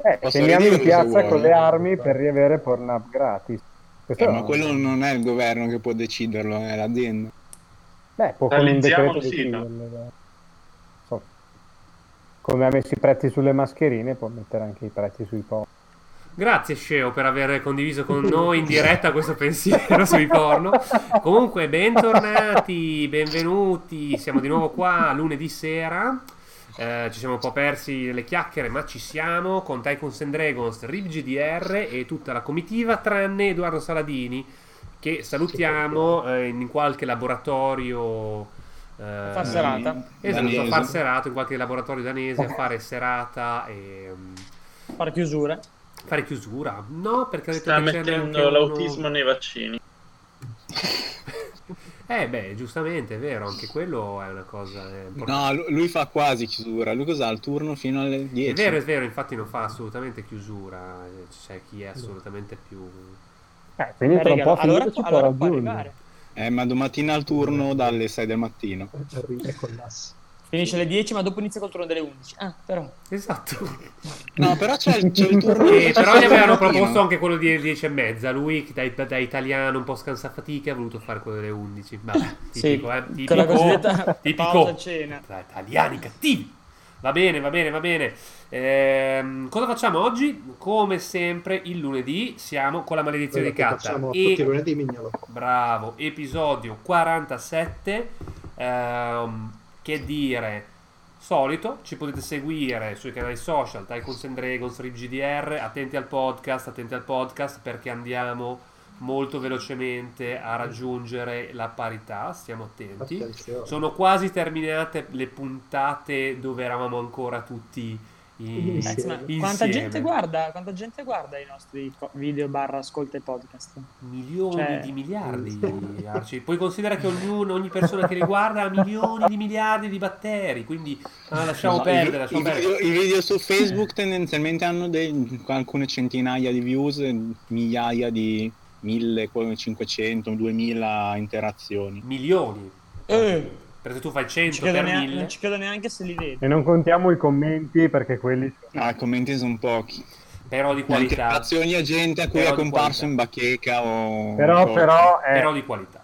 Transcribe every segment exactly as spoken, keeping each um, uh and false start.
Eh, Posso scendiamo in ridire se piazza con vuoi. le armi per riavere Pornhub gratis. Questo Eh, è ma un- quello non è il governo che può deciderlo, è l'azienda. Beh, può con un decreto Realizziamolo, sì, no? deciderlo. dai. So. Come ha messo i prezzi sulle mascherine, può mettere anche i prezzi sui porno. Grazie Sceo per aver condiviso con noi in diretta questo pensiero sui porno. Comunque, bentornati, benvenuti. Siamo di nuovo qua lunedì sera. Eh, ci siamo un po' persi nelle chiacchiere, ma ci siamo con Tycoons and Dragons, R I P G D R e tutta la comitiva, tranne Edoardo Saladini, che salutiamo eh, in qualche laboratorio. Eh, Far serata. Esatto, a Danese. far serata in qualche laboratorio danese a fare serata e mm, Fare chiusure. fare chiusura. No, perché ha detto Sta che c'è mettendo anche uno- l'autismo nei vaccini. Eh beh, giustamente, è vero, anche quello è una cosa eh, importante. No, lu- lui fa quasi chiusura. Lui cos'ha? Il turno fino alle dieci? È vero, è vero, infatti non fa assolutamente chiusura, eh, c'è chi è assolutamente più... Eh, quindi Eh, tra un raga, po' allora, finito ci può allora può raggiungere. arrivare. Eh, ma domattina al turno dalle sei del mattino. Arriva con l'asse. Finisce alle dieci, ma dopo inizia col turno delle undici. Ah, però. Esatto. No, però c'è, il- c'è il turno. E c'è però il gli avevano mattino. proposto anche quello di dieci e mezza. Lui, da, da- da italiano un po' scansafatica, ha voluto fare quello delle undici. Vabbè, tipico, Sì, eh. con Tipico, la cosiddetta tipico. pausa cena. Tra italiani cattivi. Va bene, va bene, va bene. Ehm, cosa facciamo oggi? Come sempre, il lunedì siamo con la maledizione Quello di che Katta. facciamo E tutti i lunedì, mignolo. bravo, episodio quarantasette. Ehm, che dire, solito, ci potete seguire sui canali social Tycoons and Dragons, R I G D R. Attenti al podcast, attenti al podcast perché andiamo molto velocemente a raggiungere la parità. Stiamo attenti. Attenzione. Sono quasi terminate le puntate dove eravamo ancora tutti in- Sì. Eh, ma insieme. quanta gente guarda, quanta gente guarda i nostri co- video barra ascolta i podcast? Milioni Cioè- di miliardi, Arci. Poi considera che ognuno, ogni persona che li guarda ha milioni di miliardi di batteri, quindi ah, lasciamo No, perdere, i, lasciamo i perdere. video, i video su Facebook tendenzialmente hanno dei- alcune centinaia di views e migliaia di millecinquecento, duemila interazioni. Milioni. Eh, Perché tu fai non, ci cento credo per neanche, mille. non ci credo neanche se li vedo. E non contiamo i commenti perché quelli Ah, i commenti sono pochi. Però di Le qualità. interazioni a gente a cui Però è di comparso qualità. in bacheca o... però, o- però, è... Però di qualità.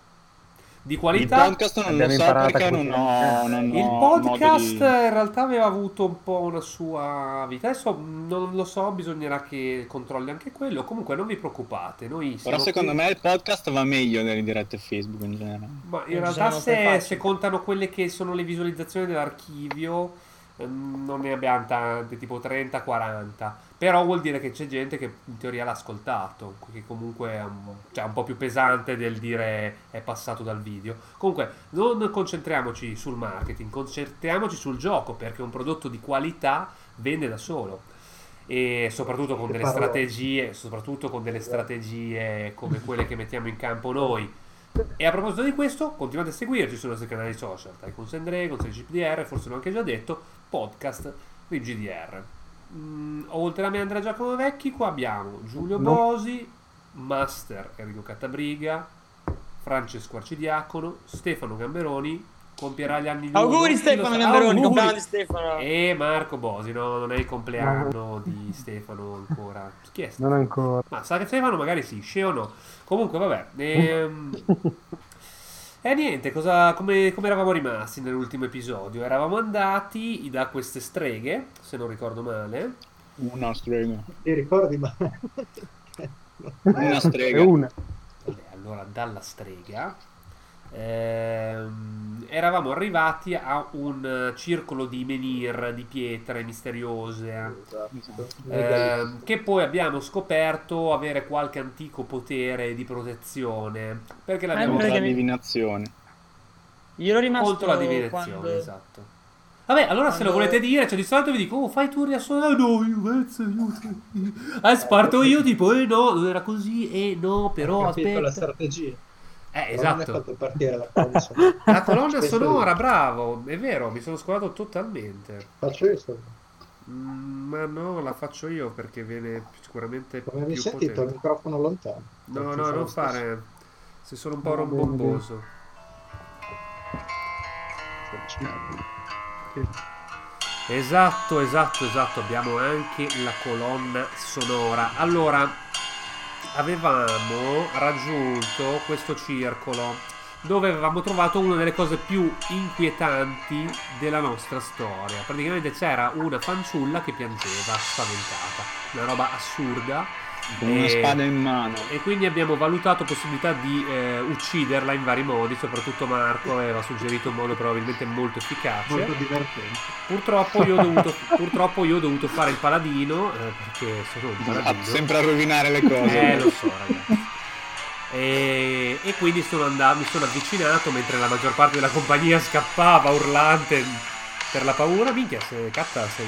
Di Il qualità. podcast non lo Abbiamo so imparato perché a non cucinare. ho, non Il ho podcast modo di- in realtà aveva avuto un po' una sua vita. Adesso non lo so, bisognerà che controlli anche quello. Comunque non vi preoccupate, noi Però siamo secondo qui- me il podcast va meglio delle dirette Facebook in generale. Ma in Non ci realtà sono se, facili. se contano quelle che sono le visualizzazioni dell'archivio ehm, non ne abbiamo tante, tipo trenta quaranta. Però vuol dire che c'è gente che in teoria l'ha ascoltato, che comunque è un, cioè, un po' più pesante del dire è passato dal video. Comunque non concentriamoci sul marketing, concentriamoci sul gioco perché un prodotto di qualità vende da solo. E soprattutto con Che delle parole. strategie, soprattutto con delle strategie come quelle che mettiamo in campo noi. E a proposito di questo, continuate a seguirci sui nostri canali social, Tycoons and Dragons, G P D R, forse l'ho anche già detto, podcast di G D R. Mm, oltre a me Andrea Giacomo Vecchi, qua abbiamo Giulio No. Bosi, Master Enrico Cattabriga, Francesco Arcidiacono, Stefano Gamberoni, compierà gli anni di Auguri uno, Stefano chi lo sa- Gamberoni, auguri! compleanno di Stefano. E Marco Bosi, no, non è il compleanno di Stefano ancora. Chi è Stefano? non ancora. Ma sa che Stefano magari sì, Sceo o no. Comunque vabbè. Ehm... E niente, cosa, come, come eravamo rimasti nell'ultimo episodio? Eravamo andati da queste streghe, se non ricordo male. Una strega. Ti ricordi, ma... Una È strega. una. Vabbè, allora dalla strega ehm, eravamo arrivati a un eh, circolo di menhir, di pietre misteriose. Esatto. Ehm, che poi abbiamo scoperto avere qualche antico potere di protezione perché l'abbiamo perché Contro la mi- divinazione. Io ero rimasto contro la divinazione, quando... esatto. Vabbè, allora se lo quando- volete dire, cioè di solito vi dico, oh, fai tu riassunto, no, io cazzo, io... Ah, sparto io, tipo, eh no, non era così, eh no, però Ho capito la aspetta. strategia. Eh, Non hai esatto. fatto partire la colonna sonora. La colonna Penso sonora, di- bravo, è vero, mi sono scordato totalmente. Faccio io sto- Mm, ma no, la faccio io perché viene sicuramente Come mi più sentito il potente. microfono lontano? No, Perché no, fa lo non stesso. fare. Se sono un po' No, bene, rombomboso. Esatto, esatto, esatto, abbiamo anche la colonna sonora. Allora, avevamo raggiunto questo circolo dove avevamo trovato una delle cose più inquietanti della nostra storia. Praticamente c'era una fanciulla che piangeva spaventata, una roba assurda. Con una E- spada in mano. E quindi abbiamo valutato possibilità di eh, ucciderla in vari modi, soprattutto Marco aveva suggerito un modo probabilmente molto efficace. Molto divertente. Purtroppo io ho dovuto, purtroppo io ho dovuto fare il paladino, eh, perché sono un Ah, paladino. sempre a rovinare le cose. Eh, lo so, ragazzi. E, e quindi sono andato, mi sono avvicinato mentre la maggior parte della compagnia scappava urlante per la paura. Minchia, se Catta sei...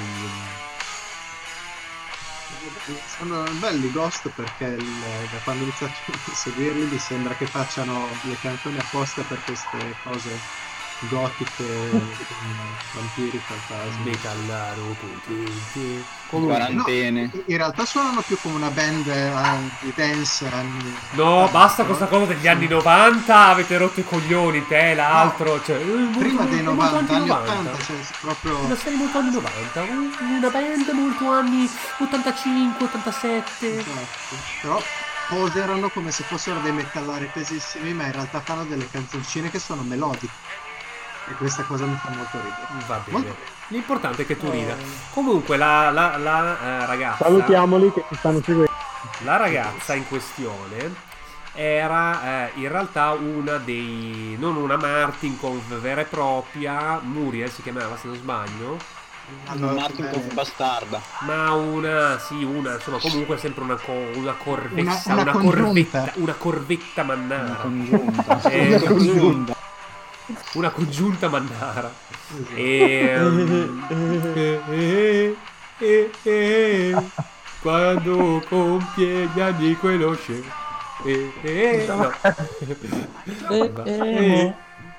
Sono belli Ghost perché il- da quando ho iniziato a seguirli mi sembra che facciano le canzoni apposta per queste cose gotiche, con vampiri, fantasmi. metallaro potente. Quarantene. No, in realtà suonano più come una band eh, di dance anni... No, basta con sta cosa degli anni novanta, avete rotto i coglioni, te, l'altro, cioè... eh, molto- Prima dei molto novanta, anni novanta. ottanta, cioè proprio... Una serie molto anni novanta, un- una band molto anni ottantacinque, ottantasette. Esatto. Però poserano come se fossero dei metallari pesissimi, ma in realtà fanno delle canzoncine che sono melodiche. E questa cosa mi fa molto ridere. Va bene. Molto L'importante è che tu rida. Comunque la, la- la, eh, ragazza... Salutiamoli che ci stanno seguendo. La ragazza in questione era eh, in realtà una dei... non una Martinkov vera e propria, Muriel si chiamava se non sbaglio, Allora, Martin eh, con bastarda. ma una, sì, una, insomma comunque sempre una, co- una corvessa, Una- una, una corvetta, congiunta. una corvetta Una mannara, congiunta. Eh, Una congiunta. una congiunta mannara. esatto. E, um, eh, eh, eh, eh, quando compie gli anni quello scemo. Eh, eh, no. Va- eh,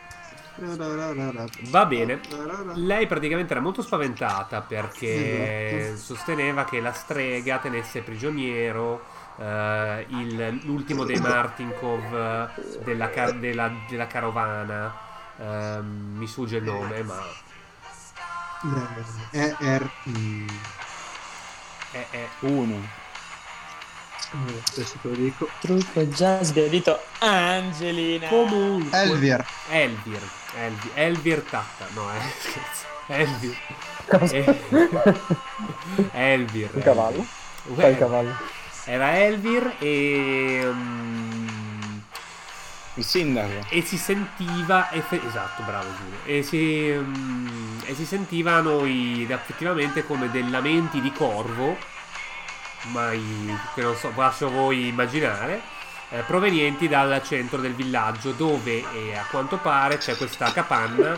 va bene. Lei praticamente era molto spaventata perché Esatto. sosteneva che la strega tenesse prigioniero eh, il- l'ultimo dei Martinkov eh, della, ca- della- della carovana. Ehm, mi sfugge il nome, ma Eh, è, è, mm, è, è- Uno. eh, adesso te lo dico. Trucco già sbiadito. Angelina. comunque Elvir. Elvir Elvir, Elvir Tatta, no, eh, scherzo. Elvir Cosa? Eh, Elvir Un cavallo? Elvir. Fai il cavallo. Era Elvir e mm, Il sindaco. e si sentiva effe- esatto, bravo Giulio, e si, mm, e si sentivano i- effettivamente come dei lamenti di corvo, mai che non so, lascio voi immaginare, eh, provenienti dal centro del villaggio dove eh, a quanto pare c'è questa capanna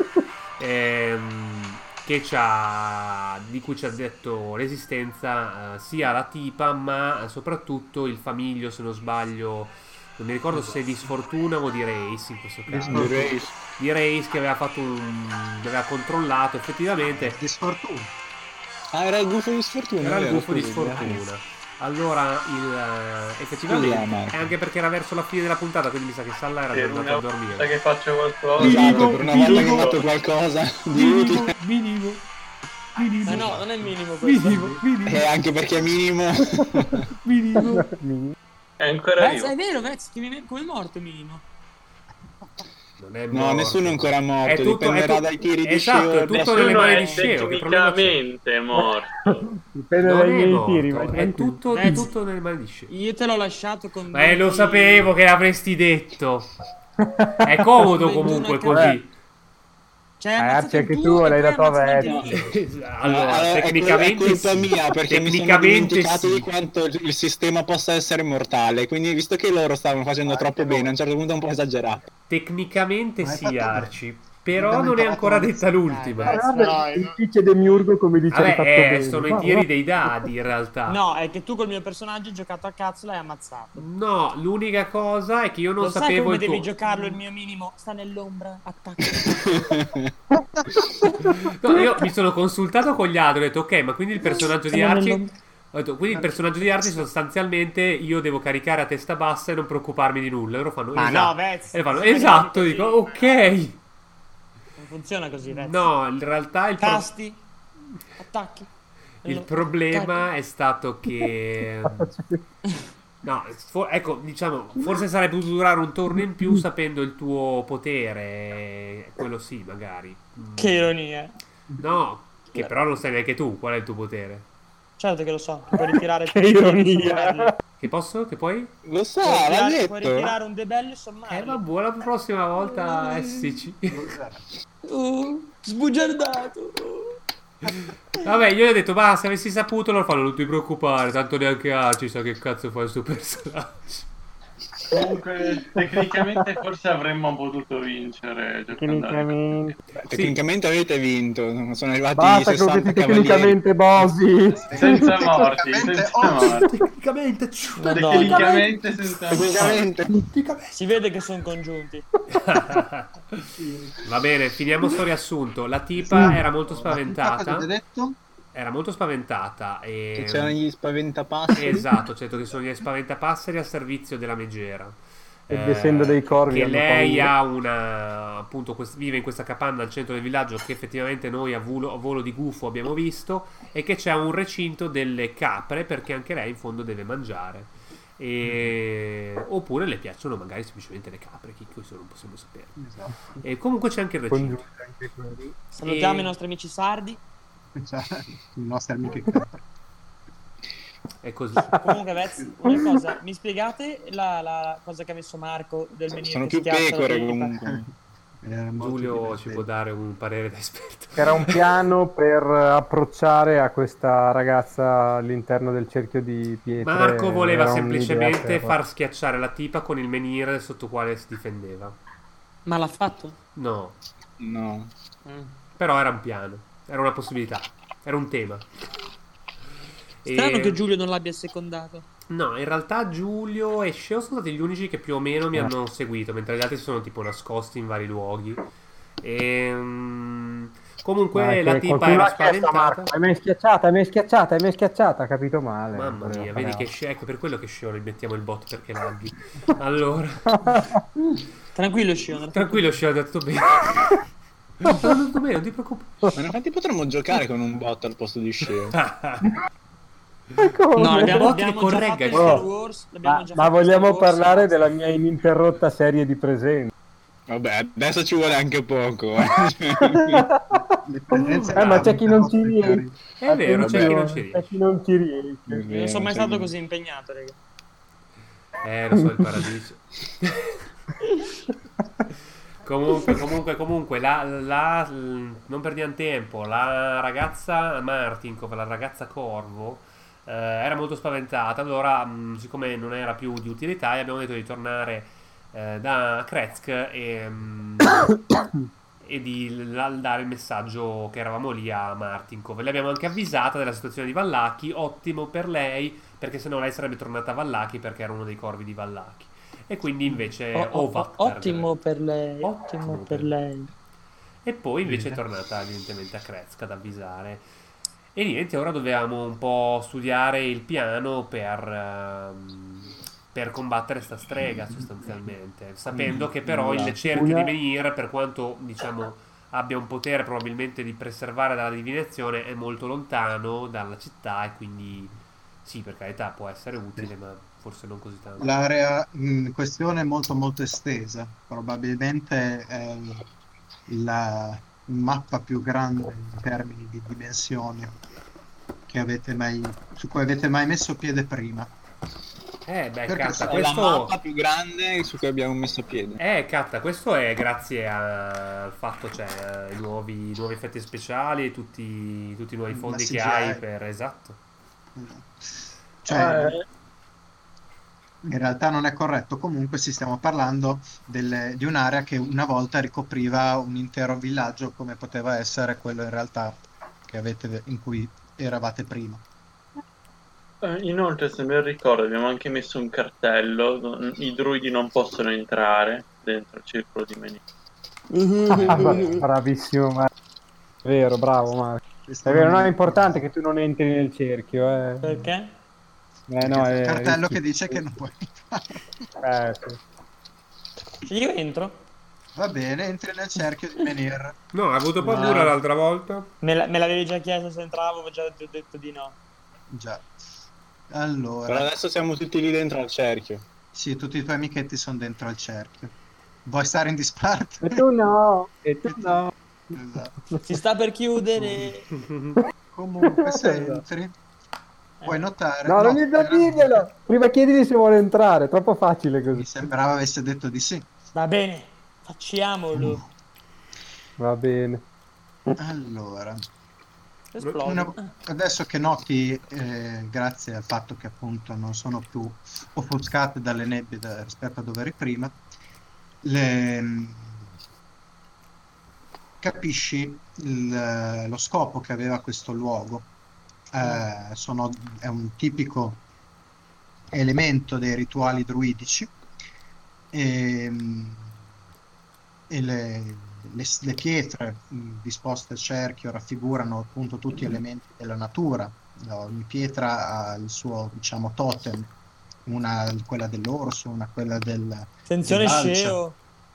ehm, che c'ha, di cui ci ha detto l'esistenza eh, sia la tipa ma eh, soprattutto il famiglio, se non sbaglio, non mi ricordo se di Sfortuna o di Race in questo caso, Di Race. di Race che aveva fatto un, aveva controllato effettivamente, Di sfortuna. Ah, era il gufo di sfortuna. era il vero? gufo di Scusi, sfortuna. Allora il eh, effettivamente Scusa, Marco. è anche perché era verso la fine della puntata, quindi mi sa che Salla era già Per andato a una volta dormire. che faccio qualcosa. Esatto, per una volta che ho minimo. fatto qualcosa di Minimo, utile. minimo, minimo, Ma no, non è il minimo questo. minimo, minimo, E anche perché è minimo. minimo. È ancora Vez, vivo. è vero, Vez, che viene come è morto minimo. Non è No, morto. nessuno è ancora morto, È tutto- dipenderà è tu- dai tiri di esatto, Sceo. è tutto nelle Nessuno mani è di Sceo, che problema c'è? tecnicamente morto. Dipende Non dai è miei morto, tiri, ma è tranquillo. tutto, è Vez. tutto nelle mani di Sceo. Io te l'ho lasciato con... Eh, lo venti- sapevo che l'avresti detto. È comodo comunque ventuno così. Cioè, Eh, ammazzato Arci, anche il tu tuo l'hai e poi dato a ammazzato Vez. anche il mio. Allora, Allora, è- tecnicamente è colpa sì. mia perché mi sono Tecnicamente dimenticato sì. di quanto il il sistema possa essere mortale. Quindi, visto che loro stavano facendo troppo bene, a un certo punto è un po' esagerato. Tecnicamente Ma hai sì, fatto bene. Arci. Però Abbiamo non è imparato ancora la detta l'ultima. Dai, Guarda, no, il no. dice Demiurgo come dice hai Vabbè, fatto eh, bene. sono i Ma- tiri dei dadi in realtà. No, è che tu col mio personaggio hai giocato a cazzo e l'hai ammazzato. No, l'unica cosa è che io non Lo sai sapevo come il devi tuo... giocarlo il mio minimo? Sta nell'ombra, attacca. No, io mi sono consultato con gli altri, ho detto ok, ma quindi il personaggio di Sta Arci... nell'ombra. Ho detto, quindi il personaggio di Arci sostanzialmente io devo caricare a testa bassa e non preoccuparmi di nulla. E loro fanno Ma esatto. no, Vez. E fanno non funziona esatto, così. dico ok. Non funziona così, Vez. No, in realtà il pro- Tasti? attacchi. Il Lo- problema è stato che... No, for- ecco, diciamo, forse sarebbe potuto durare un turno in più sapendo il tuo potere, quello sì, magari. Mm. Che ironia. No, che però non sai neanche tu qual è il tuo potere. Certo che lo so, puoi ritirare Che tutti e ironia. sommarli. Che posso? Che poi? Lo so, Puoi l'ha ritirare, puoi detto. ritirare un debello e sommarli. Eh, vabbè, la prossima volta S C. Uh, sbugiardato. Vabbè, io gli ho detto, ma se avessi saputo lo fanno, non ti preoccupare, tanto neanche Arci sa che cazzo fa il suo personaggio. Comunque, tecnicamente forse avremmo potuto vincere. giocando alle Tecnicamente. Tecnicamente avete vinto, sono arrivati Basta che sessanta siete cavalieri. tecnicamente bosi. Senza morti, senza morti. Tecnicamente, Madonna. Tecnicamente senza morti. Tecnicamente. Si vede che sono congiunti. Va bene, finiamo sto riassunto. La tipa era molto Cosa avete spaventata. detto? Era molto spaventata Che e... c'erano gli spaventapasseri. Esatto, certo che sono gli spaventapasseri al servizio della megera. Ed essendo dei corvi che hanno lei paura. ha una appunto quest- vive in questa capanna al centro del villaggio che effettivamente noi a volo, a volo di gufo abbiamo visto, e che c'è un recinto delle capre perché anche lei in fondo deve mangiare. E... oppure le piacciono magari semplicemente le capre, che questo non possiamo sapere. Esatto. E comunque c'è anche il recinto. Congiunte anche quelli. Salutiamo E- i nostri amici sardi. Cioè, i nostri amici capre. È così. Comunque, Vez, una cosa, mi spiegate la, la cosa che ha messo Marco del menino Sono che più schiaccia la pecore tipa? comunque. Era molto Giulio ci divertente. può dare un parere da esperto. Era un piano per approcciare a questa ragazza all'interno del cerchio di pietre. Marco voleva Era un'idea semplicemente per- far schiacciare la tipa con il menhir sotto quale si difendeva. Ma l'ha fatto? No, No. Mm. però era un piano, era una possibilità, era un tema. Strano E- che Giulio non l'abbia secondato. No, in realtà Giulio e Sceo sono stati gli unici che più o meno Eh. mi hanno seguito, mentre gli altri si sono tipo nascosti in vari luoghi. E... comunque Ma è la che tipa qualcuno era ha chiesto a Marco, spaventata. hai mai schiacciata, hai mai schiacciata, hai mai schiacciata, ha capito male. Mamma Voleva mia, fare vedi che altro. Sceo, ecco per quello che Sceo gli mettiamo il bot perché laghi. Allora, Tranquillo, Scion. tranquillo Sceo, ha detto bene. No, ha detto bene, non ti preoccupare. Ma infatti potremmo giocare con un bot al posto di Sceo. Ma come? No, abbiamo, bot abbiamo che già corregga fatto in il Star Sceo. Wars. l'abbiamo Ma, già ma fatto in vogliamo Star Wars, parlare basta. della mia ininterrotta serie di presenze? Vabbè, adesso ci vuole anche poco. Eh. Le presenze Eh, ma c'è chi non ci interrotte, riesce. È vero, c'è chi non ci C'è riesce. chi non ci riesce. Non sono mai stato così impegnato, raga. Eh, lo so, il paradiso. Comunque, comunque, comunque, la, la- non perdiamo tempo. La ragazza Martinkov, la ragazza Corvo, eh, era molto spaventata. Allora, mh, siccome non era più di utilità, gli abbiamo detto di tornare eh, da Krezk e, mh, e di la- dare il messaggio che eravamo lì a Martinkov. L'abbiamo anche avvisata della situazione di Vallaki. Ottimo per lei, perché sennò lei sarebbe tornata a Vallaki perché era uno dei corvi di Vallaki. E quindi invece O- o- Ovatar- ottimo per lei. Ottimo Ottimo per per lei. E poi invece è tornata evidentemente a Krezk ad avvisare. E niente, ora dovevamo un po' studiare il piano per, ehm, per combattere sta strega sostanzialmente. Sapendo che però il cerchio di Menhir, per quanto diciamo abbia un potere probabilmente di preservare dalla divinazione, è molto lontano dalla città e quindi sì, per carità può essere utile, ma forse non così tanto. L'area in questione è molto molto estesa, probabilmente è la mappa più grande in termini di dimensioni che avete mai, su cui avete mai messo piede prima. Eh, beh, Perché Catta, È la questo... mappa più grande su cui abbiamo messo piede. Eh, Catta, questo è grazie a- al fatto, cioè, i nuovi, i nuovi effetti speciali e tutti, tutti i nuovi La fondi C che G I. hai per... Esatto. Cioè, Eh, in realtà non è corretto, comunque si stiamo parlando delle- di un'area che una volta ricopriva un intero villaggio come poteva essere quello in realtà che avete, in cui eravate prima. Eh, Inoltre, se ben ricordo, abbiamo anche messo un cartello: non- i druidi non possono entrare dentro il circolo di Menhir. ah, bra- bravissimo Marco. È vero, bravo Marco. Questo È vero, no, non è importante che tu non entri nel cerchio. Eh, Perché? eh no, C'è è il cartello rischi- che dice che non puoi entrare. Eh, sì. Io entro. Va bene, entri nel cerchio di Menhir. No, hai avuto paura No. l'altra volta? Me, la- me l'avevi già chiesto se entravo, ho già ti ho detto di no. Già. Però Allora, adesso siamo tutti lì dentro al cerchio. sì, tutti i tuoi amichetti sono dentro al cerchio. Vuoi stare in disparte? E tu no, e tu no. Esatto. Si sta per chiudere. Comunque, se Esatto. entri, puoi notare... No, non no, gli da veramente, dirglielo. Prima chiedigli se vuole entrare, troppo facile Mi così. sembrava avesse detto di sì. Va bene, facciamolo. Va bene. Allora, Esplode. una- adesso che noti, eh, grazie al fatto che appunto non sono più offuscate dalle nebbie da- rispetto a dove eri prima, le- capisci il- lo scopo che aveva questo luogo. Eh, sono- è un tipico elemento dei rituali druidici e, e le, le- le pietre mh, disposte a cerchio raffigurano appunto tutti elementi della natura. Ogni pietra ha il suo, diciamo, totem, una quella dell'orso, una quella del, Attenzione dell'alce. sceo.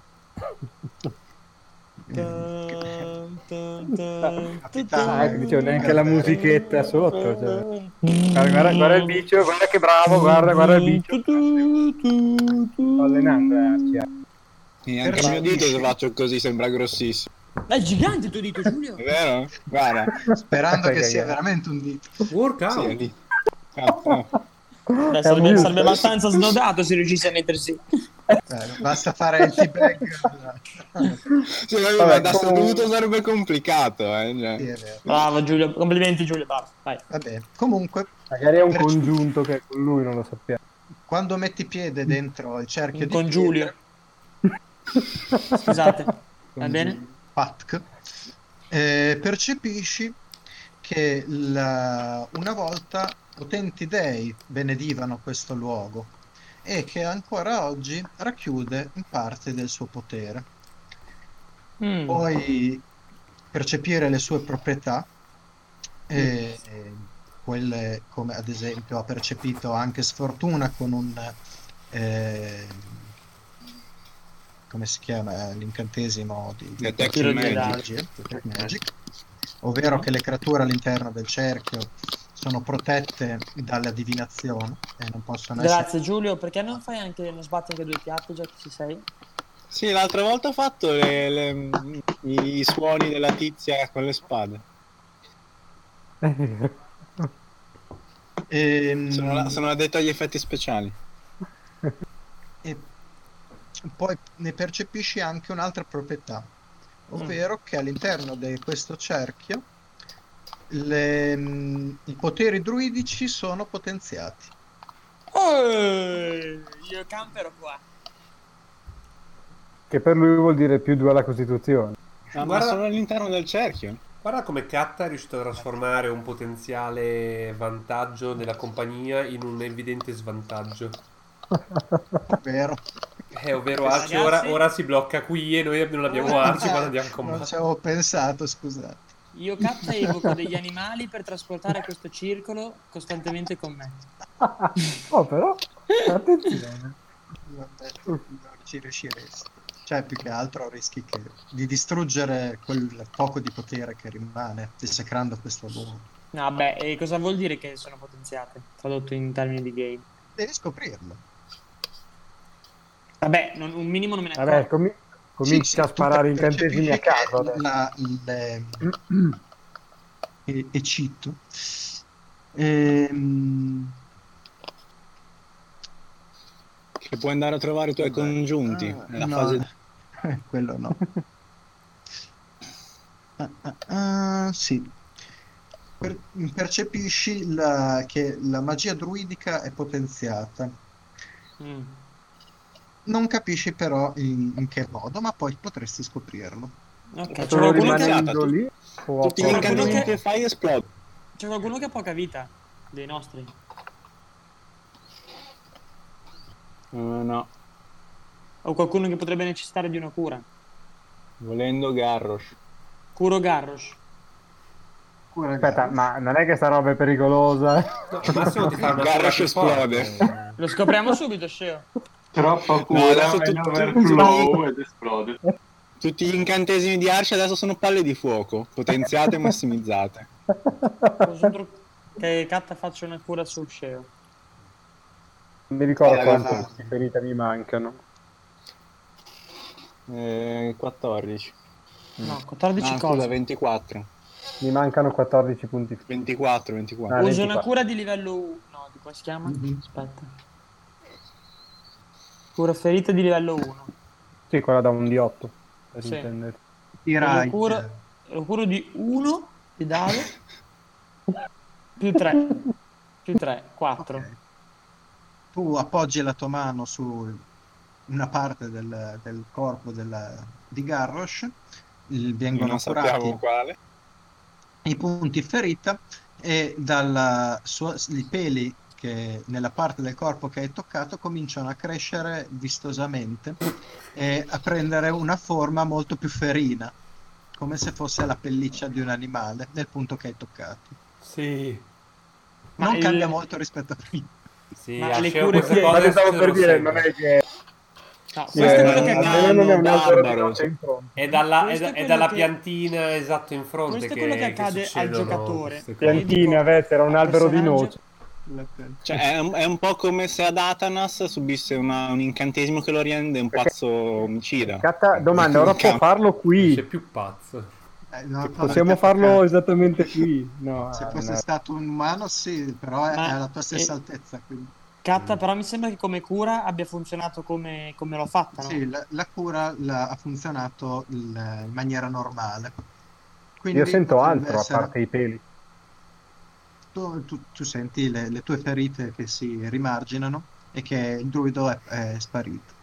Eh, Dun, dun, dun, Capitano, dun, Ah, ecco, dicevo, neanche la dun, musichetta sotto, cioè. dun, Guarda, guarda, guarda il bicio, guarda che bravo, guarda, guarda il bicio. Sto allenando, eh, Arci. E anche il mio dito se faccio così sembra grossissimo. È gigante il tuo dito, Giulio. È vero? Guarda. sperando che Perché, sia che- veramente un dito. Workout. Sì, è lì. Ah, ah. Beh, È sarebbe, un sarebbe muso. abbastanza snodato se riuscissi a mettersi. Eh, basta fare il T-bag. Se mi Vabbè, da comunque- assoluto sarebbe complicato, eh. cioè. Sì, è vero. Bravo Giulio, complimenti Giulio, bravo. Vai. Vabbè, comunque, Magari è un Perci- congiunto che con lui non lo sappiamo. quando metti piede dentro il cerchio di Con Giulio. pietre, Scusate. Va con bene? Patk, eh, percepisci che la- una volta potenti dei benedivano questo luogo e che ancora oggi racchiude in parte del suo potere. Mm. Puoi percepire le sue proprietà, e, e quelle come ad esempio ha percepito anche Sfortuna con un eh, come si chiama l'incantesimo di, di Detect Tiro di Magic. dadi. Detect Magic, ovvero che le creature all'interno del cerchio sono protette dalla divinazione e non possono Grazie essere... Giulio, perché non fai anche, non sbatti anche due piatti già che ci sei? Sì, l'altra volta ho fatto le- le- i suoni della tizia con le spade. Ehm, Sono, la- sono addetto agli effetti speciali. e poi ne percepisci anche un'altra proprietà, ovvero che all'interno di questo cerchio le- mh, i poteri druidici sono potenziati. Oh, io campero qua. Che per lui vuol dire più due alla Costituzione. Ah, Guarda- ma sono all'interno del cerchio. Guarda come Katta è riuscito a trasformare un potenziale vantaggio della compagnia in un evidente svantaggio. Vero? Eh, ovvero Ragazzi- Arci ora, ora si blocca qui e noi non abbiamo Arci quando andiamo a Non combattere. ci avevo pensato, scusate. Io capta e evoco degli animali per trasportare questo circolo costantemente con me. Oh, però, attenzione. Vabbè, non ci riusciresti. Cioè, più che altro rischi che- di distruggere quel poco di potere che rimane, dissecrando questo luogo. No, beh, e cosa vuol dire che sono potenziate? Tradotto in termini di game. Devi scoprirlo. Vabbè, non- un minimo non me ne accorgo. Vabbè, comi- comincia Sì, sì, a tu sparare per- incantesimi a percepisci caso che adesso. la- le- e, e cito. Ehm, Che puoi andare a trovare i tuoi congiunti. ah, nella no, fase... eh, quello no. Ah, ah, ah, sì. Per- percepisci la- che la magia druidica è potenziata. Mm. Non capisci però in, in che modo, ma poi potresti scoprirlo. Ok, c'è Solo qualcuno, che, rimanendo tu- lì o a Tutti gli Qualcuno poco? incantesimi che- che fai esplodono. c'è qualcuno che ha poca vita dei nostri. Eh, no, O qualcuno che potrebbe necessitare di una cura. volendo Garrosh. Curo Garrosh. Aspetta, ma non è che sta roba è pericolosa? No, al massimo ti fa una Garrosh più esplode. forte. Lo scopriamo subito, Sceo. Troppa No, cura, adesso è in tu- tu- overflow ed esplode. Tutti gli incantesimi di Arci adesso sono palle di fuoco, potenziate e massimizzate. Che Katta faccia una cura sul sceo. Non mi ricordo Eh, quante no. ferite mi mancano. Eh, quattordici. No, quattordici No, cose. scusa, ventiquattro. Mi mancano quattordici punti. ventiquattro, ventiquattro. Ah, Uso ventiquattro. una cura di livello uno. No, di come si chiama? Mhm. Aspetta. Cura ferite di livello uno. Sì, quella da un D otto. Per Sì. intendere. Tirai. Lo curo, lo curo di uno di dado. Più tre. Più tre, quattro. Ok. Tu appoggi la tua mano su una parte del, del corpo della- di Garrosh, il- vengono Non curati sappiamo quale. i punti ferita e dalla sua, i peli che nella parte del corpo che hai toccato cominciano a crescere vistosamente e a prendere una forma molto più ferina, come se fosse la pelliccia di un animale nel punto che hai toccato. Sì. Ma Non il- cambia molto rispetto a prima. Sì, Ma a le Sceo cure queste che- cose Ma ti stavo se per lo dire, segue. non è che No, eh, questo è quello che Eh, accade. almeno non è un albero di barbaro, notte cioè. in fronte. È dalla, Questo è è da- è quello dalla che- piantina esatto in fronte questo è che, quello che accade al succedono giocatore. queste cose. Piantina, Dico, avete, era un al albero di personaggio- noce. Cioè, è un, è un po' come se ad Atanas subisse una- un incantesimo che lo rende un Perché- pazzo omicida. Catta, domanda, ora può farlo Non c'è qui? più pazzo. Eh, no, no, Possiamo perché farlo tocca- esattamente qui? No, Se ah, fosse no. stato un umano, sì, però è, Ma- è alla tua stessa eh, altezza. Quindi. Catta, però mi sembra che come cura abbia funzionato come, come l'ho fatta, no? Sì, la, la cura la- ha funzionato il- in maniera normale. Quindi Io sento potrebbe altro a essere- parte i peli. Tu, tu- tu senti le, le tue ferite che si rimarginano e che il druido è, è sparito.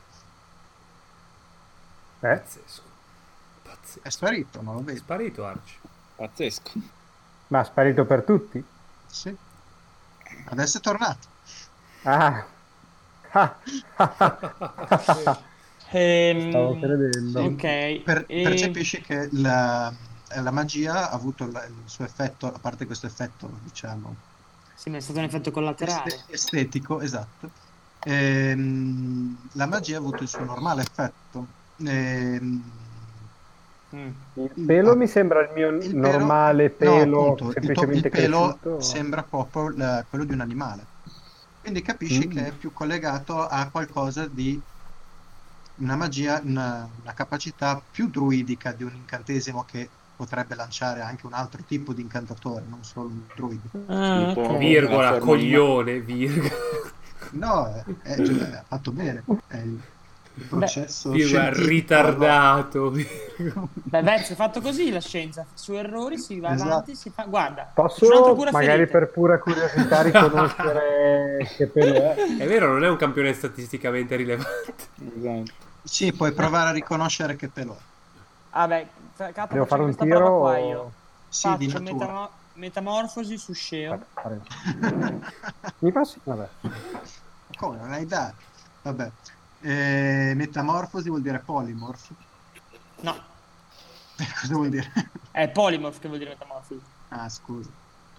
Eh? Pazzesco. Pazzesco. È sparito, non lo È vedi? sparito Arci. Pazzesco. Ma ha sparito per tutti? Sì. Adesso è tornato. Ah. Ah. Stavo Ehm, credendo. ok. Per- e- Percepisci che la, la magia ha avuto la- il suo effetto, a parte questo effetto, diciamo, Sì, ma è stato un effetto collaterale. este- estetico, esatto. Ehm, la magia ha avuto il suo normale effetto. Ehm, Mm. Il pelo mi sembra il mio il normale no, pelo, appunto, il, to- semplicemente il pelo cresciuto. sembra proprio la- quello di un animale. Quindi capisci Mm. che è più collegato a qualcosa di una magia, una, una capacità più druidica di un incantesimo che potrebbe lanciare anche un altro tipo di incantatore, non solo un druido. Ah, Tipo- ok. Virgola, Una forma coglione, virgola. No, è, è- cioè, ha fatto bene. È il, il processo Virgola, scientifico. ritardato. virgola. Beh, Verso, è fatto così la scienza. Su errori si va Esatto. avanti, si fa... Guarda, c'è un'altra Posso cura magari ferite. per pura curiosità riconoscere che pelo è? È vero, non è un campione statisticamente rilevante. Esatto. Sì, puoi provare a riconoscere che pelo è. Vabbè, fa- Catta, Devo faccio fare un questa tiro prova qua o- io. Sì, di Faccio natura. metamo- metamorfosi su Sceo. Aspetta, fare- Mi passi? Vabbè. Come, non hai dato? Vabbè. Eh, metamorfosi vuol dire polimorfo. No, Cosa vuol dire? è polymorph che vuol dire metamorfosi. Ah, scusa.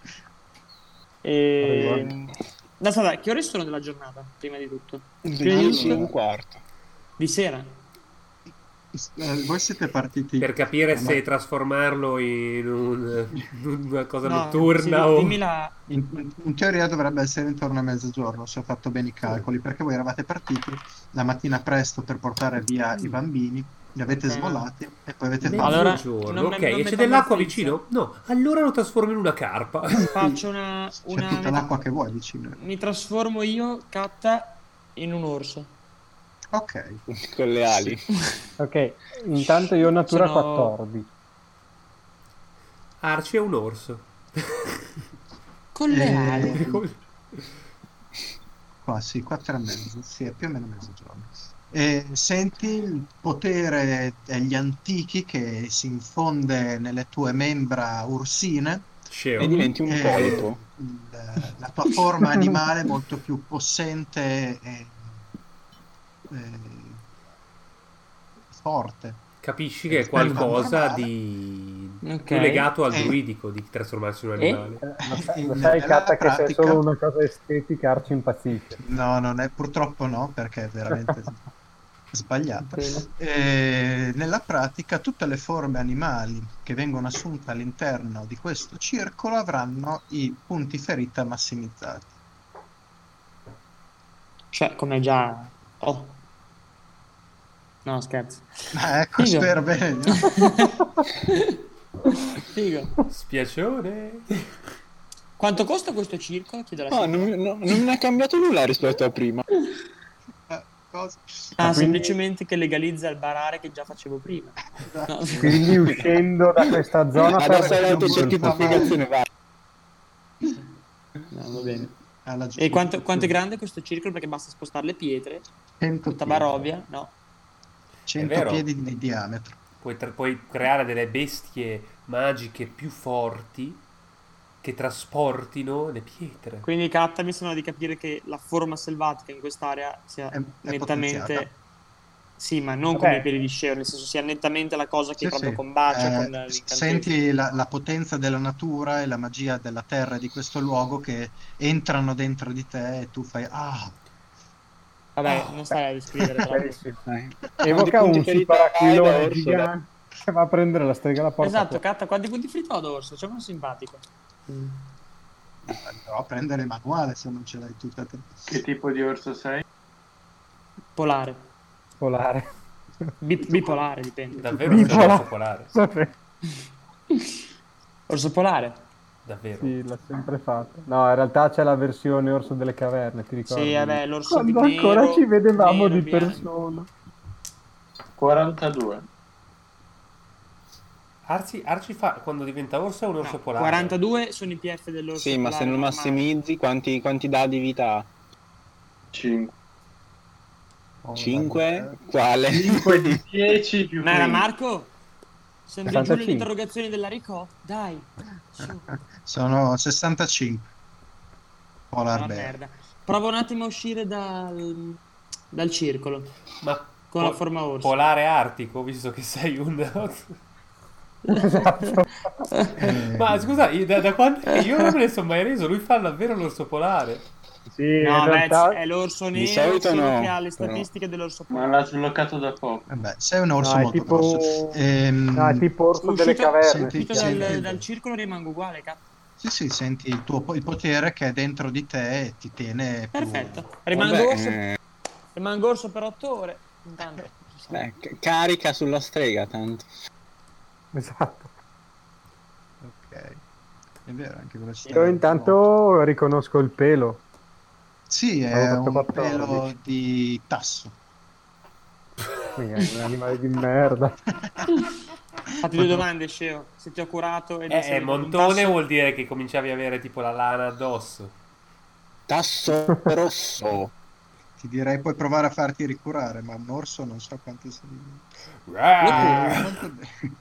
E... Adesso, dai, che ore sono della giornata, prima di tutto? dieci e un quarto. Di sera? Eh, voi siete partiti Per capire Ma- se trasformarlo in, un- in una cosa No, notturna sì, o... dimmi la... in, in teoria dovrebbe essere intorno a mezzogiorno, se ho fatto bene i calcoli, perché voi eravate partiti la mattina presto per portare via i bambini, li avete Ok. smollati e poi avete Allora, fatto Mezzogiorno, non me- ok, non e me c'è fa dell'acqua notizia. vicino? No, allora lo trasformo in una carpa. Faccio una... c'è una tutta l'acqua che vuoi vicino. Mi trasformo io, Catta, in un orso. Ok, Con le ali. Ok, intanto io ho natura Sono- quattordici. Arci è un orso. Con le Eh, ali. qua sì, quattro e mezzo, sì, è più o meno mezzogiorno. E senti il potere degli antichi che si infonde nelle tue membra ursine. Sceo. E diventi un e polipo. il- la tua forma animale è molto più possente e, e forte. Capisci che è Rispetto al qualcosa normale. di Ok. più legato al Eh. druidico di trasformarsi in un Eh? animale. Eh, Lo sai, In- lo sai nella Catta, che se è pratica- solo una cosa estetica Arci impazzisce. No, non è, purtroppo no, perché è veramente sbagliata. Bene. E nella pratica tutte le forme animali che vengono assunte all'interno di questo circolo avranno i punti ferita massimizzati. Cioè, come già... Oh. No, scherzo. Ma ecco, Figo. spero bene. no? Figo. Spiacione. Quanto costa questo circolo? Chiedo alla No, non, mi- no, non mi è cambiato nulla rispetto a prima. Eh, cosa? Ah, quindi- semplicemente che legalizza il barare che già facevo prima. No. Quindi uscendo da questa zona Adesso per- hai non l'autocertificazione, vai. No, va bene. Alla E quanto, quanto è grande questo circolo? Perché basta spostare le pietre. cento Tutta piedi. Barovia? No. cento È vero. piedi di diametro. Puoi, tra- puoi creare delle bestie magiche più forti che trasportino le pietre. Quindi Katta mi sembra di capire che la forma selvatica in quest'area sia È- è nettamente... potenziata. Sì, ma non Vabbè. come i piedi di Sceo, nel senso sia nettamente la cosa che Sì, proprio sì. combacia Eh, con s- l'incantesimo. senti la, la potenza della natura e la magia della terra e di questo luogo che entrano dentro di te e tu fai ah, Vabbè, non stai a descrivere troppo. Bellissimo. Dai. Evoca Quanti un punti ferita hai da superaquilone orso, gigante che va a prendere la strega alla porta. Esatto, Katta, quanti punti ferito ad orso? Facciamo un simpatico. andrò a prendere il manuale se non ce l'hai tutta te. Che tipo di orso sei? Polare. Polare. Bi- bipolare, dipende. Davvero c'è Bipola- l'orso polare? Sapete? Orso polare? Davvero? Sì, l'ha sempre fatto. No, in realtà c'è la versione Orso delle Caverne, ti ricordi? Sì, vabbè, l'orso Quando nero, ancora ci vedevamo nero, di bianco. persona. quarantadue. Arci, Arci fa quando diventa orso è un orso No, polare. quarantadue sono i P F dell'orso Sì, ma polare se non normale. massimizzi, quanti, quanti dadi vita ha? cinque. Oh, cinque? Quale? cinque di dieci più Ma era quindici. Marco? Sembri giù le sessantacinque. interrogazioni dell'Arico? Dai. Su. Sono sessantacinque. Polar Una bear. merda. Prova un attimo a uscire dal, dal circolo Ma con po- la forma orso. polare artico, visto che sei un... Esatto. Eh, Ma scusa, io- da, da quando io non me ne sono mai reso, lui fa davvero l'orso polare. Sì, No, in beh, realtà... è l'orso Di nero solito solo no, che ha le però. statistiche dell'orso Ma polare. l'ha sbloccato da poco. Vabbè, sei un orso No, è molto tipo... grosso. Ehm, No, è tipo Orso Sono delle uscito, Caverne. sono uscito Senti, dal, senti. dal circolo, rimango uguale, cazzo. Sì, sì, senti il tuo il potere che è dentro di te e ti tiene più... Perfetto. Rimango, Vabbè, orso, eh, rimango orso per otto ore. Intanto. beh, c- carica sulla strega tanto. Esatto. Ok, è vero, anche velocità. Io intanto riconosco il pelo. Sì, è Avevo un fatto pelo quattordici. di tasso. Quindi è un animale di merda. Fatti due domande, Sceo. Se ti ho curato ed Eh, sei eh, un montone tasso- vuol dire che cominciavi a avere tipo la lana addosso. Tasso rosso. Ti direi puoi provare a farti ricurare, ma un orso non so quanto sei. Ah, Molto bene.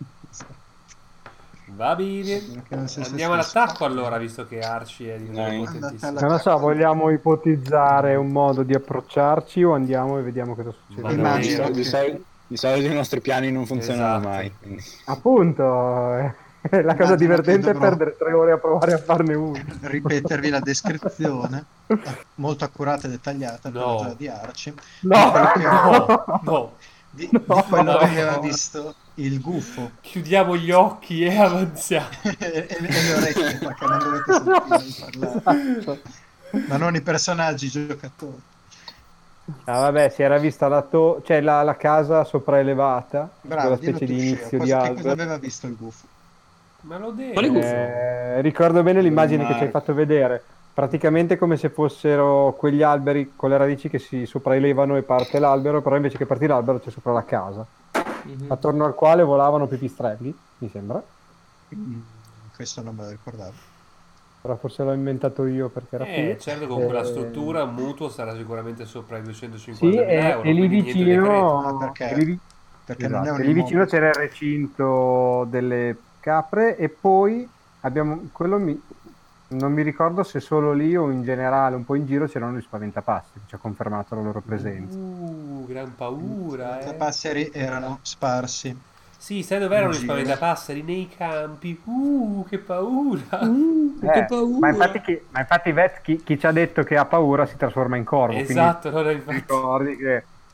va bene. Perché non sei se Andiamo stesso. all'attacco allora, visto che Arci è di Dai. nuovo Andate potentissimo. alla- Non lo so, vogliamo ipotizzare un modo di approcciarci o andiamo e vediamo cosa succede? Ma Immagino davvero? Di, solito, di solito i nostri piani non funzionano Esatto. mai. quindi. Appunto, eh, la cosa Immagino divertente che è dovrò- perdere tre ore a provare a farne uno. ripetervi la descrizione molto accurata e dettagliata No. per di Arci No, No, no, di, No. di quello No. che aveva visto il gufo chiudiamo gli occhi e avanziamo. e, e le orecchie perché non dovete sentirmi parlare, ma non i personaggi, i giocatori. Ah, vabbè, si era vista la, to- cioè la, la casa sopraelevata, Bravo, quella dillo specie tu, di Sceo, inizio di cosa, che cosa albero. aveva visto il gufo? Ma lo devo. Quale gufo? Eh, ricordo bene l'immagine che ci hai Marco. fatto vedere, praticamente come se fossero quegli alberi con le radici che si sopraelevano e parte l'albero, però invece che partire l'albero c'è sopra la casa, Mhm. attorno al quale volavano pipistrelli, mi sembra. Mm, questo non me lo ricordavo. Però forse l'ho inventato io perché era Eh, figo. certo, con quella Eh, struttura un mutuo sarà sicuramente sopra i Sì, duecentocinquantamila e, euro. e lì quindi niente decreto. vicino, Ah, perché? e lì, vi- Perché esatto, non è un e lì vicino immobile. c'era il recinto delle capre e poi abbiamo quello mi, non mi ricordo se solo lì o in generale un po' in giro c'erano gli spaventapassi che ci ha confermato la loro presenza. Uh, gran paura, I eh. passeri erano sparsi. Sì, sai dove erano in gli giro. spaventapasseri? Nei campi. Uh, che paura. Uh, che Eh, paura. ma infatti, chi, ma infatti Vet, chi, chi ci ha detto che ha paura si trasforma in corvo, Esatto, no, no, quindi infatti. ricordi che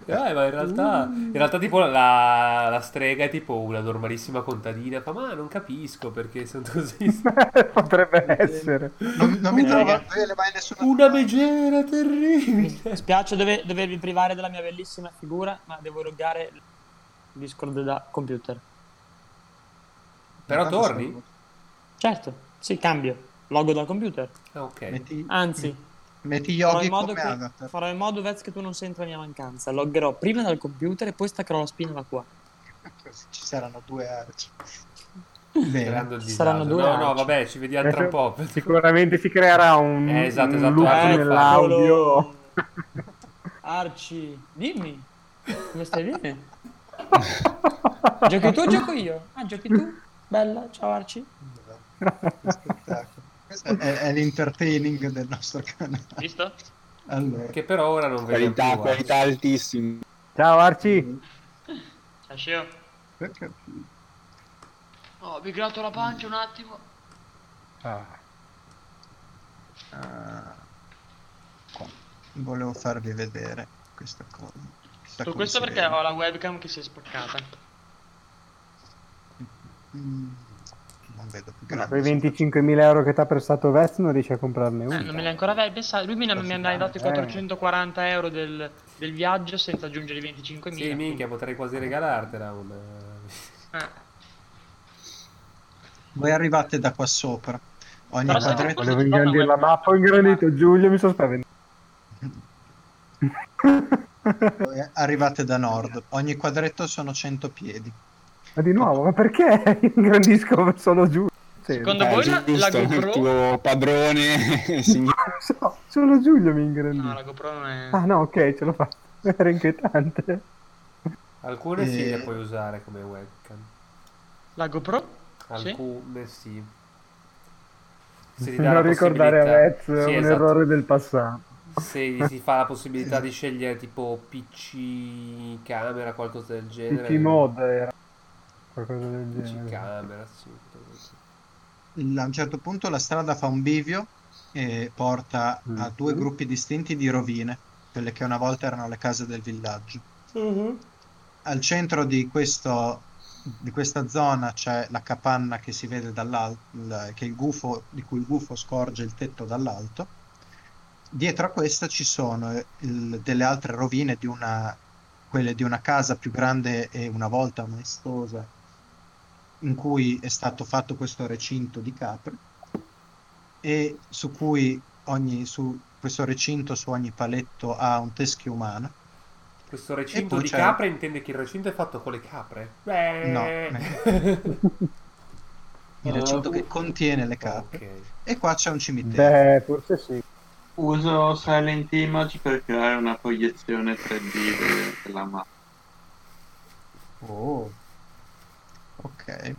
Eh, ma in realtà, in realtà tipo la, la strega è tipo una normalissima contadina. Fa, ma non capisco perché sono così. Potrebbe essere. Non, non mi Una- trova bene mai nessuna Una domanda. megera Mi terribile. spiace dove- dovervi privare della mia bellissima figura, ma devo loggare il Discord da computer. Però Intanto torni? sono- Certo, sì, cambio. Loggo dal computer. Ah, ok. Metti, Anzi, metti farò Yogi in modo come che avatar. farò in modo, Vez, che tu non senta la mia mancanza. Loggerò prima dal computer e poi staccherò la spina da qua. Così ci saranno due arci. Creando Bene. il Ci saranno disagio. due No, no, arci. vabbè, ci vediamo tra un po'. Sicuramente si creerà un, Eh, esatto, un esatto, loop Arci lo fa. nell'audio. Arci, dimmi, come stai bene? Giochi tu o gioco io? Ah, giochi tu? Bella, ciao Arci. Che spettacolo. Questo è, è l'entertaining del nostro canale. Visto? Allora, Che per ora non vediamo Qualità, più. qualità altissima. Ciao Arci. Ciao Scio. perché Oh, mi gratto la pancia un attimo. Ah, ah, qua. Volevo farvi vedere questa cosa. Chissà Su come questo si perché vede. ho la webcam che si è spaccata. Mm, non vedo più ma grande. quei venticinquemila euro che ti ha prestato Vez non riesci a comprarne Eh, uno. non me l'ha ancora pensato. Lui mi, ne- mi ha dato i Eh. quattrocentoquaranta euro del, del viaggio senza aggiungere i venticinquemila. Sì, minchia, potrei quasi regalartela una. Eh. Voi arrivate da qua sopra. Ogni Però sai che quadretto, cosa Volevo ci fa una ingrandire la webcam? mappa, ho ingrandito. Giulio, mi sto spaventando. voi arrivate da nord. Ogni quadretto sono cento piedi. Ma di nuovo, ma perché ingrandisco solo Giulio? Sì, Secondo Eh, voi la, la giusto, il GoPro? tuo padrone signor- so, solo Giulio mi ingrandisce. No, la GoPro non è... Ah no, ok, ce l'ho fatta. Era inquietante. Alcune sì Eh. le puoi usare come webcam. La GoPro? Sì? Alcune sì. Se ti dà la Non ricordare a possibilità- Vez Sì, un esatto. errore del passato. Se gli si fa la possibilità di scegliere tipo P C camera, qualcosa del genere. P C mod era qualcosa del P C genere. camera, sì. tutto questo. A un certo punto la strada fa un bivio e porta a Mm. due gruppi distinti di rovine, quelle che una volta erano le case del villaggio. Al centro di questo di questa zona c'è la capanna che si vede dall'alto, il- che il gufo, di cui il gufo scorge il tetto dall'alto. Dietro a questa ci sono il- delle altre rovine di una, quelle di una casa più grande e una volta maestosa, in cui è stato fatto questo recinto di capre, e su cui ogni, su questo recinto, su ogni paletto ha un teschio umano. Questo recinto poi di c'è- capre intende che il recinto è fatto con le capre? Beh. No. Il recinto che contiene le capre. Ok. E qua c'è un cimitero. Beh, forse sì. Uso Silent Image per creare una proiezione tre D de- della mappa. Oh. Ok.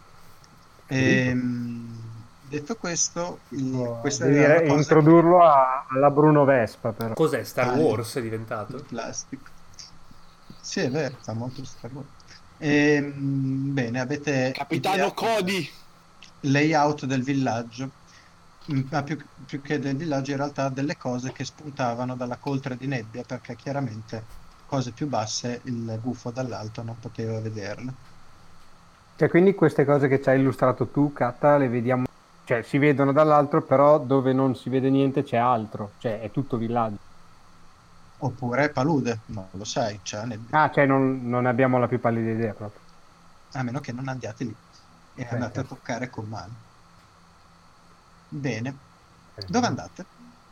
Ehm, detto questo, il- Oh, questa devi è una re- cosa introdurlo a- alla Bruno Vespa, però. Cos'è Star Ah, Wars è di diventato? plastica. Sì, è vero, fa molto Star Wars. Ehm, bene, avete Capitano idea Cody. layout del villaggio, mm, ma più, più che del villaggio in realtà delle cose che spuntavano dalla coltre di nebbia, perché chiaramente cose più basse il gufo dall'alto non poteva vederle. Cioè, quindi queste cose che ci hai illustrato tu, Katta, le vediamo, cioè si vedono dall'altro, però dove non si vede niente c'è altro, cioè è tutto villaggio. Oppure palude, non lo sai, c'è la nebbia, Ah, cioè non, non abbiamo la più pallida idea proprio. a meno che non andiate lì e Beh, andate a certo. toccare con mano. Bene, dove andate?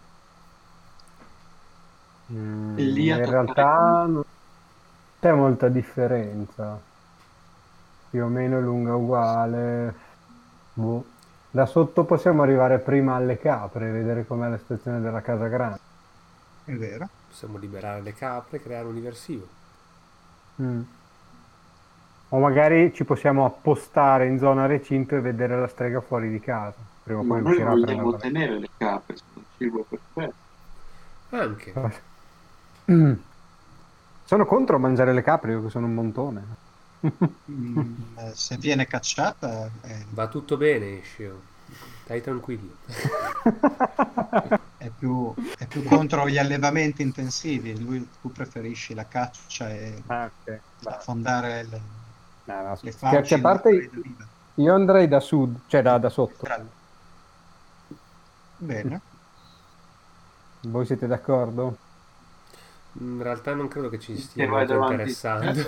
Mm, E lì a in toccare realtà non c'è molta differenza, più o meno è lunga uguale. Boh. Da sotto possiamo arrivare prima alle capre e vedere com'è la situazione della casa grande. È vero? Possiamo liberare le capre e creare un diversivo. Mm. O magari ci possiamo appostare in zona recinto e vedere la strega fuori di casa. Prima o Ma poi noi uscirà a vogliamo prenderla. tenere le capre, sono cibo perfetto. Anche. Mm. Sono contro mangiare le capre, io che sono un montone. Mm, eh, se viene cacciata, eh, Va tutto bene, Ishio. Stai tranquillo. È più, è più contro gli allevamenti intensivi. Lui, tu preferisci la caccia e Ah, ok. affondare le, No, no, le che, falci che a parte nella preda viva. io andrei da sud, cioè da, da sotto. Bene. Voi siete d'accordo? In realtà non credo che ci Che stia vai molto davanti. interessando.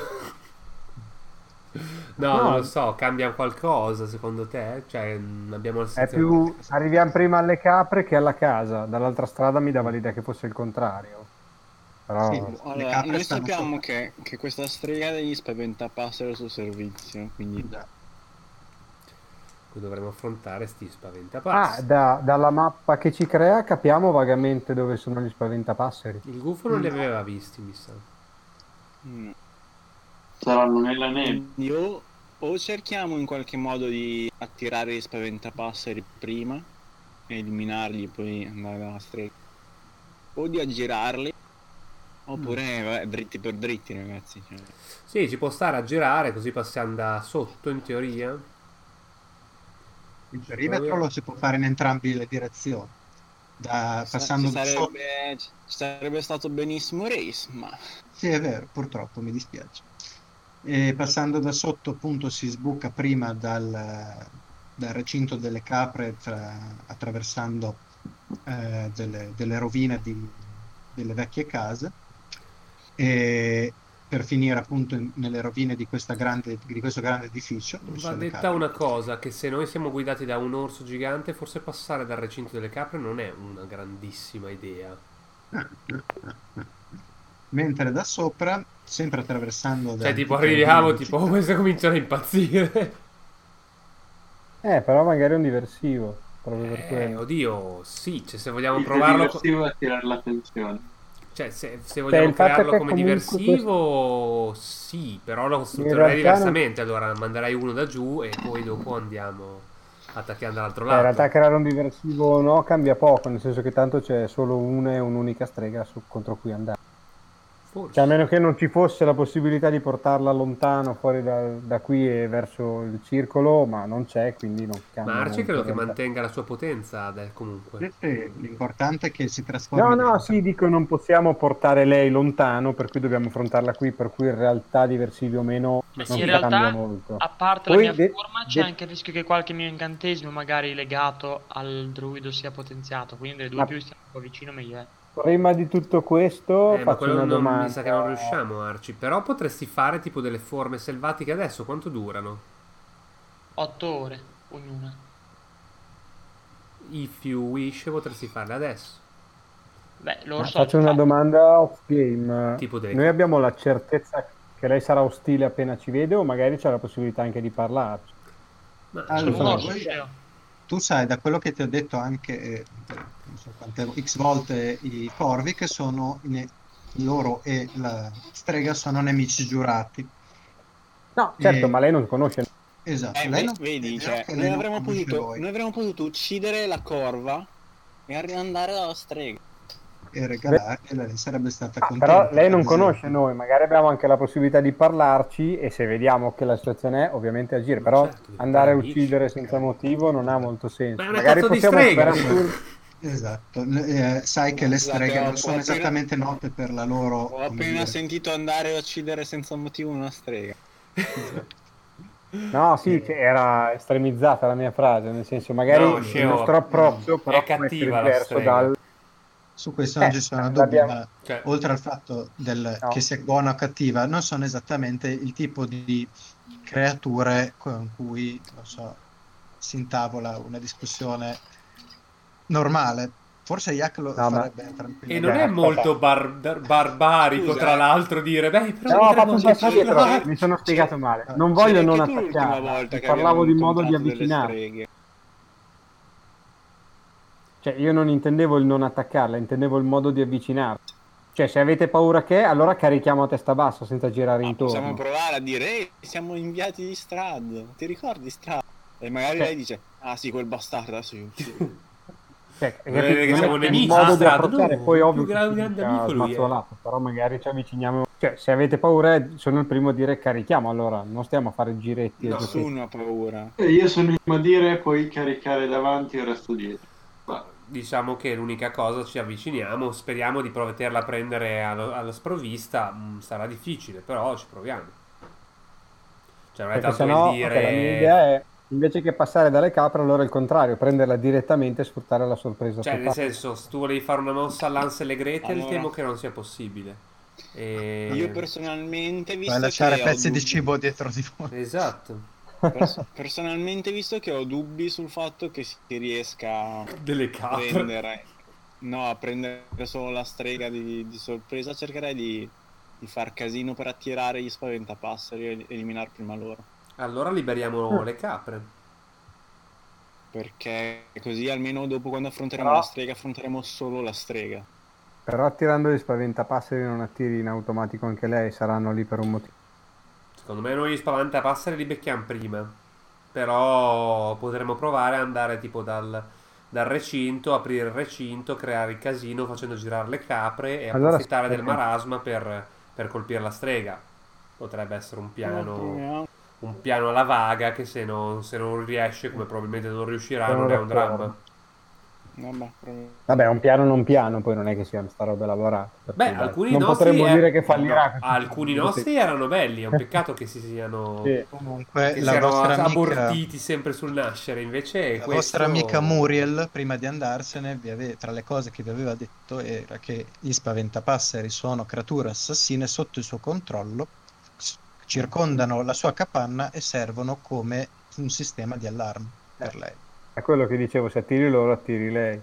No, No. non lo so, cambia qualcosa secondo te? Cioè, mh, abbiamo la È sensazione... più arriviamo prima alle capre che alla casa. Dall'altra strada mi dava l'idea che fosse il contrario. Però Sì, le Allora, capre noi stanno sappiamo sopra. che, che questa strega degli spaventapasseri è il suo servizio, quindi Già. Qui dovremo affrontare sti ah, spaventapassi. da- dalla mappa che ci crea capiamo vagamente dove sono gli spaventapasseri. Il gufo non li No. aveva visti, mi sa. mm. Saranno nella neve. Quindi o, o cerchiamo in qualche modo di attirare gli spaventapasseri prima e eliminarli, poi andare dalla strega, o di aggirarli, oppure vabbè, dritti per dritti, ragazzi. Cioè. Sì, ci può stare a girare, così passiamo da sotto in teoria. Il perimetro lo si può fare in entrambe le direzioni. Da, Sa- passando ci, da sotto. sarebbe, ci sarebbe stato benissimo Race, ma Sì, è vero, purtroppo, mi dispiace. E passando da sotto, appunto, si sbuca prima dal, dal recinto delle capre, tra- attraversando eh, delle, delle rovine di, delle vecchie case, e per finire appunto in- nelle rovine di, questa grande, di questo grande edificio. dove Va sono le detta capre. una cosa, che se noi siamo guidati da un orso gigante, forse passare dal recinto delle capre non è una grandissima idea. Mentre da sopra, sempre attraversando da Cioè, tipo, tutte le arriviamo, vie di tipo, città- queste cominciano a impazzire. Eh, però magari è un diversivo, proprio per Eh, quello. oddio, sì, cioè, se vogliamo Il provarlo... co- diversivo è attirare l'attenzione. Cioè, se, se vogliamo il fatto è crearlo che come comunque diversivo, sì, però lo In costrutterei realtà diversamente. Allora manderai uno da giù e poi dopo andiamo attacchiamo dall'altro Cioè, in lato. realtà creare un diversivo o no cambia poco, nel senso che tanto c'è solo una e un'unica strega su- contro cui andare. Forse. Cioè, a meno che non ci fosse la possibilità di portarla lontano fuori da, da qui e verso il circolo, ma non c'è, quindi non cambia Ma Arci molto credo in che realtà. mantenga la sua potenza ad- comunque. Sì, l'importante è che si trasformi No, no, diventa- sì, dico non possiamo portare lei lontano, per cui dobbiamo affrontarla qui, per cui in realtà diversivi o meno Ma non sì, in cambia realtà, molto. a parte Poi la mia de- forma, c'è de- anche il rischio che qualche mio incantesimo, magari legato al druido, sia potenziato. Quindi delle due Ma- più stiamo un po' vicino, meglio è. Prima di tutto questo Eh, ma faccio quello una non, domanda. mi sa che non riusciamo, Arci. Però potresti fare tipo delle forme selvatiche adesso. Quanto durano? Otto ore ognuna. If you wish, potresti farle adesso. Beh, Ma l'orso faccio una domanda off game. Tipo Deku. Noi abbiamo la certezza che lei sarà ostile appena ci vede o magari c'è la possibilità anche di parlarci? Ma Sono Allora, un orso, voi- Geo. tu sai, da quello che ti ho detto anche eh, per non so quante x volte i corvi, che sono ne- loro e la strega sono nemici giurati. No, certo, E- ma lei non conosce. Esatto, Eh, lei ve- non, vedi, è vero cioè, che noi lei non avremmo, conosce potuto, voi noi avremmo potuto uccidere la corva e arri- andare dalla strega. e regalare, e lei sarebbe stata Ah, contenta. però lei non ad esempio. conosce noi, magari abbiamo anche la possibilità di parlarci e se vediamo che la situazione è, ovviamente agire, Ma però certo, devi andare a fare amici. uccidere senza motivo non ha molto senso. Ma è una Magari cazzo di possiamo strega! sperare sul- Esatto, Le- eh, sai che le Scusate, streghe ho non sono appena- esattamente note per la loro... Ho come appena dire, sentito andare a uccidere senza motivo una strega. No, sì, Eh. che era estremizzata la mia frase, nel senso magari No, il Sceo, nostro approccio però è può essere cattiva la diverso strega. dal... Su questo non Eh, ci sono dubbi, l'abbiamo- ma Cioè, oltre al fatto del, No. che sia buona o cattiva, non sono esattamente il tipo di creature con cui, non so, si intavola una discussione normale. Forse Yak lo No, ma- farebbe e tranquillamente. non è Beh, molto bar- dar- barbarico, Scusa, tra eh. l'altro, dire, beh, però No, ho fatto potremmo un passo anche dietro, parlare. mi sono spiegato male. Ah, Non C'eri voglio anche non tu l'ultima attaccarla, volta che parlavo abbiamo di modo di incontrato delle avvicinarmi. streghe. Cioè, io non intendevo il non attaccarla, intendevo il modo di avvicinarsi. Cioè, se avete paura che, allora carichiamo a testa bassa senza girare Ma possiamo intorno. provare a dire, ehi, siamo inviati di Strad, ti ricordi Strad? E magari Cioè- lei dice, ah sì, quel bastardo, adesso io uccido. Cioè, Non è che non siamo è nemici, il modo di ah, approcciare, no, poi il ovvio più che grande si grande sia amico lui è. smazzolato, però magari ci avviciniamo. Cioè, se avete paura, eh, sono il primo a dire carichiamo, allora non stiamo a fare giretti e No. giochetti. Nessuno ha paura. E io sono il primo a dire poi caricare davanti e il resto dietro. Va. Diciamo che l'unica cosa, ci avviciniamo, speriamo di poterla prendere allo- alla sprovvista. mm, sarà difficile, però ci proviamo. Cioè non è Perché tanto il sennò, ok, la mia dire... idea è, invece che passare dalle capre, allora il contrario, prenderla direttamente e sfruttare la sorpresa Cioè nel totale. senso, se tu volevi fare una mossa all'Ansel e Gretel, Allora. temo che non sia possibile. E... Io personalmente, Puoi visto lasciare che ho pezzi di dubbi, cibo dietro di voi. Esatto. pers- personalmente visto che ho dubbi sul fatto che si riesca a Delle capre. prendere, no, a prendere solo la strega di, di sorpresa, cercherei di, di far casino per attirare gli spaventapasseri e eliminare prima loro. Allora liberiamo le capre. Perché così almeno dopo quando affronteremo Però- la strega affronteremo solo la strega. Però attirando gli spaventapasseri non attiri in automatico anche lei, saranno lì per un motivo. Secondo me noi gli spaventapasseri li becchiamo prima. Però potremmo provare ad andare tipo dal, dal recinto, aprire il recinto, creare il casino facendo girare le capre e Allora, approfittare del aspetta. marasma per, per colpire la strega. Potrebbe essere un piano, Proviamo. un piano alla vaga che se non, se non riesce, come probabilmente non riuscirà, Sono non è un d'accordo. dramma. Vabbè, proviamo. Vabbè, un piano non piano, poi non è che sia sta roba lavorata. per Beh, cui, dai. alcuni non nostri potremmo è- dire che fallirà. no, questo alcuni piano, nostri erano belli, è un peccato che si siano, Sì. Comunque, che la siano vostra amica, abortiti sempre sul nascere. Invece la questo... vostra amica Muriel, prima di andarsene, vi ave- tra le cose che vi aveva detto era che gli spaventapasseri sono creature assassine sotto il suo controllo, s- circondano la sua capanna e servono come un sistema di allarme per lei. È quello che dicevo, se attiri loro, attiri lei.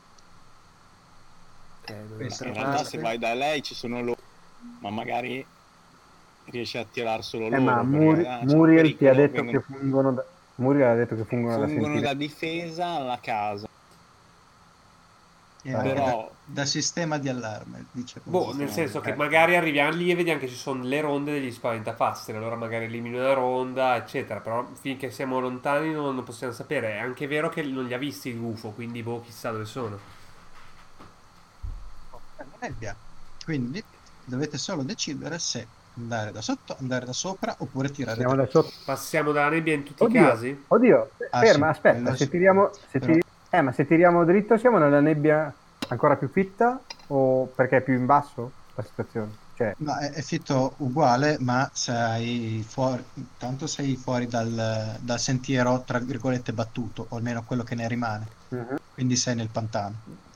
Eh, non Questa In so. realtà se vai da lei ci sono loro, ma magari riesci a tirare solo Eh, loro. ma perché, Muri- ah, c'è un Muriel ti ha pericolo, detto vengono- che fungono da... Muriel ha detto che fungono, da fungono sentire. da difesa alla casa. E anche Però- da, da sistema di allarme, dice Boh, così. nel senso che Eh. magari arriviamo lì e vediamo che ci sono le ronde degli spaventapasseri, allora magari elimini una ronda, eccetera. Però finché siamo lontani non, non possiamo sapere. È anche vero che non li ha visti il U F O, quindi boh, chissà dove sono. La nebbia. Quindi dovete solo decidere se andare da sotto, andare da sopra oppure tirare Andiamo da da sotto. Passiamo dalla nebbia in tutti i Oddio, casi? oddio, Ah, ferma, sì, aspetta, quello se sì. tiriamo, se Però- tiri- eh, ma se tiriamo dritto siamo nella nebbia ancora più fitta o perché è più in basso la situazione? Cioè, No, è, è fitto uguale, ma sei fuori, tanto sei fuori dal, dal sentiero, tra virgolette, battuto, o almeno quello che ne rimane. mhm. Quindi sei nel pantano.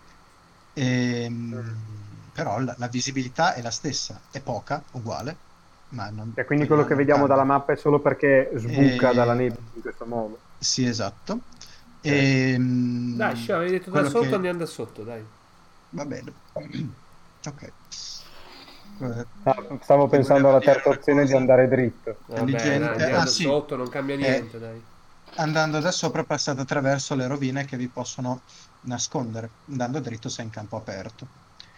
Ehm, però la, la visibilità è la stessa, è poca, uguale, ma non, E quindi quella quello che non vediamo cambia. dalla mappa è solo perché sbuca Eh, dalla nebbia in questo modo. Sì, esatto. Ehm, Dai, Sciò, avevi detto da quello sotto, che- andiamo da sotto, dai. Va bene. Ok. Eh, Ah, stavo Ti pensando volevo alla dire terza una opzione di cosa? andare dritto. Vabbè, Intelligente. dai, andiamo Ah, da sì. sotto, non cambia Eh, niente, dai. Andando da sopra passate attraverso le rovine che vi possono nascondere. Andando dritto sei in campo aperto.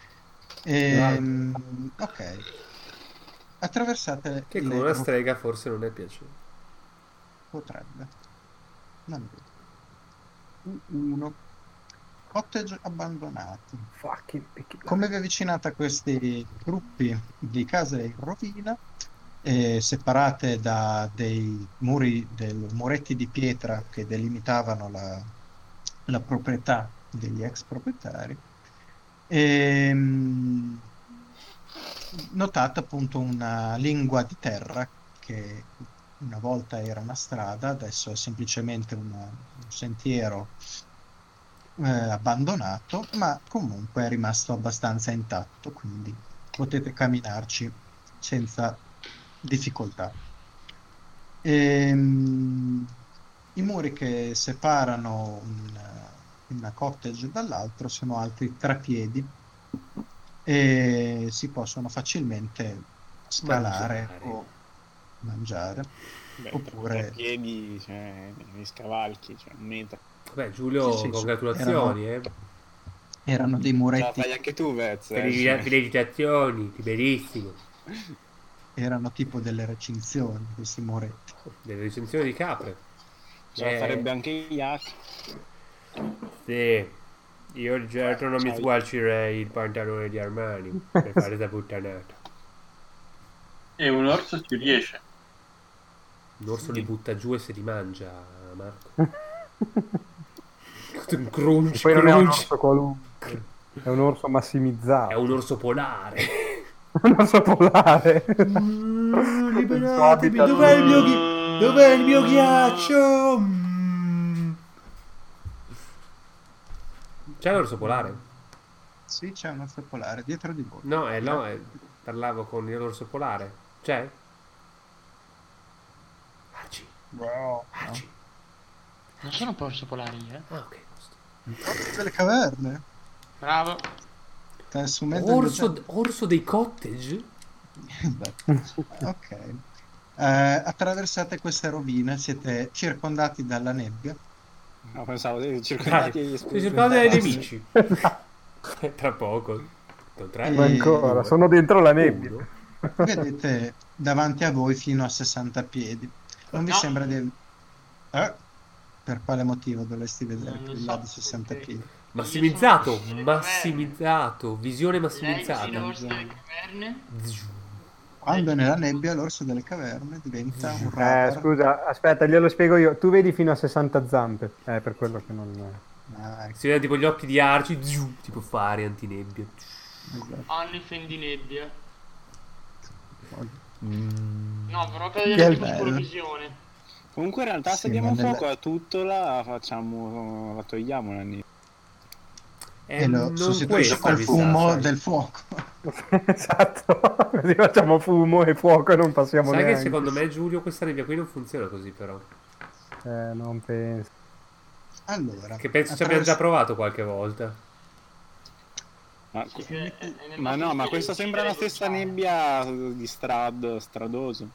Ehm, ok. Attraversate Che le con una rovine. strega forse non è piaciuto. Potrebbe. Non vedo. Uno. Cottage abbandonati. Fucking picchi- Come vi avvicinate a questi gruppi di case in rovina, eh, separate da dei muri, dei muretti di pietra che delimitavano la, la proprietà degli ex proprietari, ehm, notate appunto una lingua di terra che una volta era una strada, adesso è semplicemente una- un sentiero eh, abbandonato, ma comunque è rimasto abbastanza intatto, quindi potete camminarci senza difficoltà. Ehm, I muri che separano un- una cottage dall'altro sono alti tre piedi e si possono facilmente scalare Mangiare. o mangiare. Beh, Oppure- tre piedi, cioè, mi scavalchi, cioè un metro. Beh, Giulio, Sì, sì, congratulazioni, eh. Erano dei Ce la muretti, fai anche tu, Vez. eh, Felici- cioè. Felicitazioni, benissimo. erano tipo delle recinzioni, questi muretti. Delle recensioni di capre. Ce la Eh, farebbe anche Yak. Sì. Io certo non mi sgualcirei il pantalone di Armani per fare da puttanata. E un orso ci riesce. Un orso li butta giù e se li mangia, Marco. Un crunch, Poi non è un crunch. orso qualunque, è un orso massimizzato. È un orso polare. Un orso polare. Mm, liberatemi, dov'è il mio, ghi- dov'è il mio ghiaccio? Mm. C'è l'orso polare? Sì, c'è un orso polare dietro di voi. No, eh, no, eh, parlavo con l'orso polare. C'è? Arci, Wow. Arci. Non sono orso polari, eh. Ah, ok. Orso delle caverne. Bravo. Sta assumendo Orso, il- orso dei cottage? Ok. Eh, attraversate queste rovine, siete circondati dalla nebbia. No, pensavo di Dai, circondati sei circondato dai nemici. Eh, Tra poco. Non tre. Ma ancora, sono dentro la nebbia. Uno. Vedete davanti a voi fino a sessanta piedi. Non vi No. sembra di... Eh? Per quale motivo dovresti vedere Non lo più in so, là di sessanta perché- piedi? Massimizzato, Io sono delle massimizzato, visione Lei vicino massimizzata. all'orso delle caverne. Quando è nella nebbia l'orso delle caverne diventa un Eh, radar. scusa, aspetta, glielo spiego io. Tu vedi fino a sessanta zampe. Eh, per quello che non... Ah, ecco, Si vede tipo gli occhi di Arci, ziu, tipo fare antinebbia. esatto. Hanno di nebbia. Mm. No, però per Che vedere tipo bello. solo visione. Comunque in realtà se Sì, diamo ma nella- fuoco a tutto la facciamo, la togliamo la nebbia. Eh, E lo non sostituisce questa, col mi sa, fumo sai. del fuoco. Esatto, così facciamo fumo e fuoco e non passiamo Sai neanche. che secondo me, Giulio, questa nebbia qui non funziona così, però. Eh, non penso. Allora, Che penso ci abbiamo già provato qualche volta. Ma, Sì, che è- è nel ma no, nostro ma stile questa di sembra la uccidere stessa e bruciare. nebbia di strad, stradoso.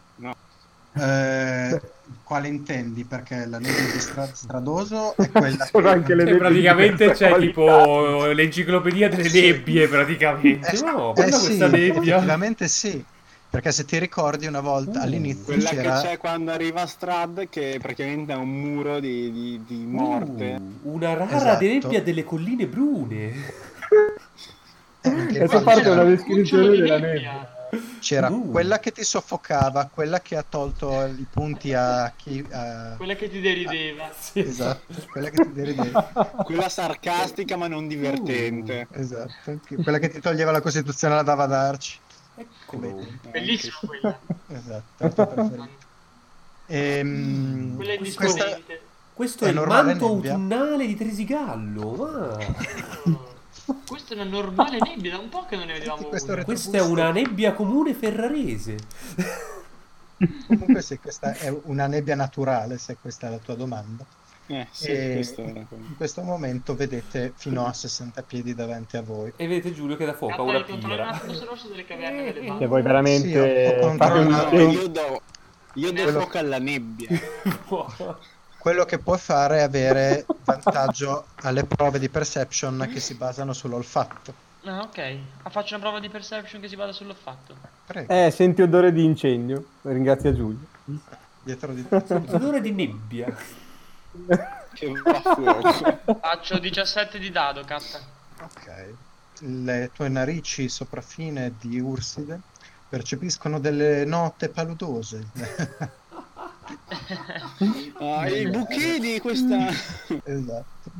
Eh, quale intendi? Perché la nebbia di stra- stradoso è quella Ci sono anche le Cioè, nebbie di praticamente diversa c'è qualità. tipo l'enciclopedia delle Sì. nebbie, praticamente. Eh, No, eh guarda sì, questa nebbia. effettivamente sì. Perché se ti ricordi una volta Uh, all'inizio Quella c'era... che c'è quando arriva Strad, che praticamente è un muro di, di, di morte. Uh, una rara Esatto. nebbia delle colline brune. eh, perché Questa poi parte è c'era, una Un descrizione cucciolo di della nebbia. nebbia. c'era Uh. quella che ti soffocava, quella che ha tolto i punti a chi... a- Quella che ti derideva. Sì. Esatto, quella che ti derideva. Quella sarcastica ma non divertente. Esatto, che- quella che ti toglieva la Costituzione la dava ad Arci. Eccolo. Bellissima quella. Esatto, il tuo preferito. Ehm, Quella è questa, indisponente. Questo È è il normale manto nebbia? autunnale di Tresigallo. Ah. Questa è una normale nebbia, da un po' che non ne vedevamo Questo una. re- Questa è una nebbia comune ferrarese. comunque sì, questa è una nebbia naturale, se questa è la tua domanda. Eh sì, E questo era quello. in questo momento vedete fino a sessanta piedi davanti a voi. E vedete Giulio che da fuoco ha Gatta, una devi controllare un pira. attimo se l'orso delle caverne me le Che manda. vuoi veramente Sì, ho- ho fare un controllato. No, intento? io do, io do Quello- fuoco alla nebbia. Quello che puoi fare è avere vantaggio alle prove di perception che si basano sull'olfatto. Ah, ok. Ah, faccio una prova di perception che si basa sull'olfatto. Prego, Eh, senti odore di incendio. Ringrazia Giulio. dietro di Odore di nebbia. Che va fuoco. Faccio diciassette di dado, Catta. Ok. Le tue narici sopraffine di Urside percepiscono delle note paludose. Ah, i buchi di questa... Esatto.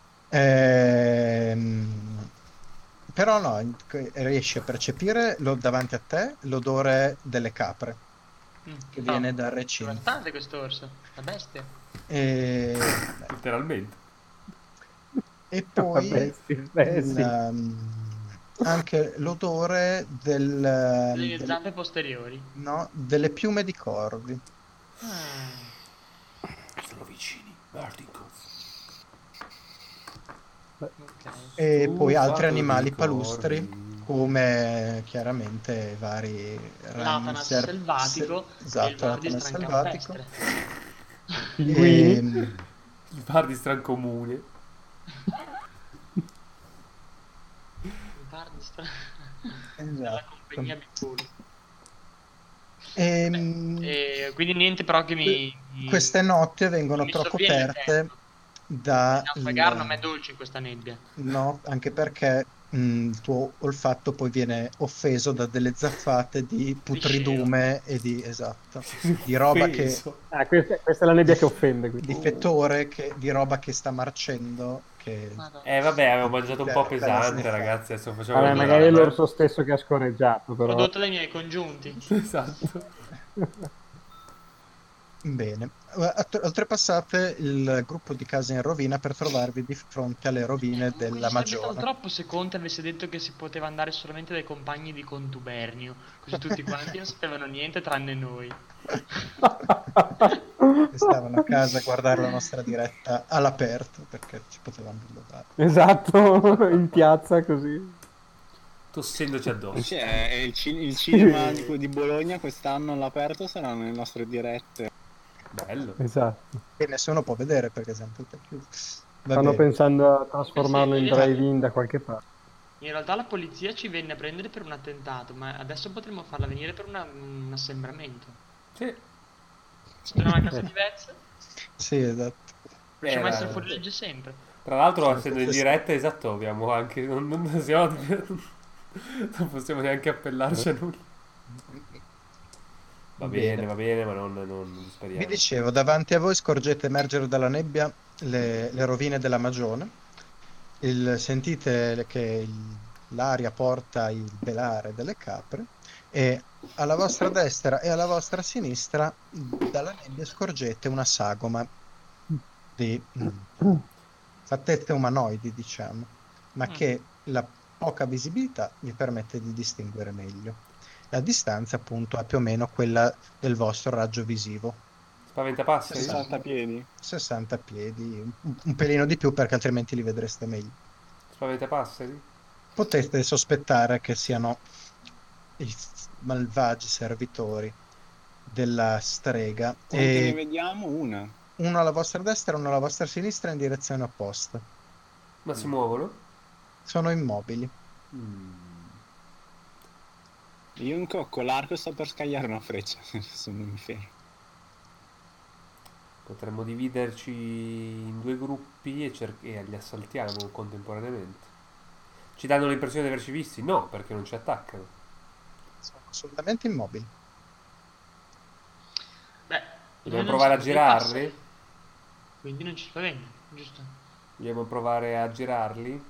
Ehm, però no, riesci a percepire lo- davanti a te l'odore delle capre Mm. che Ah, viene dal recinto. Importante quest'orso. La bestia. E, Letteralmente. e poi Vabbè, sì, beh, sì. il, um, anche l'odore del, Delle del- zampe posteriori. no, delle piume di corvi. Ah, Sono vicini. Vertigo. ok. E Uh, poi altri fatto animali di corvi. palustri come chiaramente vari L'Atanas ser- selvatico se- esatto, e il Vardi l'Atanas selvatico. strancampestre. Pinguini. Ehm, Il bar di strancomune. Il Vardi stra- Esatto. La compagnia Biccoli. ehm, E quindi niente però che mi... mi- queste note vengono mi però sovviene il coperte tempo. da... Naufragare il- non è dolce in questa nebbia. No, anche perché mh, il tuo olfatto poi viene offeso da delle zaffate di putridume e di, esatto, di roba che... Offeso. Ah, questa, questa è la nebbia di, che offende. di quindi. fetore, che, di roba che sta marcendo, che... Madonna. Eh vabbè, avevo mangiato un po' Per- per la pesante, sniffata. ragazzi, adesso facciamo Vabbè, il magari è dramma. l'orso stesso che ha scorreggiato, però. Prodotto dai miei congiunti. Esatto. Bene, Att- oltrepassate il gruppo di case in rovina per trovarvi di fronte alle rovine della Mi sarebbe Magione. troppo se Conte avesse detto che si poteva andare solamente dai compagni di contubernio, così tutti quanti non sapevano niente tranne noi. Che stavano a casa a guardare la nostra diretta all'aperto perché ci potevamo dare. Esatto, in piazza così. Tossendoci addosso. Sì, è- è il, ci- il cinema di, di Bologna quest'anno all'aperto saranno le nostre dirette. Bello. Esatto. E nessuno può vedere perché siamo tutti chiusi. Va Stanno bene. pensando a trasformarlo in Sì, sì. drive-in da qualche parte. In realtà la polizia ci venne a prendere per un attentato, ma adesso potremmo farla venire per una- un assembramento. Sì. Torniamo a casa di Vez, Sì, esatto. riusciamo a Era- essere fuori legge sempre. Tra l'altro, Sì, essendo in questo- diretta, esatto, abbiamo anche... Non, non, non siamo- non possiamo neanche appellarci a nulla. Va bene, Bene. va bene, ma non, non, non Vi speriamo. dicevo, davanti a voi scorgete emergere dalla nebbia le, le rovine della Magione. Il- sentite che il- l'aria porta il belare delle capre e alla vostra destra e alla vostra sinistra dalla nebbia scorgete una sagoma di mm, fattezze umanoidi, diciamo, ma Mm. che la poca visibilità vi permette di distinguere meglio. La distanza appunto è più o meno quella del vostro raggio visivo, Spaventapassi? sessanta piedi. sessanta piedi, un, un pelino di più perché altrimenti li vedreste meglio. Spaventapasseri? Potete sospettare che siano i malvagi servitori della strega Quante ne e vediamo? Una. uno alla vostra destra e uno alla vostra sinistra in direzione opposta. Ma si muovono? Sono immobili. Io incocco l'arco e sto per scagliare una freccia. Adesso non mi fermo. Potremmo dividerci in due gruppi e, cer- e li assaltiamo contemporaneamente. Ci danno l'impressione di averci visti? No, perché non ci attaccano. Sono assolutamente immobili. Beh, Dobbiamo noi non provare a siamo dei girarli? passeri, quindi non ci spaventa, giusto? Vogliamo provare a girarli?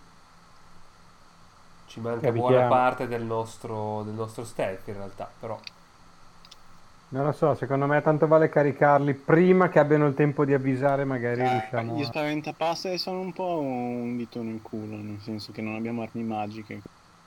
Ci manca Evitiamo. buona parte del nostro, del nostro stealth in realtà, però. Non lo so, secondo me tanto vale caricarli prima che abbiano il tempo di avvisare, magari Eh, riusciamo gli a... spaventapasseri sono un po' un dito nel culo, nel senso che non abbiamo armi magiche.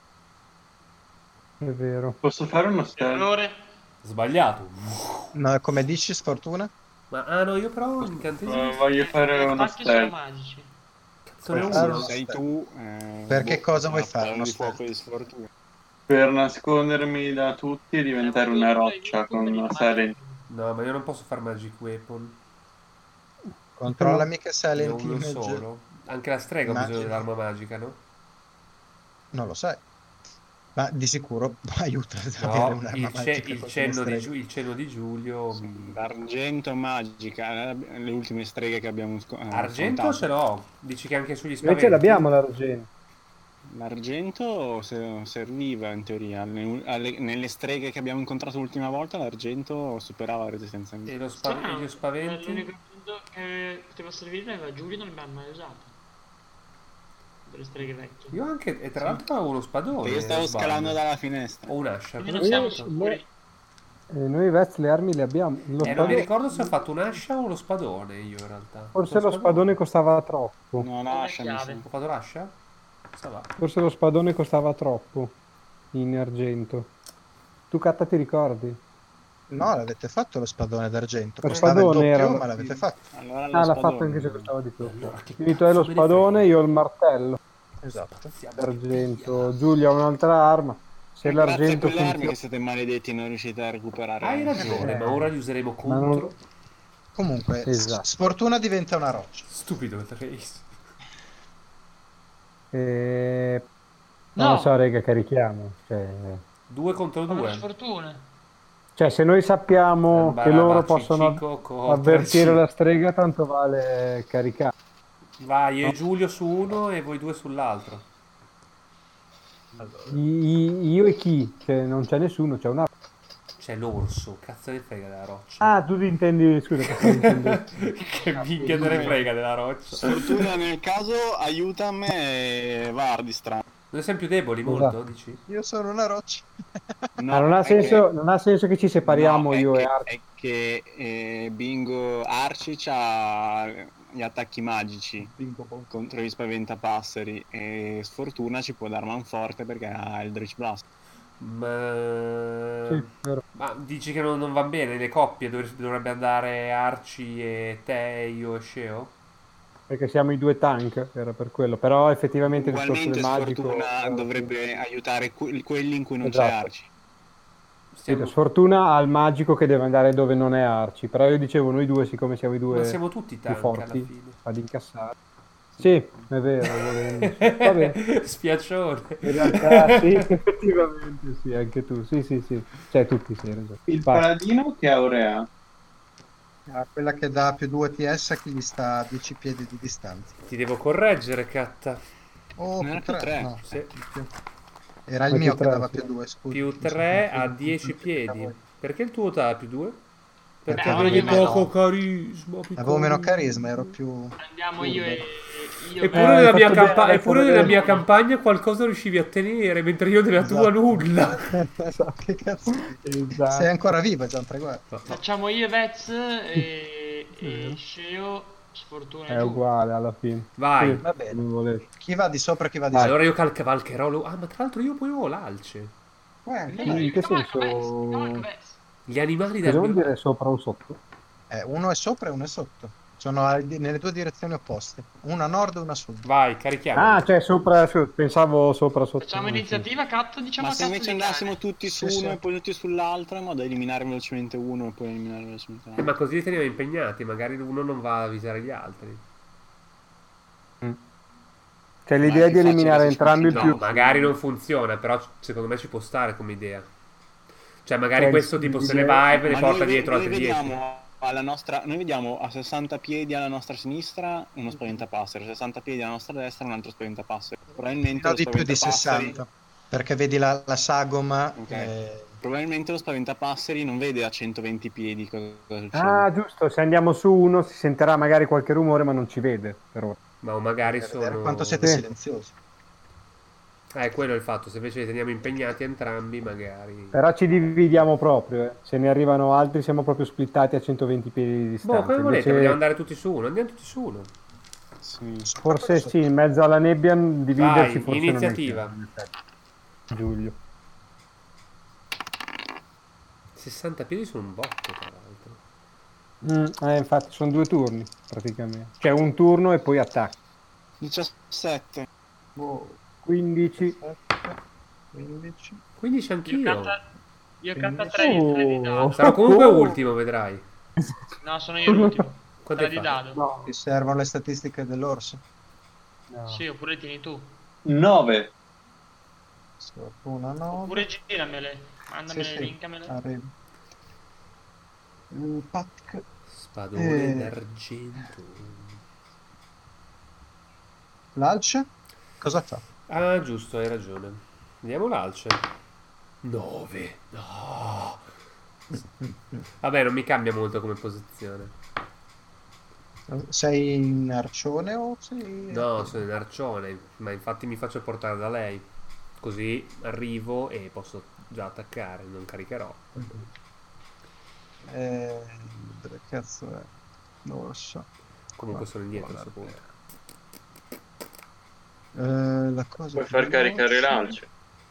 È vero. Posso fare uno stealth? Errore. Sbagliato. No, come dici, sfortuna? Ma ah no, io però incantesimo. Eh, voglio fare I uno attacchi sono stealth. magici. Cazzo ne ho fare uno. uno Sei stealth. tu. eh, Per che boh, cosa vuoi una fare palla uno di fuoco stealth? di sfortuna. Per nascondermi da tutti e diventare una roccia con una Silent. No, ma io non posso fare magic weapon. Controllami che Ne ho Silent uno Image. solo. Anche la strega ha bisogno Immagino. dell'arma magica, no? Non lo sai. Ma di sicuro aiuta ad No, avere un'arma il, ce- magica il contro cenno le di streghe. Giu- il cenno di Giulio. mi- L'argento magica, eh, le ultime streghe che abbiamo sco- eh, Argento affrontato. ce l'ho. Dici che anche sugli spaventi. Invece l'abbiamo l'argento. L'argento se- serviva in teoria. Ne- alle- nelle streghe che abbiamo incontrato l'ultima volta, l'argento superava la resistenza. E, lo spa- e gli spaventi? L'unico punto che poteva servire era Giulio, non l'abbiamo mai usato. Delle streghe vecchie. Io anche, e tra l'altro avevo uno spadone. Io stavo sbaglio. scalando dalla finestra. Ho un'ascia. Quindi cosa non ho siamo fatto? sicuri. E noi Vez le armi le abbiamo. Lo Eh, non mi spadone- ricordo se ho fatto un'ascia o lo spadone io in realtà. Forse lo spadone costava troppo. No, Come lasciami. chiave. sì. Ho fatto l'ascia? Cosa va? Forse lo spadone costava troppo in argento. Tu Catta ti ricordi? No, l'avete fatto lo spadone d'argento. Lo Costava il spadone doppio, era- ma l'avete fatto. Allora lo Ah, l'ha spadone. fatto anche se costava di più. Allora, che Quindi tu hai lo cazzo me ne spadone, frega? io ho il martello Esatto. d'argento. Giulio ha un'altra arma. Se Eh, grazie a l'argento quelle armi funziona... che siete maledetti non riuscite a recuperare. Hai ragione, Eh. ma ora li useremo Ma non- contro. Comunque, Esatto. s- sfortuna diventa una roccia. Stupido Trace. Eh, Non No, lo so, raga, carichiamo. Cioè, Due contro come due. sfortuna. cioè, se noi sappiamo che loro Barabacci, possono Cico, Corte, avvertire sì. la strega, tanto vale caricare. Vai, io e Giulio su uno e voi due sull'altro. I- i- io e chi? Cioè, non c'è nessuno, c'è una... C'è l'orso, cazzo ne frega della roccia. Ah, tu ti intendi... Scusa, che intendi... Che minchia te ne frega della roccia. Sfortuna nel caso, aiutami e va a distrarre. Noi siamo più deboli, Esatto. molto, dici? Io sono una roccia. No, Ah, non, ha è senso, che- non ha senso che ci separiamo no, è io che, e Arci. è che eh, Bingo Arci c'ha gli attacchi magici contro gli spaventapasseri e Sfortuna ci può dar manforte perché ha il Eldritch Blast. Ma... Sì, vero. Ma dici che non, non va bene le coppie? Dov- dovrebbe andare Arci e te, io e Sceo? Perché siamo i due tank, era per quello. Però effettivamente il discorso Ugualmente del magico... Sfortuna eh, dovrebbe aiutare que- quelli in cui non Esatto. c'è Arci. Sì, Siamo... Sfortuna ha il magico che deve andare dove non è Arci. Però io dicevo, noi due, siccome siamo i due Ma siamo tutti più tank alla forti, fine. ad incassare. Sì, è vero, volendo. Va bene. Spiaccione. In realtà sì, effettivamente sì, anche tu. Sì, sì, sì. Cioè tutti sì, hai ragione. Il Vai. paladino che aurea? Ah, quella che dà più due T S a chi gli sta a dieci piedi di distanza. Ti devo correggere, Catta. Oh, Non era più più tre. tre. No, Sì. più. Era il Ma mio più che tre, dava sì. più due, scusa. Più Mi sono tre a confuso. dieci piedi. Perché il tuo dà più due? Perché Beh, avevi io meno- poco carisma. Avevo meno piccolo. carisma, ero più... Andiamo io e... Io Eppure, Eh, nella, hai mia fatto bene campa- a eppure mettere- nella mia campagna qualcosa riuscivi a tenere, mentre io nella tua Esatto. nulla. Esatto, che cazzo. Esatto. Sei ancora viva, Giantre, guarda. Facciamo io e Vez e, e Sceo, Sfortuna È giù. uguale alla fine. Vai. Sì, Va bene. come volete. Chi va di sopra e chi va di sotto? Allora io cal- cavalcherò. lo- Ah, ma tra l'altro io poi ho l'alce. Eh, In che Cavalca Vez, senso? cavalca Vez. Gli animali Cosa del vuol mio... dire sopra o sotto? eh, uno è sopra e uno è sotto. Sono a- nelle due direzioni opposte. Una a nord e una a sud. Vai, carichiamo. Ah, cioè sopra, su- pensavo sopra sotto. Facciamo iniziativa, Cat, diciamo Ma a se cazzo invece di andassimo cane. tutti su Sì, uno sì. e poi tutti sull'altro, in modo da eliminare velocemente uno e poi eliminare velocemente Eh, l'altro. ma così li teniamo impegnati, magari uno non va a avvisare gli altri. Cioè l'idea Ma è di più eliminare facile se entrambi il si No, più... magari non funziona, però secondo me ci può stare come idea. Cioè magari Cioè, questo il- tipo se l'idea- ne va e ve ne Ma porta noi, dietro noi altri dieci. vediamo alla nostra, noi vediamo a sessanta piedi alla nostra sinistra uno spaventapasseri, a sessanta piedi alla nostra destra un altro spaventapasseri. Probabilmente No, lo di più di spaventapasseri- sessanta. Perché vedi la, la sagoma. Ok. eh, Probabilmente lo spaventapasseri non vede a centoventi piedi cosa succede. Ah, giusto, se andiamo su uno si sentirà magari qualche rumore ma non ci vede, per ora. Ma o magari per vedere sono... quanto siete Sì. silenziosi. Eh, quello è il fatto, se invece li teniamo impegnati entrambi magari... Però ci dividiamo proprio, eh. Se ne arrivano altri siamo proprio splittati a centoventi piedi di distanza. Boh, come volete, Invece, vogliamo andare tutti su uno, andiamo tutti su uno. Sì. forse sì, in mezzo alla nebbia dividerci Vai, forse iniziativa. non è in effetti. Giulio. sessanta piedi sono un botto, tra l'altro. Mm, eh, infatti sono due turni praticamente. Cioè un turno e poi attacco. diciassette. Boh, quindici. quindici. quindici Io anch'io. canta, io canta tre, tre di dado. Sarò comunque Oh. ultimo, vedrai. No, sono io l'ultimo. Quanto tre hai di fatto? dado. No, Ti servono le statistiche dell'orso. no. Sì, oppure tieni tu. nove. Sfortuna no. Oppure giramele. Mandamele, Sì, sì. linkamele. Arrivo. Il pack. Spadone Eh. d'argento. L'alce? Cosa fa? Ah, giusto, hai ragione. Vediamo l'alce. nove. No. Vabbè, non mi cambia molto come posizione. Sei in arcione o sei... No, sono in arcione, ma infatti mi faccio portare da lei. Così arrivo e posso già attaccare, non caricherò. Eh, dove cazzo è? Non lo so. Comunque sono indietro a questo punto. Eh, la cosa Puoi più far caricare veloce. l'alce.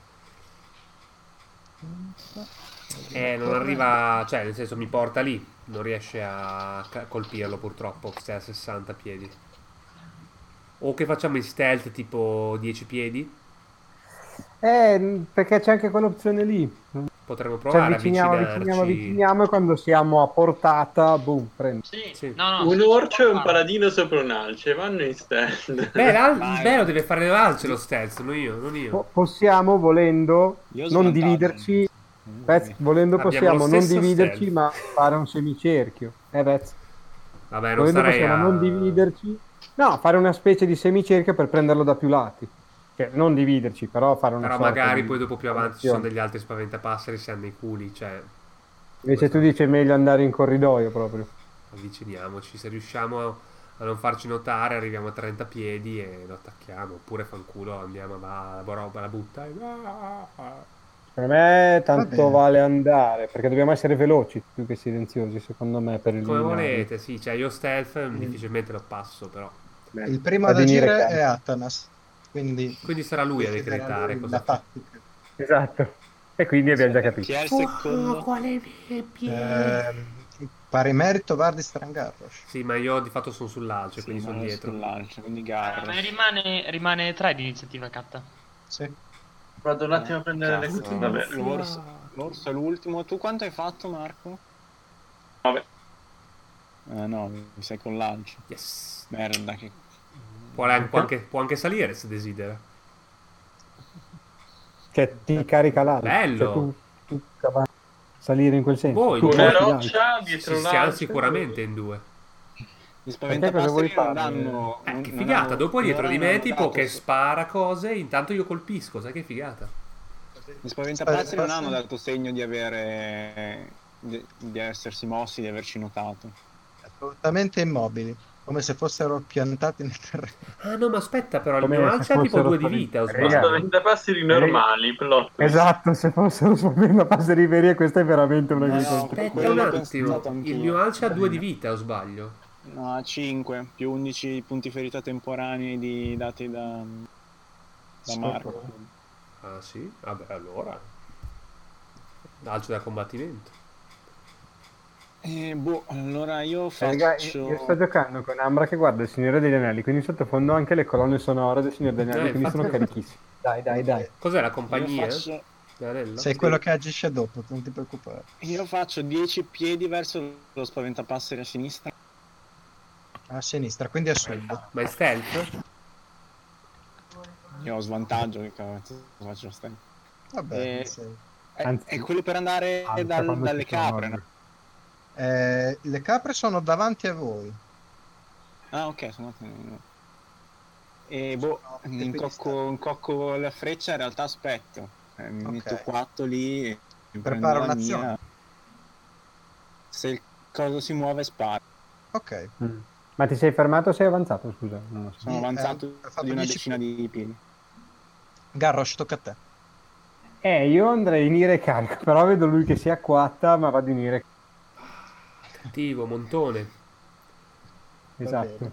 Eh, non arriva, cioè nel senso mi porta lì, non riesce a ca- colpirlo purtroppo, se è a sessanta piedi. O che facciamo in stealth tipo dieci piedi? Eh, perché c'è anche quell'opzione lì. Potremmo Ci provare a avviciniamo, avvicinarci. avviciniamo, avviciniamo e quando siamo a portata, boom, prendo. Sì, Sì. no, no. Un sì, orcio e un guarda. paladino sopra un alce, vanno in stand. Beh, l'al- Vai. beh, lo deve fare l'alce lo stealth, non io, non io. Po- possiamo, volendo, Io ho non svantaggio. dividerci. Vez, volendo Abbiamo possiamo lo non stesso dividerci, stealth. ma fare un semicerchio. Eh, Vez, Vabbè, non volendo starei possiamo a... non dividerci No, fare una specie di semicerchio per prenderlo da più lati. Cioè, non dividerci, però fare una Però sorta magari di poi dopo più avanti ci sono formazione. degli altri spaventapasseri, si hanno i culi, cioè... Invece tu dici è meglio andare in corridoio proprio. Avviciniamoci, se riusciamo a non farci notare arriviamo a trenta piedi e lo attacchiamo, oppure fanculo andiamo a la roba, la butta e... Secondo me Va tanto bene. vale andare, perché dobbiamo essere veloci più che silenziosi, secondo me, per Come eliminarli. volete, sì, cioè io stealth difficilmente lo passo, però... Beh, Il primo fa ad venire agire carico. è Atanas, quindi Quindi sarà lui a deciderà decretare lui cosa la fa. tattica. Esatto. E quindi abbiamo già Chi capito. è il secondo? quale piedi? Ehm, pari merito Vardi Strangarrosh. Sì, ma io di fatto sono sull'alce, Sì, quindi ma sono io dietro. sull'alce, quindi Ah, Garrosh. ma rimane, rimane tre di iniziativa, Catta. Sì. Vado un attimo a prendere le Cazzo, cose da bere. l'orso, l'orso è l'ultimo. Tu quanto hai fatto, Marco? Vabbè. Eh no, mi sei con l'alce. Yes. Merda, che... Può anche, può anche- può anche salire se desidera. Cioè, ti carica l'altro. Bello. Cioè, tu, tu cavalli- salire in quel senso. Voi, tu voi- Una porti l'altro. roccia Ci dietro stiamo l'alce. sicuramente in due. Gli Perché cosa vuoi spaventapasseri non fare? danno... Eh, non- che non figata, hanno- dopo dietro finora di non me hanno tipo dato che se- spara cose, intanto io colpisco, sai che figata. Gli spaventapasseri non hanno dato segno di avere... di, di essersi mossi, di averci notato. Assolutamente immobili, come se fossero piantati nel terreno. Ah no, ma aspetta però, il Come mio se alce ha tipo fossero due di spaven- vita, o Raga, sbaglio? Spaventapasseri normali, plot twist. Esatto, se fossero spaventapasseri veri e questa è veramente una No, no, agricoltura. Aspetta quello un l'ho attimo, pensato anch'io. il mio alce ha due di vita, o sbaglio? No, cinque più undici punti ferita temporanei di, dati da, da Marco. Ah sì? Vabbè, allora. Alce da combattimento. Eh, boh, allora io Eh, raga, faccio... io, io sto giocando con Ambra che guarda il Signore degli Anelli, quindi in sottofondo anche le colonne sonore del Signore degli Anelli, Eh, quindi sono infatti- carichissime. Dai, dai, dai. Cos'è la Io compagnia? faccio, L'anello? Sei quello che agisce dopo, non ti preoccupare. io faccio dieci piedi verso lo spaventapasseri a sinistra. A sinistra, quindi a sud. Ma è stealth? Io ho svantaggio, che cazzo faccio stai. Vabbè, Eh, sei- Eh, Anzi, è quello per andare alza dal- quando dalle ci sono capre, orbi. no? Eh, le capre sono davanti a voi. Ah, ok, sono andato- E boh, Sono incocco, incocco la freccia, in realtà aspetto. Eh, mi Ok. metto quattro lì e prendo Prepara la un'azione. mia. Se il coso si muove, spara. Ok. Mm. Ma ti sei fermato o sei avanzato? Scusa, non lo so. Sono Di- avanzato eh, ha fatto di una dieci decina piedi. di piedi. Garrosh, tocca a te. Eh, io andrei in ire carico, però vedo lui che si acquatta, ma vado in ire. Cattivo, montone. Esatto.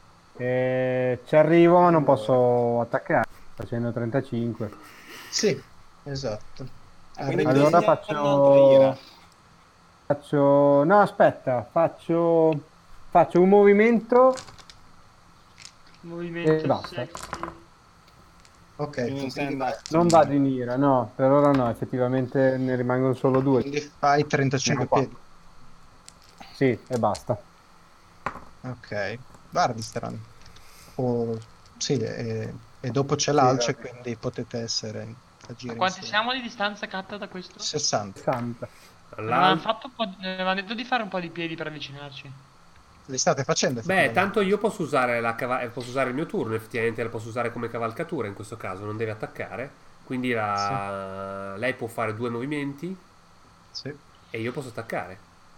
Eh, ci arrivo, ma non posso attaccare, facendo trentacinque. Sì, esatto. Quindi Arrivi- Allora bisogna faccio- un'altra ira. Faccio... No, aspetta, faccio... Faccio un movimento Movimento E basta. sexy. Ok, Quindi non tu sei quindi, andato. Non vado in ira, no, per ora no, effettivamente ne rimangono solo due. quindi fai trentacinque Ecco qua. piedi. Sì, e basta. Ok. Vardistran. O... Sì, e, e dopo c'è l'alce, vabbè. quindi potete essere agire Quanti insieme. siamo di distanza, Catta, da questo? sessanta. sessanta. Ne avevamo All'al- fatto un po' di... ne avevamo detto di fare un po' di piedi per avvicinarci. Li state facendo? Beh, effettivamente? tanto io posso usare, la cava- eh, posso usare il mio turno, effettivamente la posso usare come cavalcatura in questo caso, non deve attaccare. Quindi la- lei può fare due movimenti Sì. e io posso attaccare.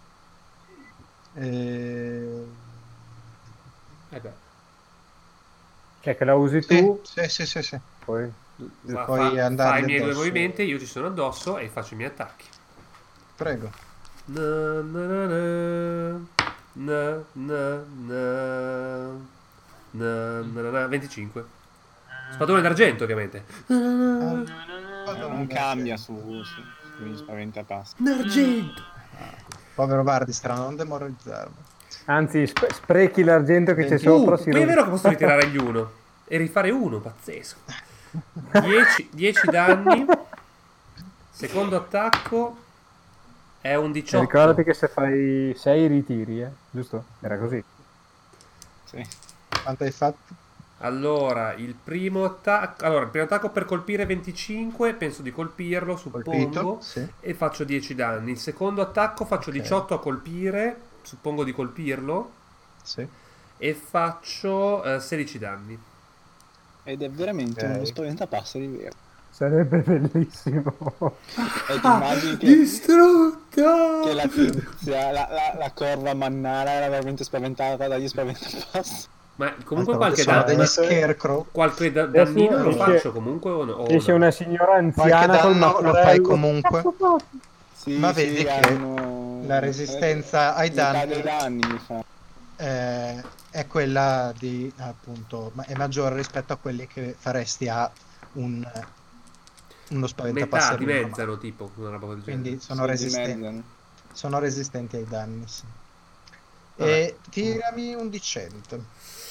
Eh, Eh beh, Cioè che la usi Sì, tu, sì, sì, sì, sì. poi... fa, puoi fa- andargli fa i miei due addosso. movimenti, io ci sono addosso e faccio i miei attacchi. Prego. Na, na, na, na. Na, na, na. Na, na, na, na. venticinque. Spadone d'argento, ovviamente. Ah, Non cambia su, su, sugli spaventapassi. D'argento. povero Vardistran, non demoralizzarlo. Anzi, sp- sprechi l'argento che c'è Uh, sopra, Uh, si poi è rompe. vero che posso ritirare gli uno e rifare uno, pazzesco. dieci danni. Secondo attacco è un Cioè, diciotto. ricordati che se fai sei ritiri, eh? Giusto? Era così. Sì. Quanto hai fatto? Allora, il primo attacco, allora, il primo attacco per colpire venticinque, penso di colpirlo, suppongo, Colpito? Sì. e faccio dieci danni. Il secondo attacco faccio Ok. diciotto a colpire, suppongo di colpirlo, Sì. e faccio eh, sedici danni. Ed è veramente Ok. uno spaventapasseri vero. Sarebbe bellissimo. E ti immagini che, Distrutta! che la tizia, la, la, la corva mannara era veramente spaventata dagli spaventapasseri. Ma comunque Allora, qualche, sono da- degli Adesso- scarecrow. qualche da- Adesso dannino lo esce- faccio comunque o no? o Esce no? una signora Qualche anziana col danno lo mattarello. fai comunque. Sì, Ma sì, vedi che hanno... la resistenza ai metà danni dei danni mi fa. eh, è quella di appunto, ma è maggiore rispetto a quelli che faresti a un, uno Metà, spaventapasseri dimezzano normale. tipo, una roba del genere. Quindi sono Sì, resistenti, dimezzano. sono resistenti ai danni, sì. Vabbè. E tirami un D cento.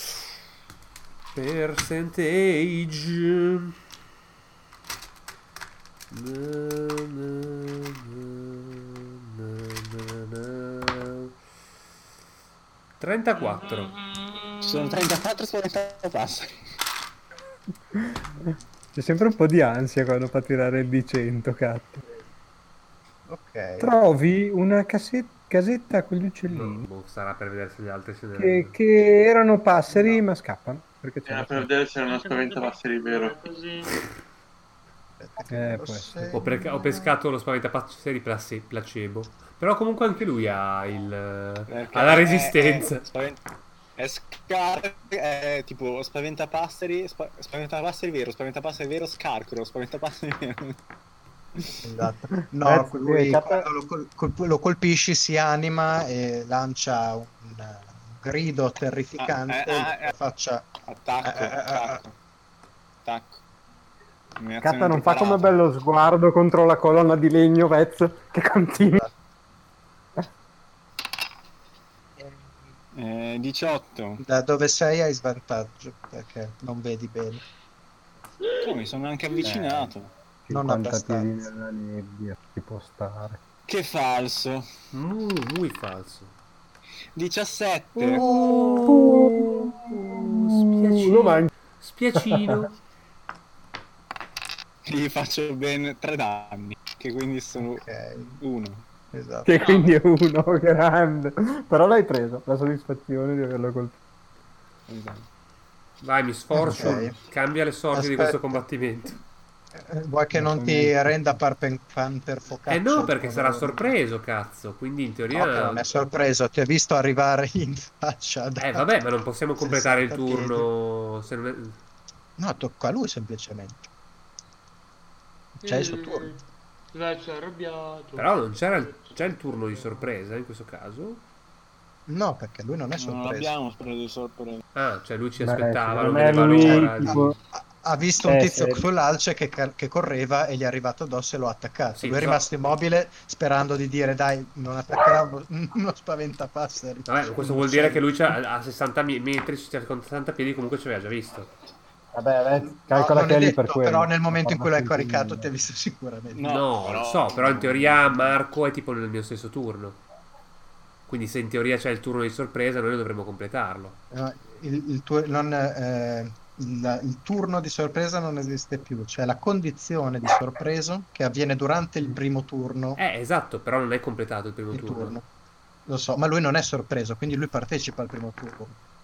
Percentage. Na, na, na, na, na, na. trentaquattro. Ci sono trentaquattro spaventapasseri. C'è sempre un po' di ansia quando fa tirare il D cento, cazzo. Ok. Trovi una casse- casetta con gli No, uccellini boh, sarà per vedere se gli altri se ne che, che erano passeri No. ma scappano. Perché c'è Era la per vedere se era uno spaventapasseri vero. Così. Aspetta che Eh, me lo può essere. Ho, per- ho pescato lo spaventapasseri place- placebo. Però comunque anche lui ha il Perché ha la è- resistenza. È, spavent- è scar- è tipo spaventapasseri, spa- spaventapasseri vero, spaventapasseri vero, scarcro, spaventapasseri vero. Esatto. No, Ragazzi, lui eh, capa- quando lo, col- col- lo colpisci si anima e lancia un, un grido terrificante, Ah, eh, ah, eh. la faccia Attacco, Eh, eh, eh, attacco, attacco. Un'azione Catta non fa come preparata. bello sguardo contro la colonna di legno Vez che continua. Eh, diciotto. da dove sei hai svantaggio perché non vedi bene. Oh, mi sono anche avvicinato. Non cinquanta piedi abbastanza. nella nebbia, ci può stare. Che falso. Mu, muy falso. diciassette. Oh, Lo spiacino. mangi. Spiacino. Gli faccio ben tre danni, che quindi sono Ok, uno. esatto. Che quindi è uno grande. Però l'hai preso, la soddisfazione di averlo colpito. Esatto. Vai, mi sforzo. Ok. Cambia le sorti di Aspetta. questo combattimento. Eh, Vuoi che non ti renda par pen- pan per focaccia? Eh no, perché come- sarà sorpreso, cazzo. Quindi in No, teoria. che non è sorpreso, ti ha visto arrivare in faccia. da- Eh vabbè, ma non possiamo completare il sessanta piedi. turno. Se non è... No, tocca a lui semplicemente. C'è il suo turno. Verso arrabbiato. Però non c'era il... c'è il turno di sorpresa in questo caso. No, perché lui non è Non sorpreso. abbiamo preso di sorpresa. Ah, cioè lui ci Beh, aspettava, non secondo me vedeva lui, l'ora. tipo- Ha- Ha visto un Eh, tizio se- sull'alce che, ca- che correva e gli è arrivato addosso e lo ha attaccato. Sì, lui è so- rimasto immobile sperando di dire dai, non attaccherà uno, uno spaventapasseri. Vabbè, questo vuol dire che lui c'ha, a sessanta mi- metri, cioè, con sessanta piedi comunque ci aveva già visto. Vabbè, Vez, No, calcola non che è è lì detto, per quello. però nel momento in cui l'hai Parla caricato sempre ti ha visto sicuramente. No, No, però- lo so, però in teoria Marco è tipo nel mio stesso turno. Quindi se in teoria c'è il turno di sorpresa noi dovremmo completarlo. No, il, il tuo- non, eh, il- il turno di sorpresa non esiste più, c'è la condizione di sorpreso che avviene durante il primo turno. Eh, esatto, però non è completato il primo il turno. turno. Lo so, ma lui non è sorpreso, quindi lui partecipa al primo turno.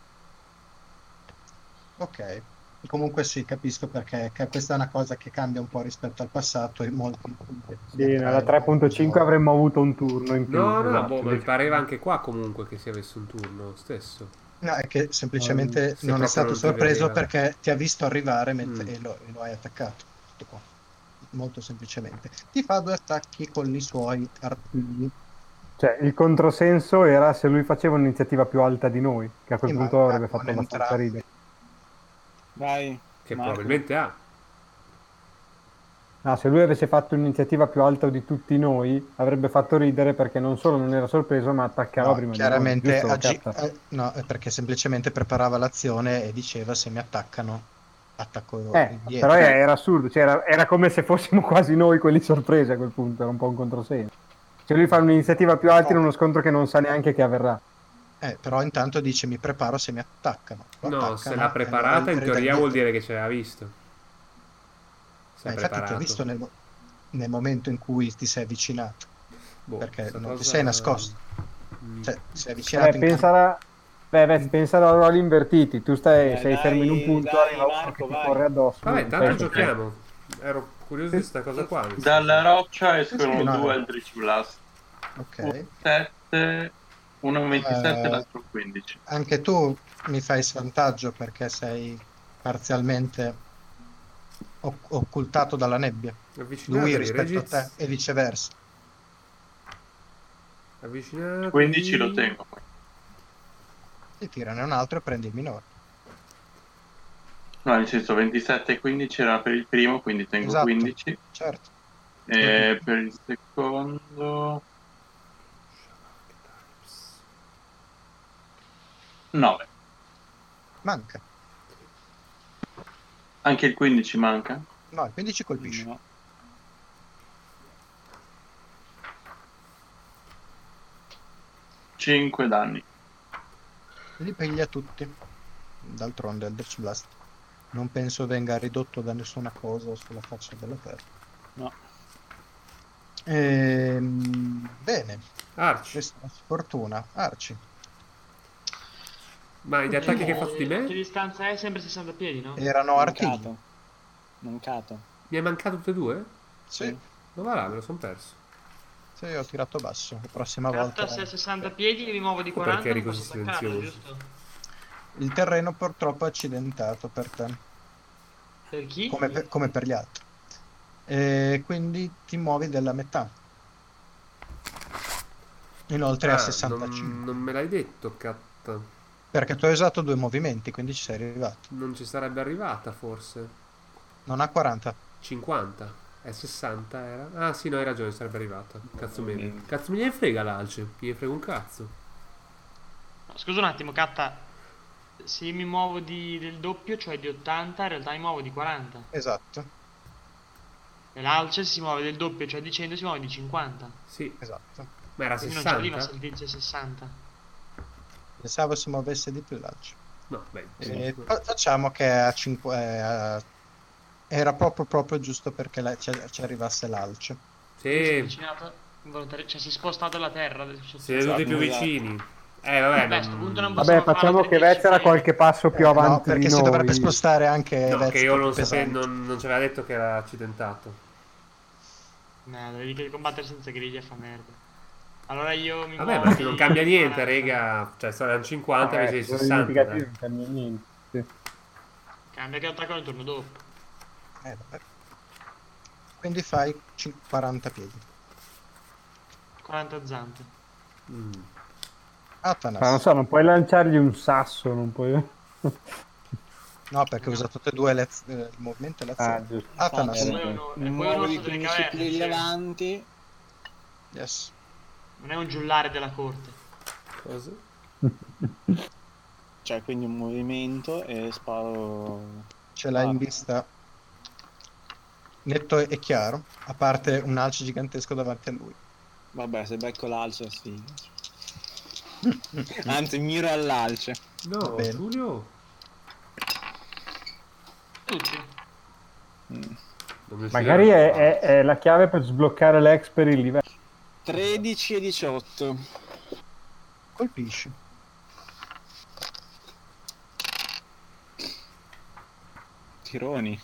Ok, comunque sì, capisco perché che questa è una cosa che cambia un po' rispetto al passato e molti. Sì, nella tre punto cinque avremmo avuto un turno in più. No, no, esatto. boh, ma mi pareva anche qua comunque che si avesse un turno stesso. No, è che semplicemente Se non proprio è stato non ti sorpreso vedeva. perché ti ha visto arrivare mentre Mm. e, lo, e lo hai attaccato. Tutto qua. Molto semplicemente. Ti fa due attacchi con i suoi artigli. Cioè, il controsenso era se lui faceva un'iniziativa più alta di noi, che a quel Sì, ma punto avrebbe con fatto abbastanza entrambi. ridere. Vai. Che Marco. probabilmente ha. Ah, se lui avesse fatto un'iniziativa più alta di tutti noi, avrebbe fatto ridere perché non solo non era sorpreso, ma attaccava No, prima chiaramente di noi. Giusto, agi- Catta? eh, no, è perché semplicemente preparava l'azione e diceva se mi attaccano attacco Eh, indietro. però era assurdo, cioè era, era come se fossimo quasi noi quelli sorpresi a quel punto, era un po' un controsenso. Cioè lui fa un'iniziativa più alta in uno scontro che non sa neanche che avverrà. Eh, però intanto dice mi preparo se mi attaccano. Lo No, attaccano, se l'ha e preparata allora in grida teoria vuol indietro. dire che ce l'aveva visto. Si Ma è infatti ti ho preparato. visto nel, mo- nel momento in cui ti sei avvicinato, Boh, perché questa non ti cosa- sei nascosto. Mm. Cioè, ti sei avvicinato Eh, in pensa, alla, Beh, beh, pensa a ruoli invertiti. Tu stai, Dai, sei fermo in un dai, punto, dai, arriva uno Marco, che ti vai. corre addosso. Vabbè, non tanto penso- giochiamo. Ero curioso di questa cosa qua. nel Dalla senso. roccia escono Sì, no. due Eldritch Blast. Ok. Un sette, uno un ventisette e Eh, l'altro quindici. Anche tu mi fai svantaggio perché sei parzialmente oc- occultato dalla nebbia. Lui Avvicinatevi, rispetto a te Regiz. e viceversa. Avvicinatevi. quindici lo tengo. Ti tirane un altro e prendi il minore. No, nel senso ventisette e quindici era per il primo, quindi tengo Esatto. quindici. Certo. E per il secondo nove. Manca. Anche il quindici manca? No, il quindici colpisce. No. cinque danni. Li piglia tutti. D'altronde Eldritch Blast non penso venga ridotto da nessuna cosa sulla faccia della terra. No. Ehm, bene, Arci. questa è una sfortuna. Arci. Ma gli attacchi che hai fatto di Che me? distanza è? Sempre sessanta piedi, no? Erano artigli. Mancato. Mancato. Mi hai mancato tutte e due? Sì, Ma va là, me lo sono perso. sì, ho tirato basso. La prossima Catta, volta se a sessanta piedi io mi muovo di Ecco quaranta, perché eri non così posso attaccarlo, silenzioso. giusto? il terreno purtroppo è accidentato per te, Per chi? come per, come per gli altri. E quindi ti muovi della metà. Inoltre a Ah, sessantacinque. non, non me l'hai detto, Catta. Perché tu hai usato due movimenti, quindi ci sei arrivato. Non ci sarebbe arrivata, forse. Non ha quaranta. cinquanta. È sessanta era? Ah sì, no, hai ragione, sarebbe arrivata. Cazzo me. Niente. Cazzo me ne frega l'alce. Mi frega un cazzo. No, scusa un attimo, Catta. Se io mi muovo di, del doppio, cioè di ottanta, in realtà mi muovo di quaranta. Esatto, E l'alce si muove del doppio, cioè di cento, si muove di cinquanta. Sì, esatto. ma era Quindi non ci arriva se sessanta? il dice sessanta. Pensavo si muovesse di più l'alce. No, beh, E sì. fa- facciamo che a cinque, eh, a- era proprio proprio giusto perché la- ci, ci arrivasse l'alce. Si è Sì, avvicinato involontari- cioè si è spostato la terra. siete tutti più Esatto. vicini. Eh, vabbè, Beh, a sto non- punto non Vabbè, possiamo facciamo farlo che per Vez era dieci qualche passo più Eh, avanti no, perché di si dovrebbe noi. spostare anche No, Vez, che io più non sapevo, pesante. non, non ci aveva detto che era accidentato. piedi. No, devi combattere senza griglia, fa merda. Allora io mi Vabbè, muovo ma di non cambia niente, quaranta. rega. Cioè, saranno cinquanta Eh, invece di sono sessanta. indicativi, dai. non cambia niente. Sì. Cambia che attacco nel turno dopo. Eh, vabbè. Quindi fai cin- quaranta piedi. quaranta zampe. Mm. Atanas. Ma non so, non puoi lanciargli un sasso, non puoi... No, perché ho usato tutte e due le az- eh, il movimento e Ah, l'azione. giusto. Atanas. E Eh, poi uno, e Mi poi uno muovo di sotto le quindici caverne. piedi cioè, avanti. Yes. non è un giullare della corte. Cosa? Cioè, quindi un movimento e sparo. Ce l'hai in Ah. vista netto e chiaro, a parte un alce gigantesco davanti a lui. Vabbè, se becco l'alce, sì. Anzi, miro all'alce. Va No, bene. Giulio. Tutti. Mm. Non mi Magari fido. è, è- è la chiave per sbloccare l'ex per il livello. tredici e diciotto. Colpisci. Tironi.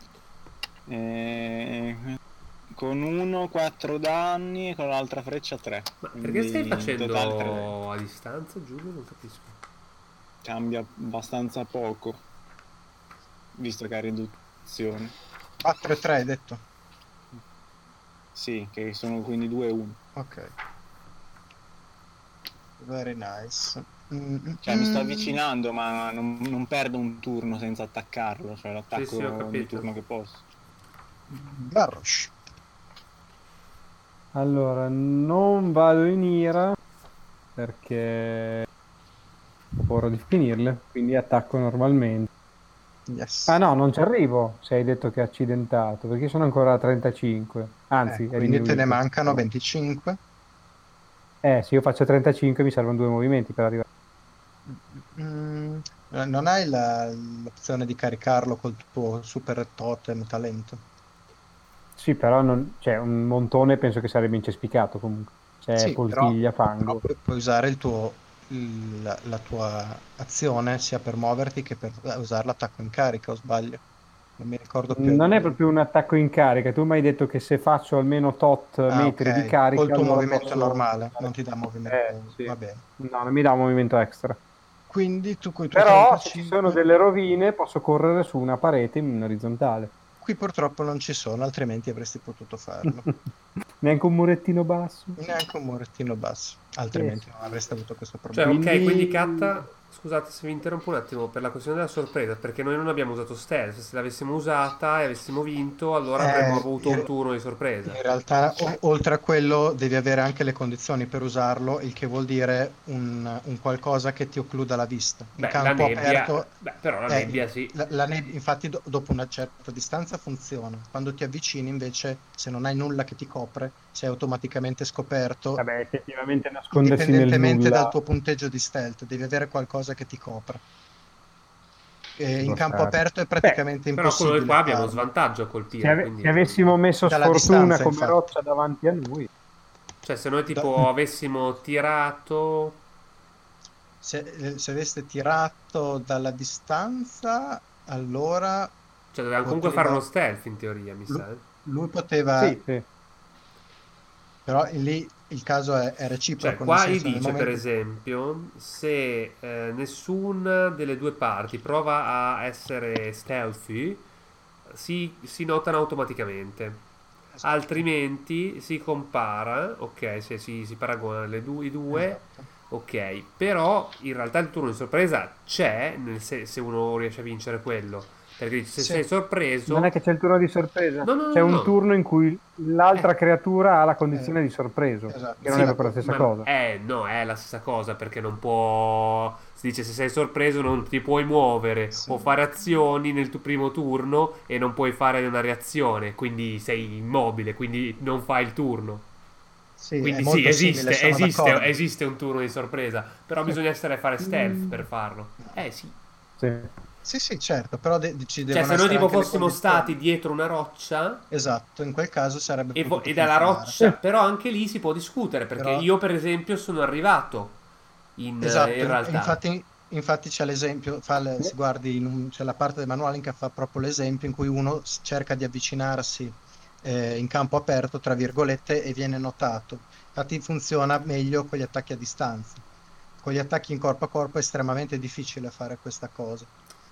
E... Con uno quattro danni e con l'altra freccia tre. Ma perché stai facendo Totale tre. a distanza, Giulio? Non capisco. Cambia abbastanza poco. Visto che ha riduzione. quattro e tre hai detto. Sì, che sono quindi due e uno. Ok. Very nice. Mm, Cioè mi sto mm. avvicinando ma non, non perdo un turno senza attaccarlo. Cioè l'attacco Sì, sì, ho ogni capito. turno che posso. Garrosh. Allora, non vado in ira perché ho paura di finirle, quindi attacco normalmente. Yes. Ah no, non ci arrivo se hai detto che è accidentato, perché sono ancora a trentacinque. Anzi, Eh, è quindi te ne diminuito. mancano venticinque. Eh, se io faccio trentacinque mi servono due movimenti per arrivare. Mm, non hai la- l'opzione di caricarlo col tuo super totem talento? Sì, però non... cioè, un montone penso che sarebbe incespicato comunque. C'è Sì, però, poltiglia, però fango. pu- puoi usare il tuo il- la, la tua azione sia per muoverti che per usare l'attacco in carica, o sbaglio? Non mi ricordo più. Non è proprio un attacco in carica, tu mi hai detto che se faccio almeno tot Ah, metri ok. di carica Col tuo allora movimento posso- normale, non ti dà movimento. Eh, sì. Va bene. No, non mi dà un movimento extra. Quindi tu con i tuoi Però se ci trentacinque sono delle rovine posso correre su una parete in orizzontale. Qui purtroppo non ci sono, altrimenti avresti potuto farlo. Neanche un murettino basso. Neanche un murettino basso, altrimenti non avresti avuto questo Cioè, problema. ok, Quindi- quindi Katta, scusate se vi interrompo un attimo per la questione della sorpresa, perché noi non abbiamo usato stealth. Se l'avessimo usata e avessimo vinto, allora Eh, avremmo avuto in- un turno di sorpresa. In realtà, o- oltre a quello, devi avere anche le condizioni per usarlo, il che vuol dire un, un qualcosa che ti occluda la vista. In Beh, la campo nebbia, aperto, beh, però la eh, nebbia sì. la, la nebbia, infatti, do- dopo una certa distanza funziona. Quando ti avvicini, invece, se non hai nulla che ti copre, sei automaticamente scoperto. Vabbè, effettivamente nascondersi nel Indipendentemente nulla. dal tuo punteggio di stealth, devi avere qualcosa che ti copra. E in può campo stare. aperto è praticamente Però impossibile noi qua abbiamo farlo. svantaggio a Se, colpire, ave- quindi... se avessimo messo Dalla sfortuna distanza, come infatti. roccia davanti a noi, Cioè, se noi tipo Da- avessimo tirato... Se, eh, se aveste tirato dalla distanza, allora Cioè, dovevamo comunque Poteva- fare uno stealth in teoria, mi sa. eh. lui poteva, sì, sì. però lì il caso è, è reciproco. Cioè, nel qua gli senso, nel dice, per momento- esempio, se eh, nessuna delle due parti prova a essere stealthy, si, si notano automaticamente. Altrimenti si compara, ok, se si, si paragona le due, i due, Esatto. ok, però in realtà il turno di sorpresa c'è nel se, se uno riesce a vincere quello. Perché dice, se Sì. sei sorpreso, Non è che c'è il turno di sorpresa, No, no, no, c'è un no. turno in cui l'altra Eh. creatura ha la condizione di sorpreso, Esatto. che non Sì, è proprio la stessa ma- cosa. Eh, no, è la stessa cosa perché non può. Si dice se sei sorpreso non ti puoi muovere Sì. o fare azioni nel tuo primo turno e non puoi fare una reazione, quindi sei immobile, quindi non fai il turno. Sì, è Quindi molto sì, simile, esiste, sono esiste, d'accordo. esiste un turno di sorpresa, però bisogna essere fare stealth per farlo. Eh sì. Sì. Sì, sì, certo, però de- ci Cioè, devono se noi essere tipo anche le fossimo condizioni. stati dietro una roccia Esatto, in quel caso sarebbe e, vo- potuto e dalla funzionare. roccia, però anche lì si può discutere perché Però- io per esempio sono arrivato in, eh, Esatto, in realtà. infatti, infatti c'è l'esempio, fa le- se guardi, in un- c'è la parte del manuale che fa proprio l'esempio in cui uno s- cerca di avvicinarsi eh, in campo aperto, tra virgolette, e viene notato. Infatti funziona meglio con gli attacchi a distanza. Con gli attacchi in corpo a corpo è estremamente difficile fare questa cosa.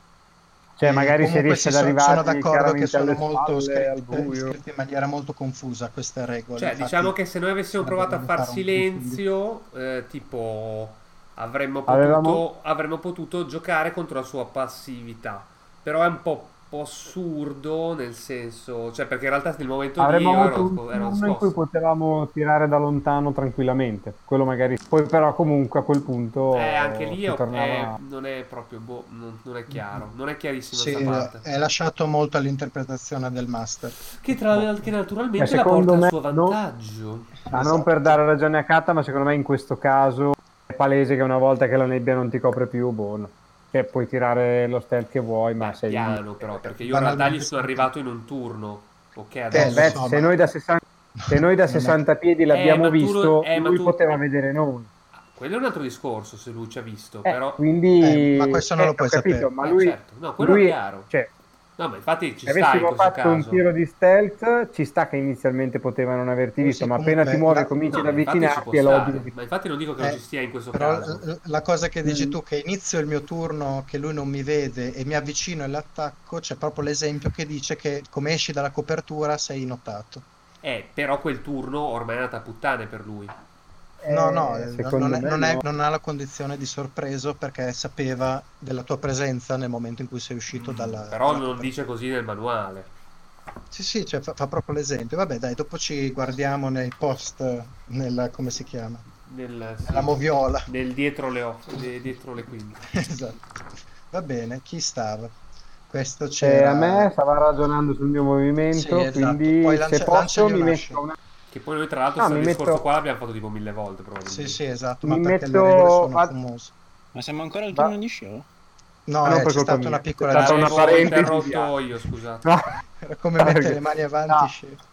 Cioè, E magari si comunque riesce sì, ad so- arrivare sono d'accordo che sono alle molto spalle, al scritte, buio. scritte in maniera molto confusa queste regole. Cioè, infatti diciamo che se noi avessimo sarebbe provato a bene far fare un silenzio, eh, tipo, avremmo potuto, Avevamo- avremmo potuto giocare contro la sua passività. Però è un po', po' assurdo, nel senso, cioè, perché in realtà nel momento lì Avremmo io avuto ero, un sco- ero turno in cui scosso. potevamo tirare da lontano tranquillamente. Quello magari. Poi, però, comunque a quel punto. Eh, anche lì si è- tornava. è- non è proprio, boh, non, non è chiaro, non è chiarissima Sì, questa parte. è lasciato molto all'interpretazione del master. Che, tra, che naturalmente Eh, la secondo porta a me suo no. vantaggio. Ma non Esatto. per dare ragione a Katta, ma secondo me in questo caso è palese che una volta che la nebbia non ti copre più, boh, no. Cioè, puoi tirare lo stealth che vuoi, ma Beh, sei piano però, perché io in realtà gli Banalmente sono sì. arrivato in un turno. Ok, Eh, adesso. lo Beh, so, se ma- noi da sessanta, se noi da Non è- sessanta piedi l'abbiamo Eh, ma tu- visto, eh, ma lui tu- poteva vedere noi. Quello è un altro discorso se lui ci ha visto, Eh, però... quindi, Eh, ma questo non lo ho puoi capito, sapere. ma Eh, lui, certo. No, quello lui è chiaro. cioè, No, ma infatti ci se sta in avessimo questo fatto un caso. tiro di stealth, ci sta che inizialmente poteva non averti Sì, visto, sì, ma appena comunque ti muovi la- e cominci No, ad ma infatti ci avvicinarti può è stare. logico che... Ma infatti non dico che non Eh, ci stia in questo Però caso. l- la cosa che dici Mm. tu, che inizio il mio turno, che lui non mi vede e mi avvicino all'attacco, c'è proprio l'esempio che dice che come esci dalla copertura sei notato. Eh, però quel turno ormai è andata a puttane per lui. No, no, Eh, eh, secondo non, è- me non è- no. non ha la condizione di sorpreso perché sapeva della tua presenza nel momento in cui sei uscito dalla... Mm, Però dalla non copertura. dice così nel manuale. Sì, sì, cioè, fa, fa proprio l'esempio. Vabbè, dai, dopo ci guardiamo nei post, nella, come si chiama? Nel, sì, Nella moviola. nel dietro le, off- de- dietro le quinte. Esatto. Va bene, chi stava? Questo Eh, c'era... a me stava ragionando sul mio movimento, Sì, esatto. quindi Poi se lancia- posso lanciagli mi un metto ascio. una... Che poi noi tra l'altro Ah, questo mi discorso metto- qua l'abbiamo fatto tipo mille volte probabilmente. Sì, sì, esatto, Mi ma perché metto- le regole sono va- famose. Ma siamo ancora al Va- turno di show? No, Ah, non eh, per c'è colpa stata mia. una C'è piccola stata una L'avevo parentesi interrotto di- io, scusate. No. Era come mettere Perché- le mani avanti. No. scemo.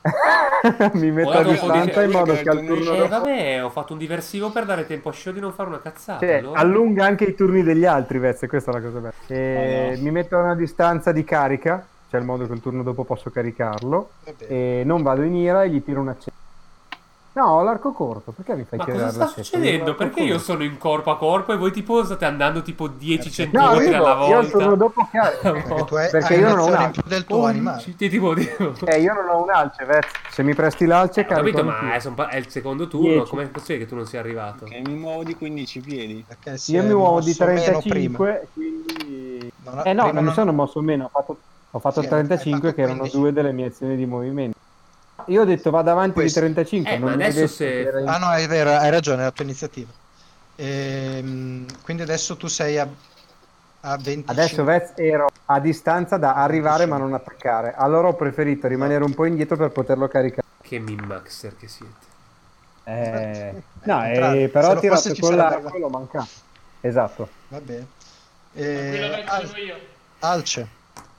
Mi Ho metto a dato un po' di distanza in tempo. modo che al Eh, turno Eh, dopo... vabbè, ho fatto un diversivo per dare tempo a Show di non fare una cazzata. Cioè, allora. allunga anche i turni degli altri, Vez, questa è la cosa bella. E Oh, no. Mi metto a una distanza di carica, cioè il modo che il turno dopo posso caricarlo, Va bene. e non vado in ira e gli tiro una cesta. No, ho l'arco corto, perché mi fai Ma tirare cosa sta la cesta? succedendo? L'arco Perché io corto. sono in corpo a corpo e voi tipo state andando tipo dieci Perché- No, centimetri io, alla io al turno volta? dopo carico. Perché tu hai, Perché hai io non ho un'azione un in più del tuo Oh, animale. ci- ti tipo dico. Eh, io non ho un alce, Vez. Se mi presti l'alce, Ho capito, carico ma anch'io. è, son pa- è il secondo turno. dieci. Com'è possibile che tu non sia arrivato? Che mi muovo di quindici piedi. Perché si Io è mi muovo di mosso meno prima. trentacinque, quindi... Non ha- Eh no, prima non mi non- sono mosso meno, ho fatto, ho fatto Sì, trentacinque hai fatto che erano quindici. due delle mie azioni di movimento. Io ho detto vado avanti Questo. di trentacinque, Eh, non ma mi hai adesso detto se- che era in- Ah no, è vero, hai ragione, è la tua iniziativa. Ehm, quindi adesso tu sei a, a venticinque. Adesso Vez ero a distanza da arrivare ma venticinque. non attaccare. Allora ho preferito rimanere un po' indietro per poterlo caricare. Che min-maxer che siete. Eh, Al no, contrario, eh, però se ho lo tirato fosse ci con sarebbe l'arco arrivato. e l'ho mancato. Esatto. Va bene. Quello Eh, che Al- sono io. Alce.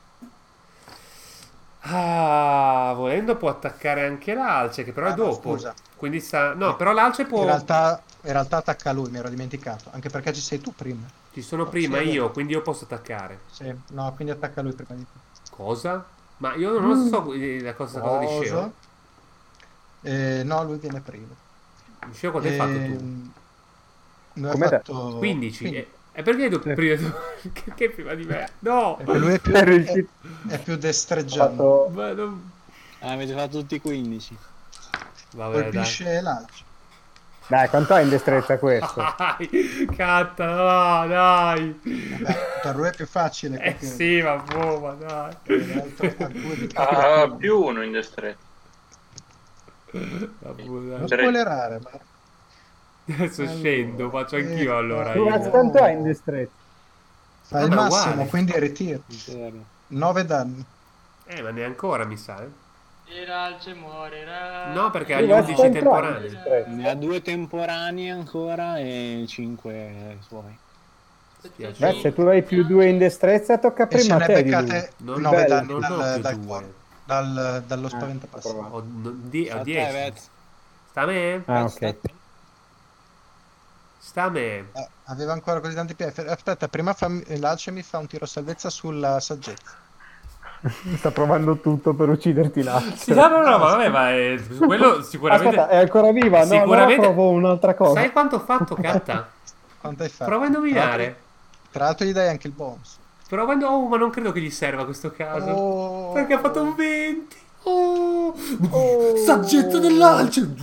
Ah, volendo può attaccare anche l'alce, che però Ah, è no, dopo. scusa. Quindi sta... No, però l'alce può... In realtà, in realtà attacca lui, mi ero dimenticato. Anche perché ci sei tu prima. Ci sono Oh, prima sì, è vero. io, quindi io posso attaccare. Sì, no, quindi attacca lui prima di te. Cosa? Ma io non lo so eh, la cosa, cosa di Cosa? Sceo. Eh, no, lui viene prima. Sceo quanto hai fatto tu? Ehm, Lui ha Come te? fatto quindici. quindici. E e perché hai detto Sì. prima tu? che, che prima di me? No! Perché lui è più, È è, riuscito. è più Ho destreggiante. fatto... Ma non... Ah, avete fatto tutti quindici. Vabbè, dai. Colpisce l'alce. Dai, quanto hai in destrezza questo? Dai, catta, no, dai. Vabbè, per lui è più facile Eh capire. sì, ma boh, ma dai. L'altro ha due di Ah, capire. più uno in destrezza. Ma boh, Non dai. spoilerare, ma Adesso Allora, scendo, faccio anch'io eh, allora eh, Tu io. Vez, quanto hai in destrezza? fa Ah, il ma massimo, uguale. quindi ritiro. Zero. nove danni. Eh, ma neanche ancora mi sa, eh. L'alce morirà. No, perché ha Tu gli Vez, undici quanto hai in temporanei. destrezza? Ne ha due temporanei ancora e cinque suoi. Spiace. Beh, se tu hai più due in destrezza, tocca E se prima a ne te di lui. beccate Non- nove bello. danni non ho dal, più dal due. cuore, dal- dallo Ah, spaventapasseri. provato. Ho, no- die- ho Sta a te, dieci. Vez. Sta a me? Ah, Vez, sta a ok. te. Sta a me. Eh, aveva ancora così tanti piedi. Aspetta, prima fammi- l'alce mi fa un tiro salvezza sulla saggezza. Sta provando tutto per ucciderti là. Sì, no, no, no, ma vabbè, ma è- su quello sicuramente... Aspetta, è ancora viva? No, Sicuramente- allora provo un'altra cosa. Sai quanto ho fatto, Catta? Quanto hai fatto? Prova a indovinare. Tra l'altro gli dai anche il bonus. Prova a indovinare. Oh, ma non credo che gli serva questo caso. Oh. Perché ha fatto un venti. Oh, saggezza dell'alce.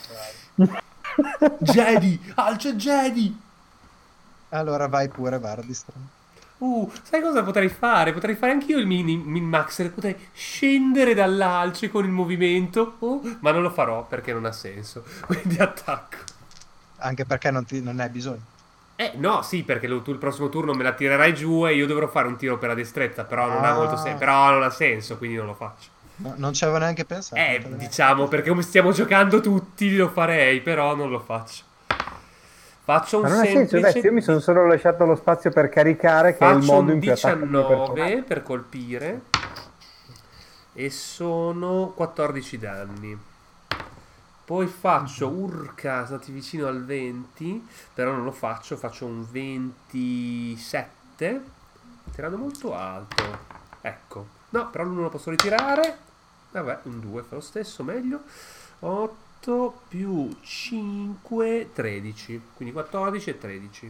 Jedi, alce Jedi. Allora vai pure, Vardistran. Uh, sai cosa potrei fare? Potrei fare anch'io il mini min maxer. Potrei scendere dall'alce con il movimento. Oh, ma non lo farò perché non ha senso. Quindi attacco. Anche perché non, ti, non ne hai bisogno. Eh, no, sì, perché lo- tu il prossimo turno me la tirerai giù e io dovrò fare un tiro per la destrezza. Però non ha Ah. molto senso. Però non ha senso, quindi non lo faccio. No, non ci avevo neanche pensato. Eh, non te ne- diciamo, perché come stiamo giocando tutti lo farei, però non lo faccio. Faccio un Ma non ha senso, semplice... Vez, io mi sono solo lasciato lo spazio per caricare, che è il Faccio modo un in cui attacco il mio personaggio. diciannove per colpire e sono quattordici danni. Poi faccio urca, stati vicino al venti, però non lo faccio, faccio un ventisette, tirando molto alto. Ecco. No, però l'uno lo posso ritirare. Vabbè, un due fa lo stesso, meglio. otto più cinque, tredici. Quindi quattordici e tredici.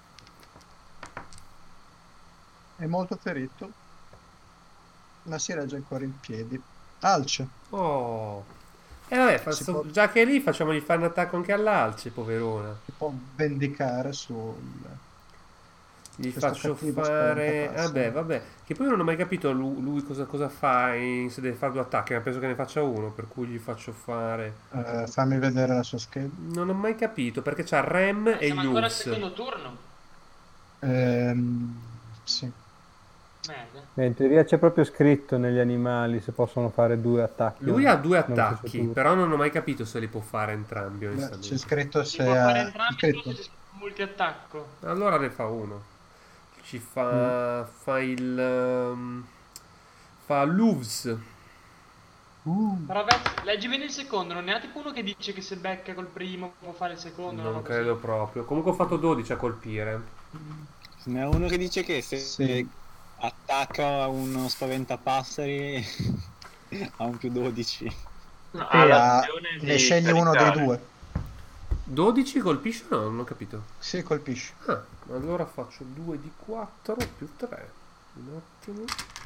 È molto ferito. Ma si regge ancora in piedi. Alce. Oh. E vabbè, fa- Si so- può- già che è lì facciamogli fare un attacco anche all'alce, poverona. Si può vendicare sul... Gli Questo faccio cattivo fare... spaventapasseri. Vabbè, vabbè. Che poi non ho mai capito lui, lui cosa, cosa fa in- se deve fare due attacchi, ma penso che ne faccia uno, per cui gli faccio fare... Eh, fammi vedere la sua scheda. Non ho mai capito, perché c'ha Rem e Siamo ancora al Lux. secondo turno. Ehm, sì. Merda. Eh, in teoria c'è proprio scritto negli animali se possono fare due attacchi. Lui ha due nello stesso attacchi, turno. però non ho mai capito se li può fare entrambi, Beh, onestamente. c'è scritto Si se può fare ha entrambi scritto. solo se si fa multi-attacco. Allora ne fa uno. Ci fa... fa il... um, fa l'U V S. Uh, Però Vez, leggi bene il secondo, non ne ha tipo uno che dice che se becca col primo può fare il secondo? Non no? credo proprio. Comunque ho fatto dodici a colpire. Ce n'è uno che dice che se Sì. attacca uno spaventapasseri ha un più dodici. No, e ha ha- l'azione ne di scegli uno dei caricare. due. dodici colpisce o no? Non ho capito. Sì, colpisci. Ah, allora faccio due di quattro più tre. Un attimo.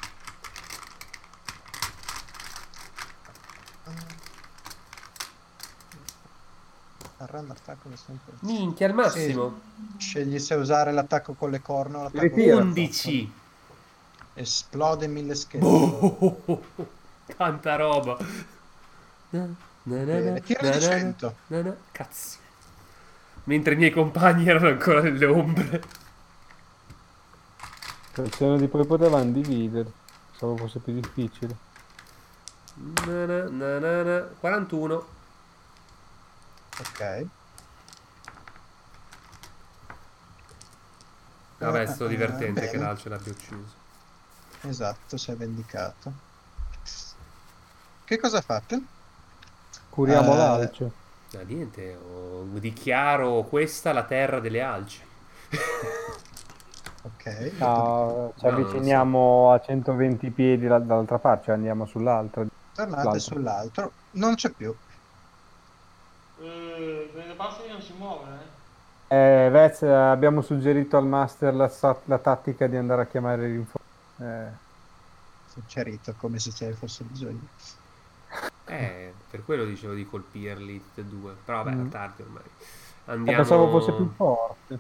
Random attack con sempre. Minchia, al massimo. Scegli se usare l'attacco con le corna o l'attacco Ritira. con le undici. corna. Esplode mille schede. Oh, tanta roba. Na, na, na, Bene, na, tira na, di na, cento. na, na. Cazzo. Mentre i miei compagni erano ancora nelle ombre. Pensano di poi potevano dividere. Pensavo fosse più difficile. Na, na, na, na, na. quarantuno. Ok. Vabbè, è stato Ah, divertente bene. che l'alce l'abbia ucciso. Esatto, sei vendicato. Che cosa fate? Curiamo Eh, l'alce. Ah, niente, ho- dichiaro questa la terra delle alci. Ok. No, ci No, non avviciniamo a centoventi piedi da- dall'altra parte, cioè andiamo sull'altra. Tornate L'altro. sull'altro. Non c'è più. Eh, le passeri non si muovono, eh. Eh, Vez, abbiamo suggerito al master la, sa- la tattica di andare a chiamare i rinforzi. Eh, Suggerito, come se ce ne fosse bisogno. Eh, per quello dicevo di colpirli tutti e due. Però vabbè, Mm. è tardi ormai. eh, Andiamo. pensavo fosse più forte.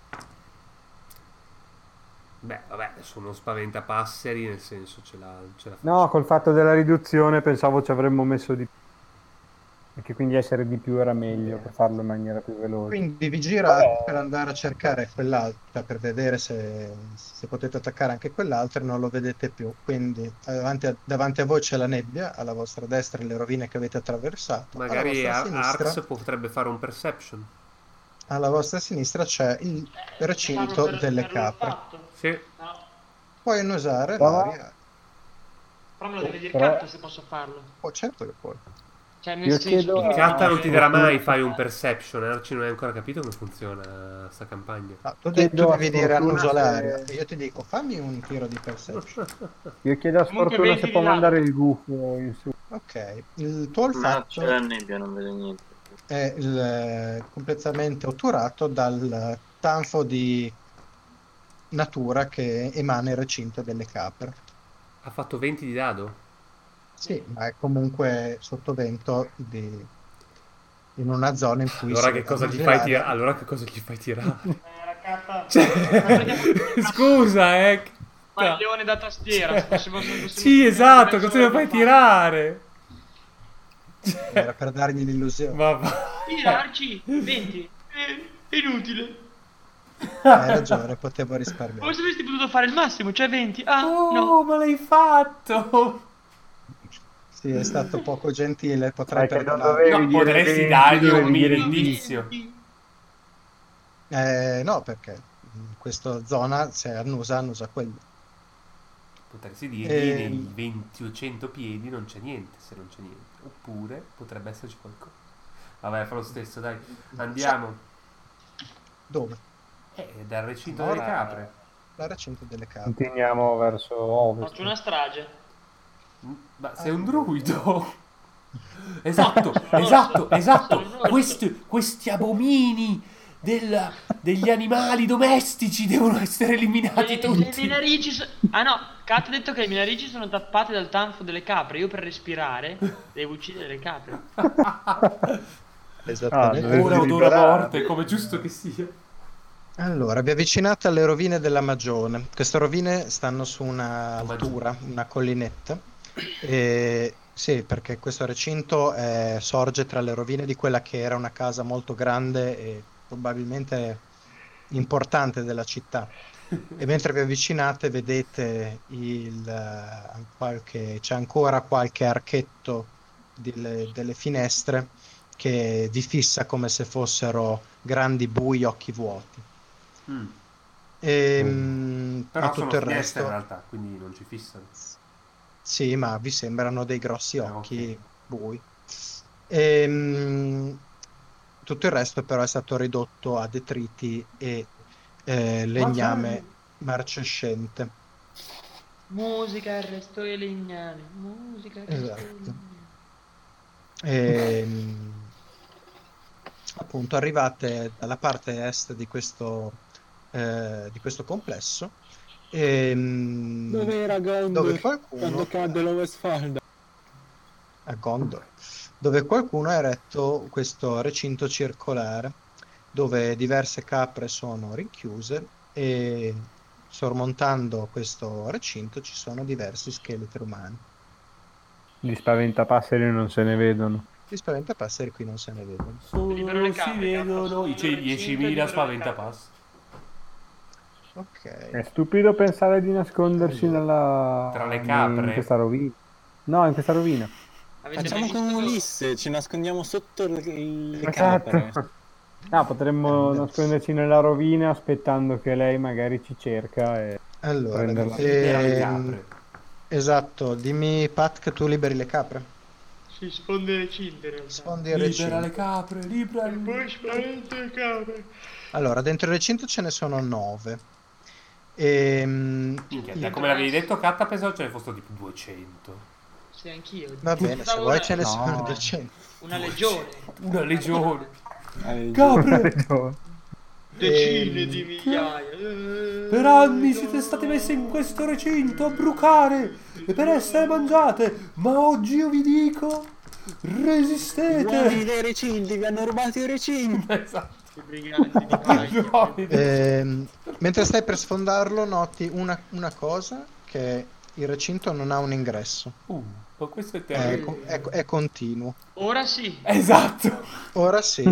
Beh, vabbè, sono spaventapasseri, nel senso ce la, ce la No, faccio. col fatto della riduzione pensavo ci avremmo messo di più. Perché quindi essere di più era meglio per farlo in maniera più veloce. Quindi vi girate per andare a cercare quell'altra, per vedere se, se potete attaccare anche quell'altra, e non lo vedete più. Quindi davanti a, davanti a voi c'è la nebbia, alla vostra destra le rovine che avete attraversato, Magari alla Ar- vostra sinistra, Arx potrebbe fare un perception. alla vostra sinistra c'è il recinto Fanno per- delle per capre. l'olfatto. Sì. No, Puoi annusare No. l'aria. però me lo deve dire Però- Catta se posso farlo. Oh, certo che puoi. Cioè, nel Io senso, chiedo tu mi a- Catta non dici- ti darà mai fai un perception. Arci non hai ancora capito come funziona sta campagna. Ah, tu, de- Chiedo tu a devi dire Sfortuna annuso se- l'aria. E io ti dico, fammi un tiro di perception. Io chiedo a Comunque Sfortuna venti se di può là. mandare il gufo in su. Ok, il tuo Ma c'è olfatto la nebbia, non vedo niente. è il- eh, completamente otturato dal tanfo di natura che emana il recinto delle capre. Ha fatto venti di dado? Sì, ma è comunque sotto vento di- in una zona in cui Allora si che cosa gli annusi fai l'aria. tirare? Allora che cosa gli fai tirare? Eh, la Catta... Cioè, scusa, eh. Ma il leone da tastiera. se fossimo- se fossimo- Sì, esatto, se cosa lo fai fossimo- tirare? Era per dargli l'illusione. Ma va. Tirarci venti. È inutile. Hai ragione, potevo risparmiare. Forse avresti potuto fare il massimo, cioè venti. Ah, Oh, no. ma l'hai fatto! Sì, è stato poco gentile, potrei È che non perdonarlo. dovevi No, dire potresti venti, dargli un dovevi dire mini venti. indizio. Eh, no, perché in questa zona se annusa, annusa quello. Potresti dirgli Eh, nei venti o cento piedi non c'è niente, se non c'è niente. Oppure potrebbe esserci qualcosa. Vabbè, fa lo stesso, dai. Andiamo. Dove? Eh, dal recinto Allora- delle capre. La recinto delle capre. Continuiamo verso ovest. Faccio una strage. Ma sei un druido? Esatto, esatto, esatto. Questi, questi abomini del- degli animali domestici devono essere eliminati Le, le mie tutti. narici so- Ah no, Kat ha detto che le mie narici sono tappate dal tanfo delle capre. Io per respirare devo uccidere le capre. Esattamente. Ah, dove- Ora odora liberare. morte, come giusto che sia. Allora, vi avvicinate alle rovine della Magione. Queste rovine stanno su una altura, una collinetta. E, sì, perché questo recinto eh, sorge tra le rovine di quella che era una casa molto grande e probabilmente importante della città. E mentre vi avvicinate vedete il, eh, qualche, c'è ancora qualche archetto delle, delle finestre che vi fissa come se fossero grandi bui occhi vuoti. E, mm, Però ma sono tutto il finestre resto in realtà, quindi non ci fissano. Sì, ma vi sembrano dei grossi Ah, occhi ok. bui. Ehm, tutto il resto però è stato ridotto a detriti e eh, legname marcescente. Musica, il resto è legname. Musica, il resto è Esatto. legname. Ehm, appunto, arrivate dalla parte est di questo, eh, di questo complesso, ehm, Dove era dove Gondor qualcuno quando cadde la Westfalda? a Gondor, dove qualcuno ha eretto questo recinto circolare dove diverse capre sono rinchiuse e sormontando questo recinto ci sono diversi scheletri umani. Gli spaventapasseri non se ne vedono. Gli spaventapasseri qui non se ne vedono. Libero le Solo si capre, vedono cazzo, i sono recinto e diecimila libero le spaventapass. Ok. È stupido pensare di nascondersi Allora, nella... Tra le in capre? questa rovina. No, in questa rovina. Avete Facciamo mai come visto... Ulisse, ci nascondiamo sotto le, le Esatto. capre. No, potremmo Eh, nasconderci nella rovina aspettando che lei magari ci cerca e Allora, prenderla. Libera le ehm, capre. esatto, dimmi Pat che tu liberi le capre. Si sfonde le cinte in realtà. Sfondi il Libera le recinto. capre, libera E poi spaventa le capre. Allora, dentro il recinto ce ne sono nove. Ehm, Minchia, i- da come l'avevi detto Catta pensavo ce ne fossero tipo duecento. Sì, anch'io. Va bene, se Pensavo vuoi una- ce ne No. sono duecento. Una legione. Una legione. Eh, Capre! Decine Ehm, di migliaia. Eh, Per anni siete state messe in questo recinto a brucare e per essere mangiate, ma oggi io vi dico, I uomini resistete! dei recinti vi hanno rubato i recinti. Esatto. I briganti di paglia. ehm, mentre stai per sfondarlo, noti una, una cosa, che il recinto non ha un ingresso. Uh, ma questo è È, terribile. co- è- è continuo. Ora sì. Esatto. Ora sì,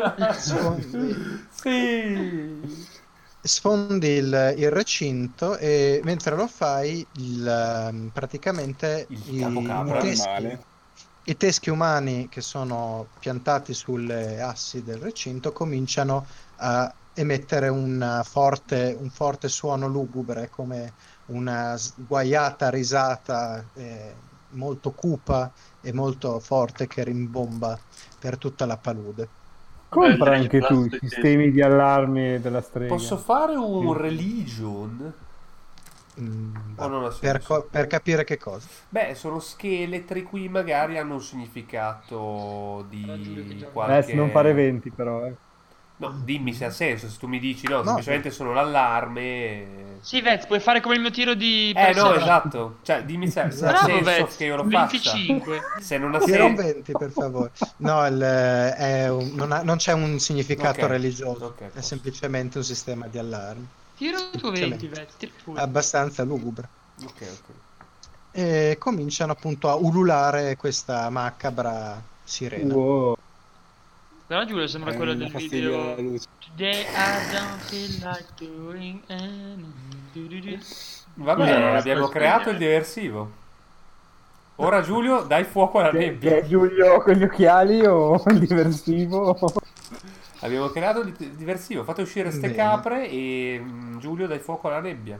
sfondi, Sì. sfondi il, il recinto e mentre lo fai, il, ehm, praticamente Il i, capocapra. i teschi, Normale. i teschi umani che sono piantati sulle assi del recinto cominciano a emettere un forte, un forte suono lugubre, come una sguaiata risata eh, molto cupa e molto forte che rimbomba per tutta la palude. Compra Belli, anche tu i plastici. sistemi di allarme della strega. Posso fare un Sì. religion? Mm, O non ha per, senso? co- per capire che cosa. Beh, sono scheletri qui magari hanno un significato Però Giulio che di gioca. qualche... Eh, se non fare venti però, eh. No, dimmi se ha senso, se tu mi dici no, No, semplicemente sono l'allarme... Sì, Vez, puoi fare come il mio tiro di Eh no, perception. esatto, cioè dimmi se, se ha Bravo, senso Vez, che io lo faccia. venticinque. Se non ha Tira un senso... venti per favore. No, il- è un- non, ha- non c'è un significato Ok, religioso, ok, è posso. semplicemente un sistema di allarme. Tiro il tuo venti, Vez. Tira pure. Abbastanza lugubre. Ok, ok. E cominciano appunto a ululare questa macabra sirena. Wow. Però Giulio sembra Eh, quello mi del dà fastidio video. la luce. Today I don't feel like doing anything. Vabbè, Scusa, abbiamo aspetta, creato il aspetta. diversivo. Ora Giulio, dai fuoco alla Che, che nebbia. è Giulio con gli occhiali o il diversivo? Abbiamo creato il di- diversivo, fate uscire ste Bene. capre e mm, Giulio dai fuoco alla nebbia.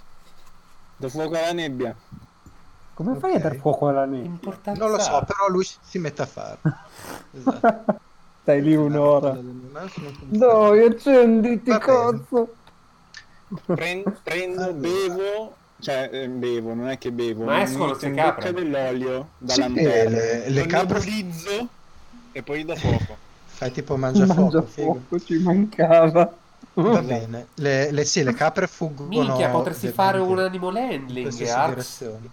Do fuoco alla nebbia. Come fai a Ok. dar fuoco alla nebbia? Importanza. Non lo so, però lui si- si mette a farlo. Esatto. Stai lì un'ora. La mouse non funziona. Dai, accenditi, Va bene. cazzo! Prendo, prendo Allora. bevo, cioè eh, bevo, non è che bevo. Ma mi escono metto ste in capre. bocca dell'olio da Sì, lanterna. le- le Lo capre- nebulizzo e poi do fuoco. Fai tipo mangiafuoco, Mangia figo. fuoco, ci mancava. Va bene. Le, le- sì, le capre fuggono. Minchia, potresti ovviamente fare un animal in handling, queste Arx. direzioni.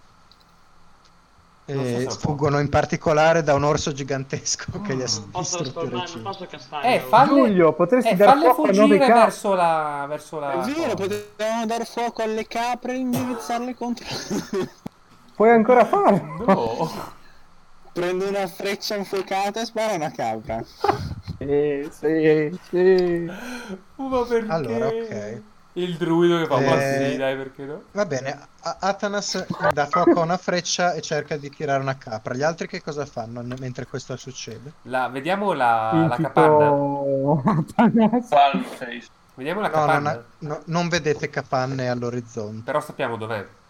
Non so se E lo può. sfuggono in particolare da un orso gigantesco che gli ha Posso distrutto il trasformarmi, recinto. posso castagno. Eh, falle, Giulio, potresti eh, dar falle fuoco a nove fuggire capre. verso la... Verso la È vero, cosa. potevamo dare fuoco alle capre e indirizzarle contro. Puoi ancora farlo? No. Prendo una freccia infuocata e sparo una capra. Sì, sì, sì. Ma perché? Allora, ok. Il druido che fa, Eh, ma sì, dai, perché no? Va bene, A- Atanas dà fuoco a una freccia e cerca di tirare una capra. Gli altri che cosa fanno n- mentre questo succede? La, vediamo la, la capanna. Incito Atanas. Palm face. Vediamo la No, non, capanna. ha- no, non vedete capanne all'orizzonte. Però sappiamo dov'è.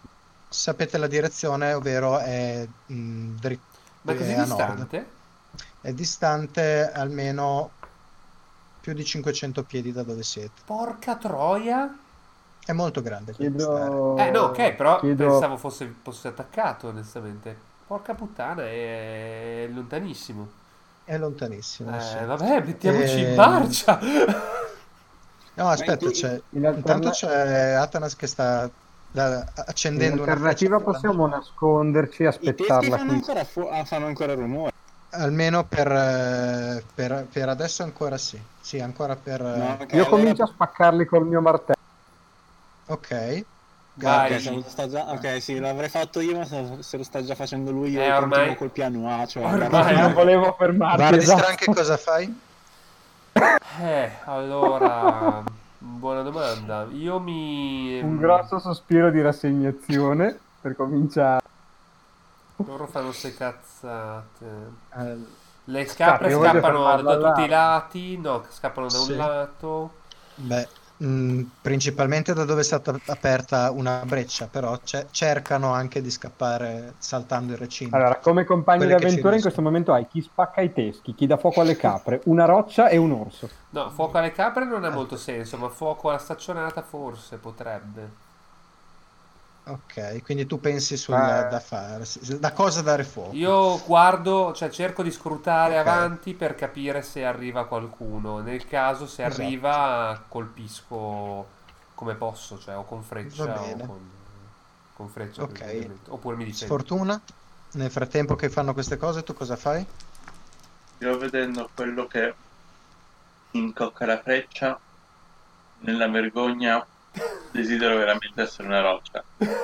sapete la direzione, ovvero è mh, dritto Ma è così a nord. distante? È distante almeno più di cinquecento piedi da dove siete. Porca troia! È molto grande questa area. Chiedo... Eh no, ok, però chiedo... pensavo fosse, fosse attaccato, onestamente. Porca puttana, è lontanissimo. È lontanissimo, Eh, sì. vabbè, mettiamoci in Ehm, marcia! No, aspetta, in- c'è... in alterna- intanto c'è Atanas che sta da- In accendendo una freccia. alternativa possiamo nasconderci e I teschi aspettarla fanno qui. ancora, fu- ah, fanno ancora rumore. Almeno per, eh, per, per adesso ancora sì. Sì, ancora per... eh, No, ok, Io allora- comincio a spaccarli col mio martello. Ok. Vai. Ok, se lo sta già- ok, sì, l'avrei fatto io, ma se, se lo sta già facendo lui, io Eh, ormai- continuo col piano A. Cioè, ormai- guarda- Eh, non volevo fermarti. Vardistran, esatto. che cosa fai? Eh, allora... Buona domanda. Io mi... Un grosso sospiro di rassegnazione per cominciare. Loro fanno ste cazzate. Eh, Le Scappa, capre io voglio scappano da, fermarla da tutti i là. lati. No, scappano da un Sì. lato. beh, mh, principalmente da dove è stata aperta una breccia, però ce- cercano anche di scappare saltando il recinto. Allora, come compagni Quelle che ci d'avventura in riescono. questo momento hai chi spacca i teschi, chi dà fuoco alle capre, una roccia e un orso. No, fuoco alle capre non ha molto senso, ma fuoco alla staccionata forse potrebbe. Ok, quindi tu pensi sul Eh. da fare, s- da cosa dare fuoco. Io guardo, cioè cerco di scrutare Ok. avanti per capire se arriva qualcuno. Nel caso, se Esatto. arriva, colpisco come posso, cioè o con freccia Va o bene. con, con freccia. Ok. praticamente. Oppure mi difendo. Sfortuna. Nel frattempo che fanno queste cose, tu cosa fai? Io vedendo quello che incocca la freccia, nella vergogna desidero veramente essere una roccia.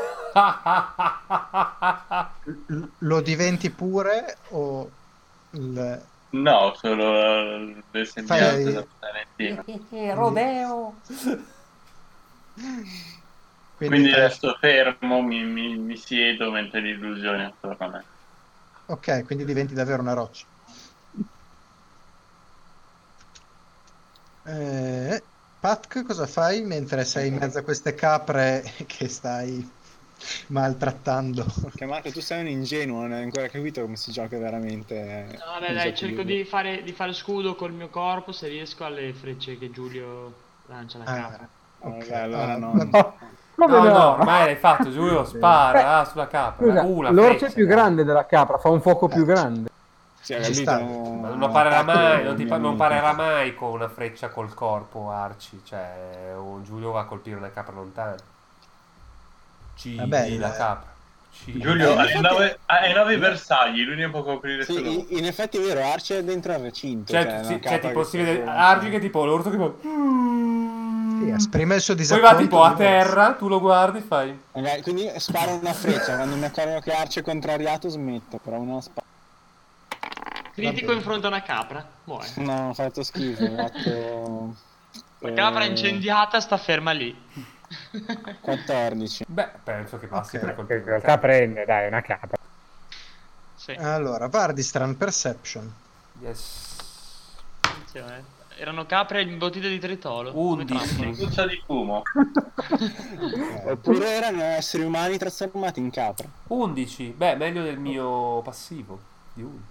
L- lo diventi pure o il- No, solo le sembianze Fai- da planetina. Rodeo! quindi Quindi fai- resto fermo, mi, mi, mi siedo mentre l'illusione attorno a me. ok, quindi diventi davvero una roccia. Eh, Pat, cosa fai mentre sei in mezzo a queste capre che stai maltrattando? Perché Marco, tu sei un ingenuo, non hai ancora capito come si gioca veramente. No, dai, il dai, gioco cerco di fare, di fare scudo col mio corpo se riesco alle frecce che Giulio lancia alla Ah, capra. Ok, ok, allora ah, no. vabbè. Come No, no? no, ormai l'hai fatto, Giulio, spara ah, sulla capra. Scusa, Uh, la l'orso freccia, è più dai. grande della capra, fa un fuoco più Eh, grande. Sì, hai Ci capito? sta. Ma Un non parerà attacco mai, del non, ti mio pa- non amico. parerà mai con una freccia col corpo, Arci. Cioè, un Giulio va a colpire una capra lontana. Uccidi Vabbè, la il- capra. Uccidi. Giulio, in hai effetti- nove, hai nove bersagli, lui ne può coprire Sì, solo in, uno. in effetti è vero, Arce è dentro al recinto. Cioè, cioè, sì, una cioè, capra tipo, che si vede sta- Arci che tipo l'orso che tipo... Sì, esprime il suo Poi disappunto. va tipo a di- terra, tu lo guardi e fai... Ok, quindi sparo una freccia, quando mi accorgo che Arce è contrariato smetto, però una spara. Critico bene. in fronte a una capra, muore. No, ho fatto schifo, ho fatto... La eh, capra incendiata sta ferma lì. quattordici. Beh, penso che basti Ok. per Che colpire in una realtà capra. prende, dai, è una capra. Sì, Allora, Vardistran, Perception. Yes. attenzione. Erano capre imbottite di tritolo. come undici. trappole. Puzza di fumo. Oppure erano esseri umani trasformati in capra. undici. Beh, meglio del mio passivo. Di uno.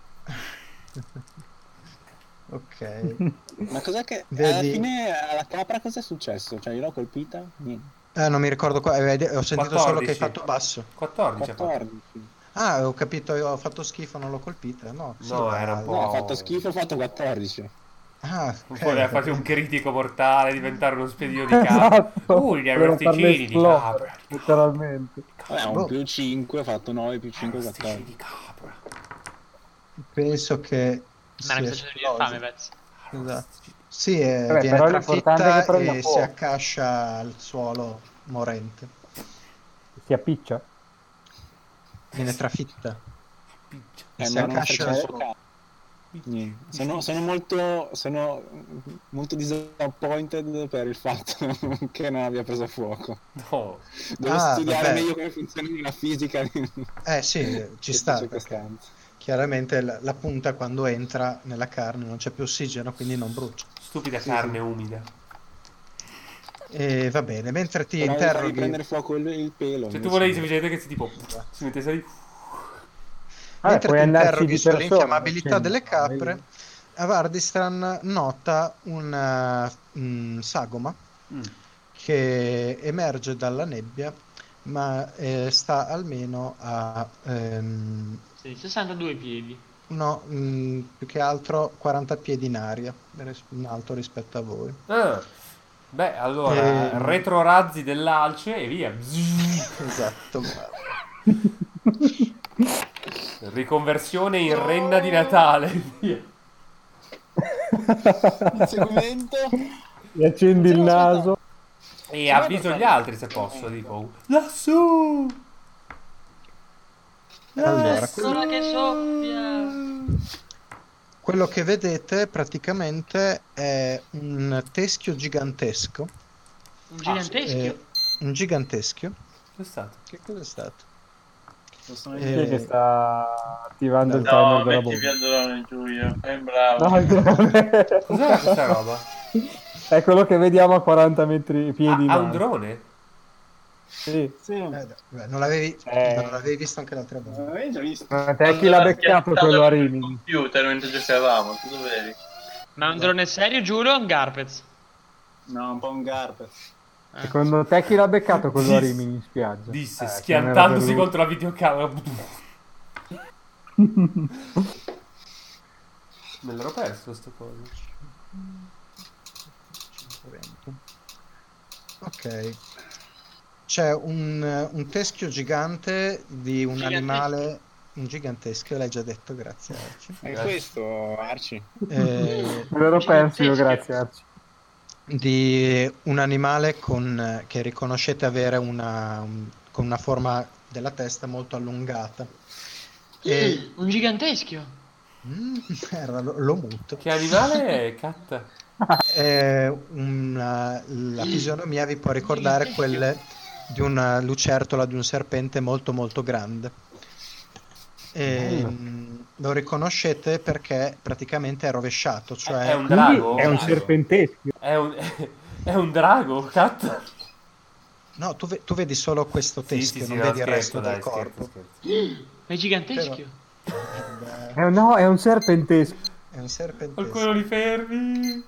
Ok. Ma cos'è che... Vedi- Alla fine alla capra cosa è successo? Cioè io l'ho colpita? Niente. Eh, non mi ricordo qua, eh, ho sentito solo che hai quattordici. fatto basso. quattordici ha fatto. quattordici. Ah, ho capito, io ho fatto schifo, non l'ho colpita. No, sì, No, ma- era un po'- No, ho fatto schifo, ho fatto quattordici. Ah, Non ok. voleva fare un critico mortale, diventare uno spedino di capra. Esatto. Uh, gli Volevo farle arrosticini di esplodere, capra. letteralmente. Vabbè, un Boh. più cinque, ho fatto nove più cinque, Arrosticini quattordici. di capra. Penso che Ma mi sia sta facendo venire fame, esploso. Vez. Esatto. Sì, eh, Vabbè, viene però l'importante è trafitta che prenda e si fuoco. accascia al suolo morente. Si appiccia? Viene trafitta. Piccia. E Eh, si ma non accascia al faccio suolo. caso. Niente. Sono, sono molto sono molto disappointed per il fatto che non abbia preso fuoco. No. Devo Ah, studiare vabbè. meglio come funziona la fisica di Eh sì, ci sta, queste perché circostanze. chiaramente la, la punta quando entra nella carne non c'è più ossigeno, quindi non brucia. Stupida Sì, carne sì. umida. E va bene, mentre ti Però devi interroghi... prendere fuoco il, il pelo. Se tu invece- volevi semplicemente che si tipo si mettesse lì. Vabbè, Mentre puoi ti andarci interroghi di persona, sull'infiammabilità accendi, delle capre, vai. Avardistan nota una mm, sagoma Mm. che emerge dalla nebbia, ma eh, sta almeno a ehm, Sì, sessantadue piedi. no, mm, più che altro quaranta piedi in aria, ris- in alto rispetto a voi. Ah. Beh, allora, Ehm. retrorazzi dell'alce e via. Esatto. Riconversione in renna di Natale. Via. Il segmento. Gli accendi il Aspetta. naso. E Come avviso per gli farlo? altri se posso, tipo lassù. Allora, Eccola che soffia. quello che vedete praticamente è un teschio gigantesco. Un giganteschio. eh, un giganteschio. Che è stato? Che cosa è stato? Possono Eh, Chi è che sta attivando il No, timer della metti via bomba? il drone giù io. È bravo. No, il drone. Cos'è questa roba? È quello che vediamo a quaranta metri Ha, piedi in ha un alto. drone? Sì. Sì, eh, beh, non l'avevi, Eh. non l'avevi visto anche l'altra volta. l'avevi già visto. Ma te chi l'ha Allora, beccato schiacciato quello a il Rimini? computer mentre giocavamo, tu dovevi. Ma è un drone serio, giuro, o un Garpez? No, un po' un garper. Secondo te chi l'ha beccato quello a Dis- Rimini in spiaggia? Disse Eh, se non era schiantandosi per lui. contro la videocamera. Me l'ero perso sto coso. Ok. C'è un, un teschio gigante di un Gigantesco. animale, un gigantesco, l'hai già detto, grazie Arci. È questo, Arci. Eh, Me l'ero perso io, Gigantesco. grazie Arci. di un animale con, che riconoscete avere una, un- con una forma della testa molto allungata. E, Un giganteschio. Mm, era lo, lo muto. Che animale è, Cat? È una- la fisionomia vi può ricordare quelle di una lucertola, di un serpente molto molto grande. E, Bello. mm, lo riconoscete perché praticamente è rovesciato, cioè È un Quindi drago? è un Drago. serpenteschio. È un, è un drago, Cat? no, tu, ve- tu vedi solo questo Sì, teschio, sì, sì, non no, vedi il scherzo, resto dai, del corpo. scherzo, scherzo. È giganteschio. Beh, Eh, no, è un serpentesco. è un serpentesco. Qualcuno li fermi?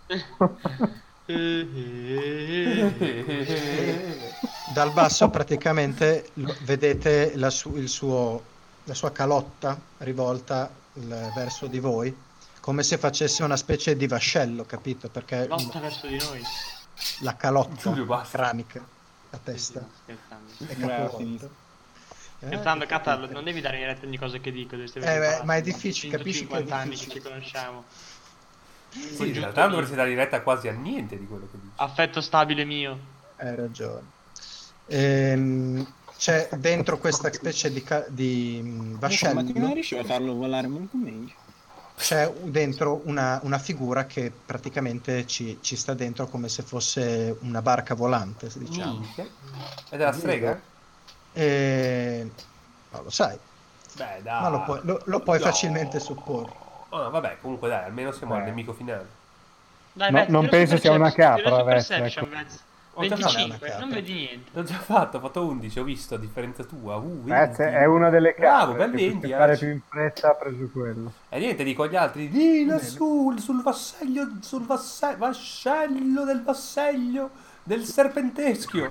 Dal basso praticamente lo- vedete la, su- il suo, la sua calotta rivolta il- verso di voi, come se facesse una specie di vascello, capito? Perché Lotta verso di noi. la calotta Giulio, basta. cranica, la testa Scherzando. è Beh, ha capovolta. finito. Eh, Scherzando, che Cata, capite? non devi dare in retta ogni cosa che dico. Dovresti Eh, aver beh, imparato. ma è difficile, capisci che è centocinquanta anni che difficile. ci conosciamo. Sì, in realtà non dovresti dare diretta quasi a niente di quello che dici. Affetto stabile mio. Hai ragione. Ehm, c'è dentro questa specie di, ca- di mm, Stamattina vascello, riuscivo a farlo volare molto meglio. c'è dentro una, una figura che praticamente ci, ci sta dentro come se fosse una barca volante, diciamo. Minchia. È della strega? E... non lo sai, Beh, dai. ma lo puoi, lo- lo puoi No. facilmente supporre. Ah, vabbè, comunque dai, almeno siamo al Beh. nemico finale. Dai, No, Vez, non tira penso su sia una percep- capra, tira su Vez, perception, ecco. Vez. Ho già venticinque, fatto. non vedi niente. L'ho già fatto, ho fatto undici, ho visto a differenza tua. Uh, Pezze venti. è una delle Bravo, case bel che venti, per fare Arci. più in fretta ha preso quello. E niente, dico agli altri, lì lassù, sul vassello, sul vasse- vascello del vassello del serpenteschio.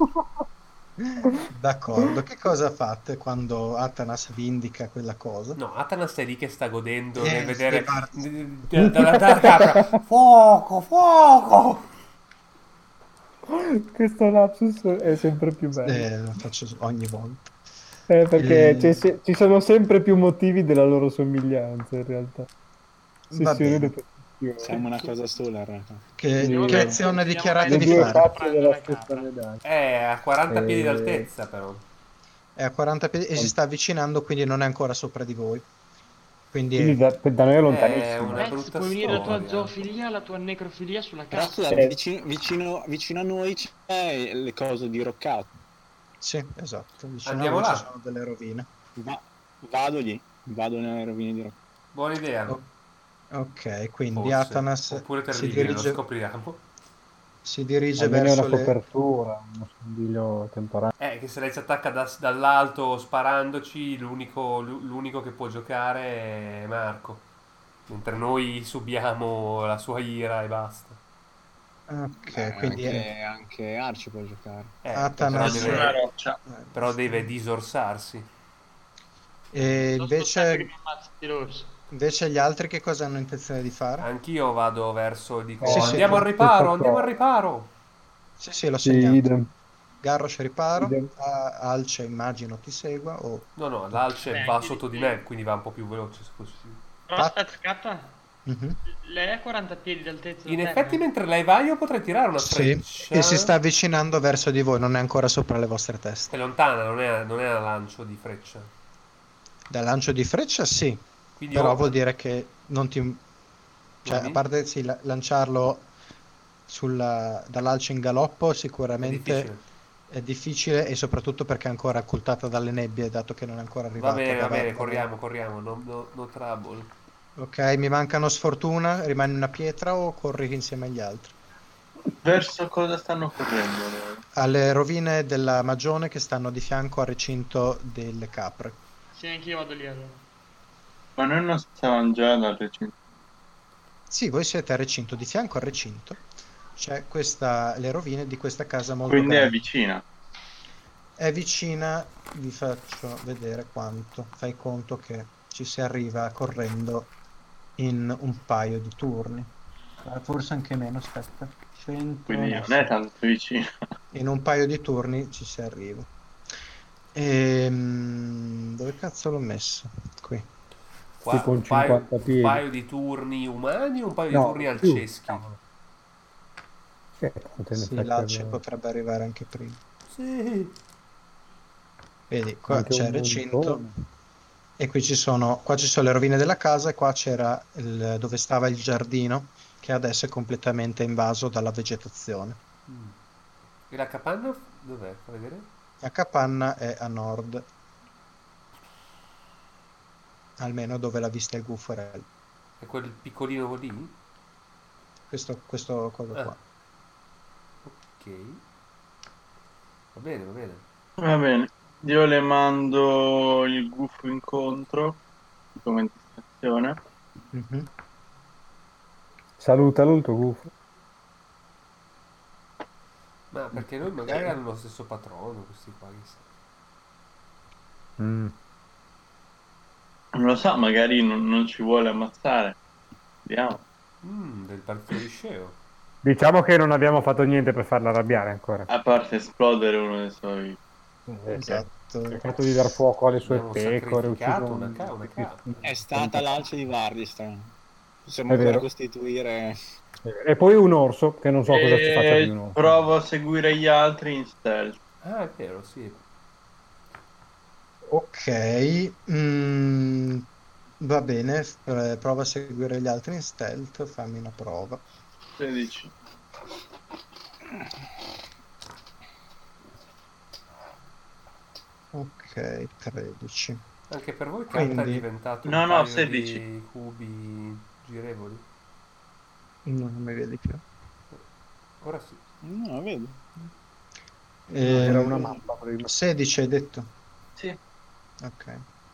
D'accordo, che cosa fate quando Atanas vi indica quella cosa? No, Atanas è lì che sta godendo Eh, nel vedere sì, guarda. d- d- dalla dalla capra. Fuoco, fuoco! Questo lapsus è sempre più bello. Eh, lo faccio ogni volta. Eh, perché Eh. c'è se- ci sono sempre più motivi della loro somiglianza, in realtà. Va Sessione bene. ripetizione. Siamo una cosa sola in realtà. Che, Sì. che azione dichiarate Le di due fare? facce della Una stessa capra. medaglia. È a quaranta Eh. piedi d'altezza, però. È a quaranta piedi e si sta avvicinando, quindi non è ancora sopra di voi. Quindi, Quindi da, da noi è È lontanissimo. una Vez, brutta puoi unire la tua storia. zoofilia alla tua necrofilia sulla Però cazzo. scusate, Eh. vicino, vicino, vicino a noi c'è le cose di roccato. sì, esatto. Vicino Andiamo a voi là. ci sono delle rovine. Va- vado lì, vado nelle rovine di roccato. Buona idea. Oh, Ok, quindi Forse. Atanas Oppure si terribile, lo dirige, scopriamo. si dirige Almeno verso una le... copertura, uno scondiglio temporaneo. Eh, che se lei ci attacca da- dall'alto sparandoci, l'unico, l'unico che può giocare è Marco. Mentre noi subiamo la sua ira e basta. Ok, Beh, quindi anche, è... anche Arci può giocare. Eh, Atanas- però Nessuna deve, roccia. però deve disorsarsi. E Sto aspettando che invece, mi ammazzi di rosso. invece gli altri che cosa hanno intenzione di fare? Anch'io vado verso, dico, Sì, sì, andiamo tu- al riparo, stessa andiamo al cosa. riparo. Sì, sì, l'ho Sì, segnato. idem. Garrosh riparo, Idem. A- Alce immagino ti segua o... No, no, l'Alce Beh, va anche sotto di di più. me, quindi va un po' più veloce se possibile. Però Pat- aspetta, K, Mhm. lei ha quaranta piedi d'altezza da In terra? effetti mentre lei va io potrei tirare una Sì, freccia. e si sta avvicinando verso di voi, non è ancora sopra le vostre È teste. lontana, non è, non è a lancio di freccia. Da lancio di freccia sì, Quindi però o- vuol dire che non ti... Cioè, non a mi- parte sì, la- lanciarlo sulla, dall'alce in galoppo è sicuramente difficile. è difficile e soprattutto perché è ancora occultata dalle nebbie, dato che non è ancora Va arrivata bene, da- va bene, da- corriamo, corriamo, no, no, no trouble. Ok, mi mancano sfortuna, rimane una pietra o corri insieme agli altri? Verso cosa stanno correndo loro? Alle rovine della Magione che stanno di fianco al recinto delle capre. Sì, anch'io vado lì allora. Ma noi non stavamo già dal recinto. Sì, voi siete al recinto, di fianco al recinto c'è questa, le rovine di questa casa molto Quindi è grande. vicina. È vicina, vi faccio vedere quanto. Fai conto che ci si arriva correndo in un paio di turni. Eh, Forse anche meno, aspetta. cento, Quindi no, non sì. è tanto vicina. In un paio di turni ci si arriva. Ehm, dove cazzo l'ho messo? Qui. Qua Tipo un un paio, cinquanta un piedi. paio di turni umani o un paio di No, turni di più. alceschi? Sì, tanto in Sì, effetti l'alce abbiamo potrebbe arrivare anche prima. Sì. Vedi, qua anche c'è un il recinto montone. e qui ci sono, qua ci sono le rovine della casa e qua c'era il- dove stava il giardino che adesso è completamente invaso dalla vegetazione. Mm. E la capanna dov'è? Fa vedere? La capanna è a nord, almeno dove l'ha vista il Guffarel. È quel piccolino lì? Questo, questo coso Ah. qua. Ok. Va bene, va bene. Va bene. Io le mando il gufo incontro come indicazione. Mhm. Salutalo il tuo gufo. Ma perché noi magari hanno lo stesso patrono, questi qua. chissà. Mm. Non lo so, magari non, non ci vuole ammazzare. Vediamo. Mm, del partito di Sceo. Diciamo che non abbiamo fatto niente per farla arrabbiare ancora. A parte esplodere uno dei suoi... Eh, Esatto. Ha cercato di dar fuoco alle sue Abbiamo pecore, ucciso sacrificato un- una ca- una capra. È stata l'alce di Vardistan. Possiamo È ancora vero. costituire... E poi un orso, che non so cosa ci faccia E più un orso. provo a seguire gli altri in stealth. Ah, è vero, sì. Ok, mm, va bene, f- eh, prova a seguire gli altri in stealth, fammi una prova. sedici. Ok, tredici. Anche per voi carta è Quindi- diventato un No, no, paio sedici. di cubi girevoli? No, non mi vedi più. Ora sì. No, vedo. Era Ehm, una mappa prima. sedici hai detto? Sì. Ok.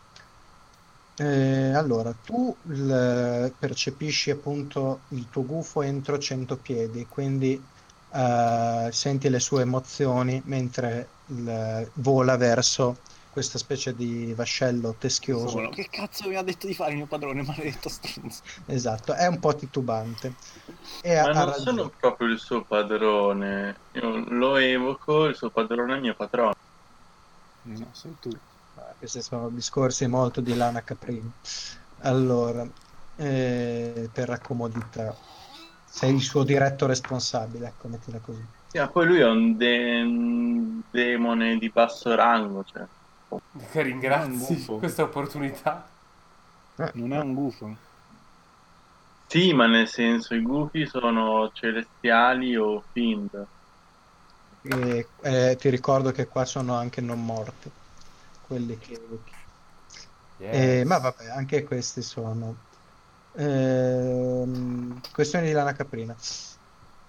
Eh, allora, tu il- percepisci appunto il tuo gufo entro cento piedi, quindi eh, senti le sue emozioni mentre il- vola verso questa specie di vascello teschioso. Solo. Che cazzo mi ha detto di fare il mio padrone, maledetto stronzo? Esatto, è un po' titubante. E Ma ha, ha non ragione. sono proprio il suo padrone. Io lo evoco, il suo padrone è il mio patrono. No, sei tu. Ah, Questi sono discorsi molto di lana caprina. Allora, eh, per la comodità, sei il suo diretto responsabile, ecco, mettila così. Sì, ma poi lui è un, de- un demone di basso rango, cioè. Che ringrazi Non gufo. questa opportunità. Non è un gufo. Sì, ma nel senso i gufi sono celestiali o fiend. E, eh, ti ricordo che qua sono anche non morti, quelli che... Eh, Yes. ma vabbè, anche questi sono ehm, questioni di lana caprina.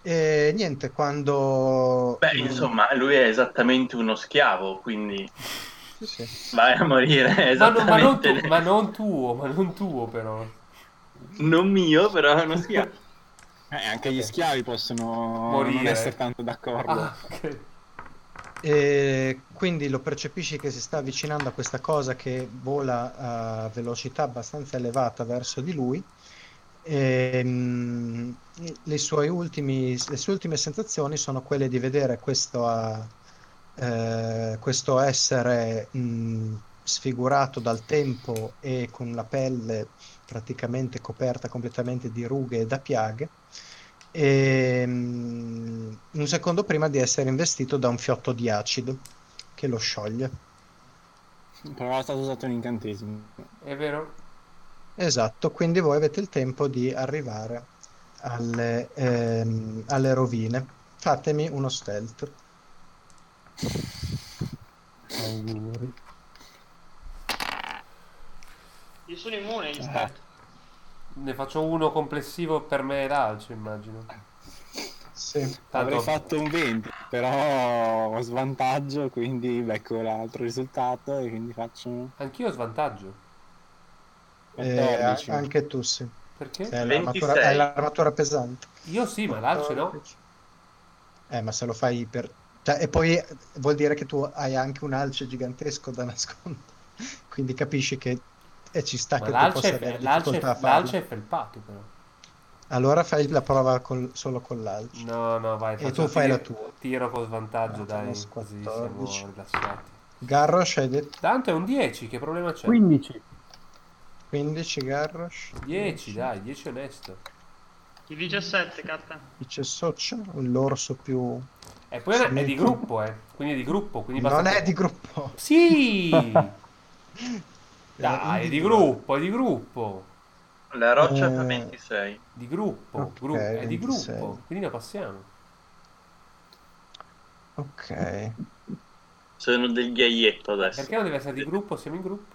E niente, quando... Beh, insomma, lui è esattamente uno schiavo, quindi Sì, sì. vai a morire Ma, non- ma non esattamente. tu- ma non tuo, ma non tuo però. Non mio, però è uno schiavo. Eh, anche gli schiavi possono Morire. non essere tanto d'accordo. Ah, ok. E quindi lo percepisci che si sta avvicinando a questa cosa che vola a velocità abbastanza elevata verso di lui. E, mm, le sue ultimi, le sue ultime sensazioni sono quelle di vedere questo, ah, eh, questo essere mm, sfigurato dal tempo e con la pelle praticamente coperta completamente di rughe e da piaghe, e, mm, un secondo prima di essere investito da un fiotto di acido che lo scioglie. Però è stato usato un incantesimo. È vero? Esatto, quindi voi avete il tempo di arrivare alle, ehm, alle rovine. Fatemi uno stealth. Auguri. Io sono immune agli stealth. Ne faccio uno complessivo per me e l'alcio, immagino. Sì. Avrei Tanto fatto un venti, però ho svantaggio, quindi becco l'altro risultato e quindi faccio anch'io ho svantaggio. Eh, quattordici. a- anche tu sì. Perché? Hai l'armatura, ventisei. hai l'armatura pesante. Io sì, ma l'alcio no. quattordici. Eh, ma se lo fai per... Cioè, e poi vuol dire che tu hai anche un alce gigantesco da nascondere. Quindi capisci che e ci sta Ma che tu l'alce possa è, avere l'alce, difficoltà a è- farlo. l'alce è felpato però. Allora fai la prova col- solo con l'alce. No, no, vai, E faccio tu fai tiro, la tua. tiro con svantaggio, Ah, dai, minus così quattordici. siamo rilassati. Garrosh hai detto Tanto è un dieci, che problema c'è? quindici. quindici, Garrosh. dieci, dai, dieci onesto. Il diciassette, carta. Dice Socia, l'orso più... E poi è, è di Sì. gruppo, eh. Quindi è di gruppo, quindi basta Non che- è di gruppo. Sì! È Dai, è di individuale. gruppo, è di gruppo. La roccia Eh, fa ventisei. Di gruppo, Ok, gru- è di ventisei. gruppo, quindi la passiamo. Ok. Sono del ghiaietto adesso. Perché non deve essere di gruppo? Siamo in gruppo.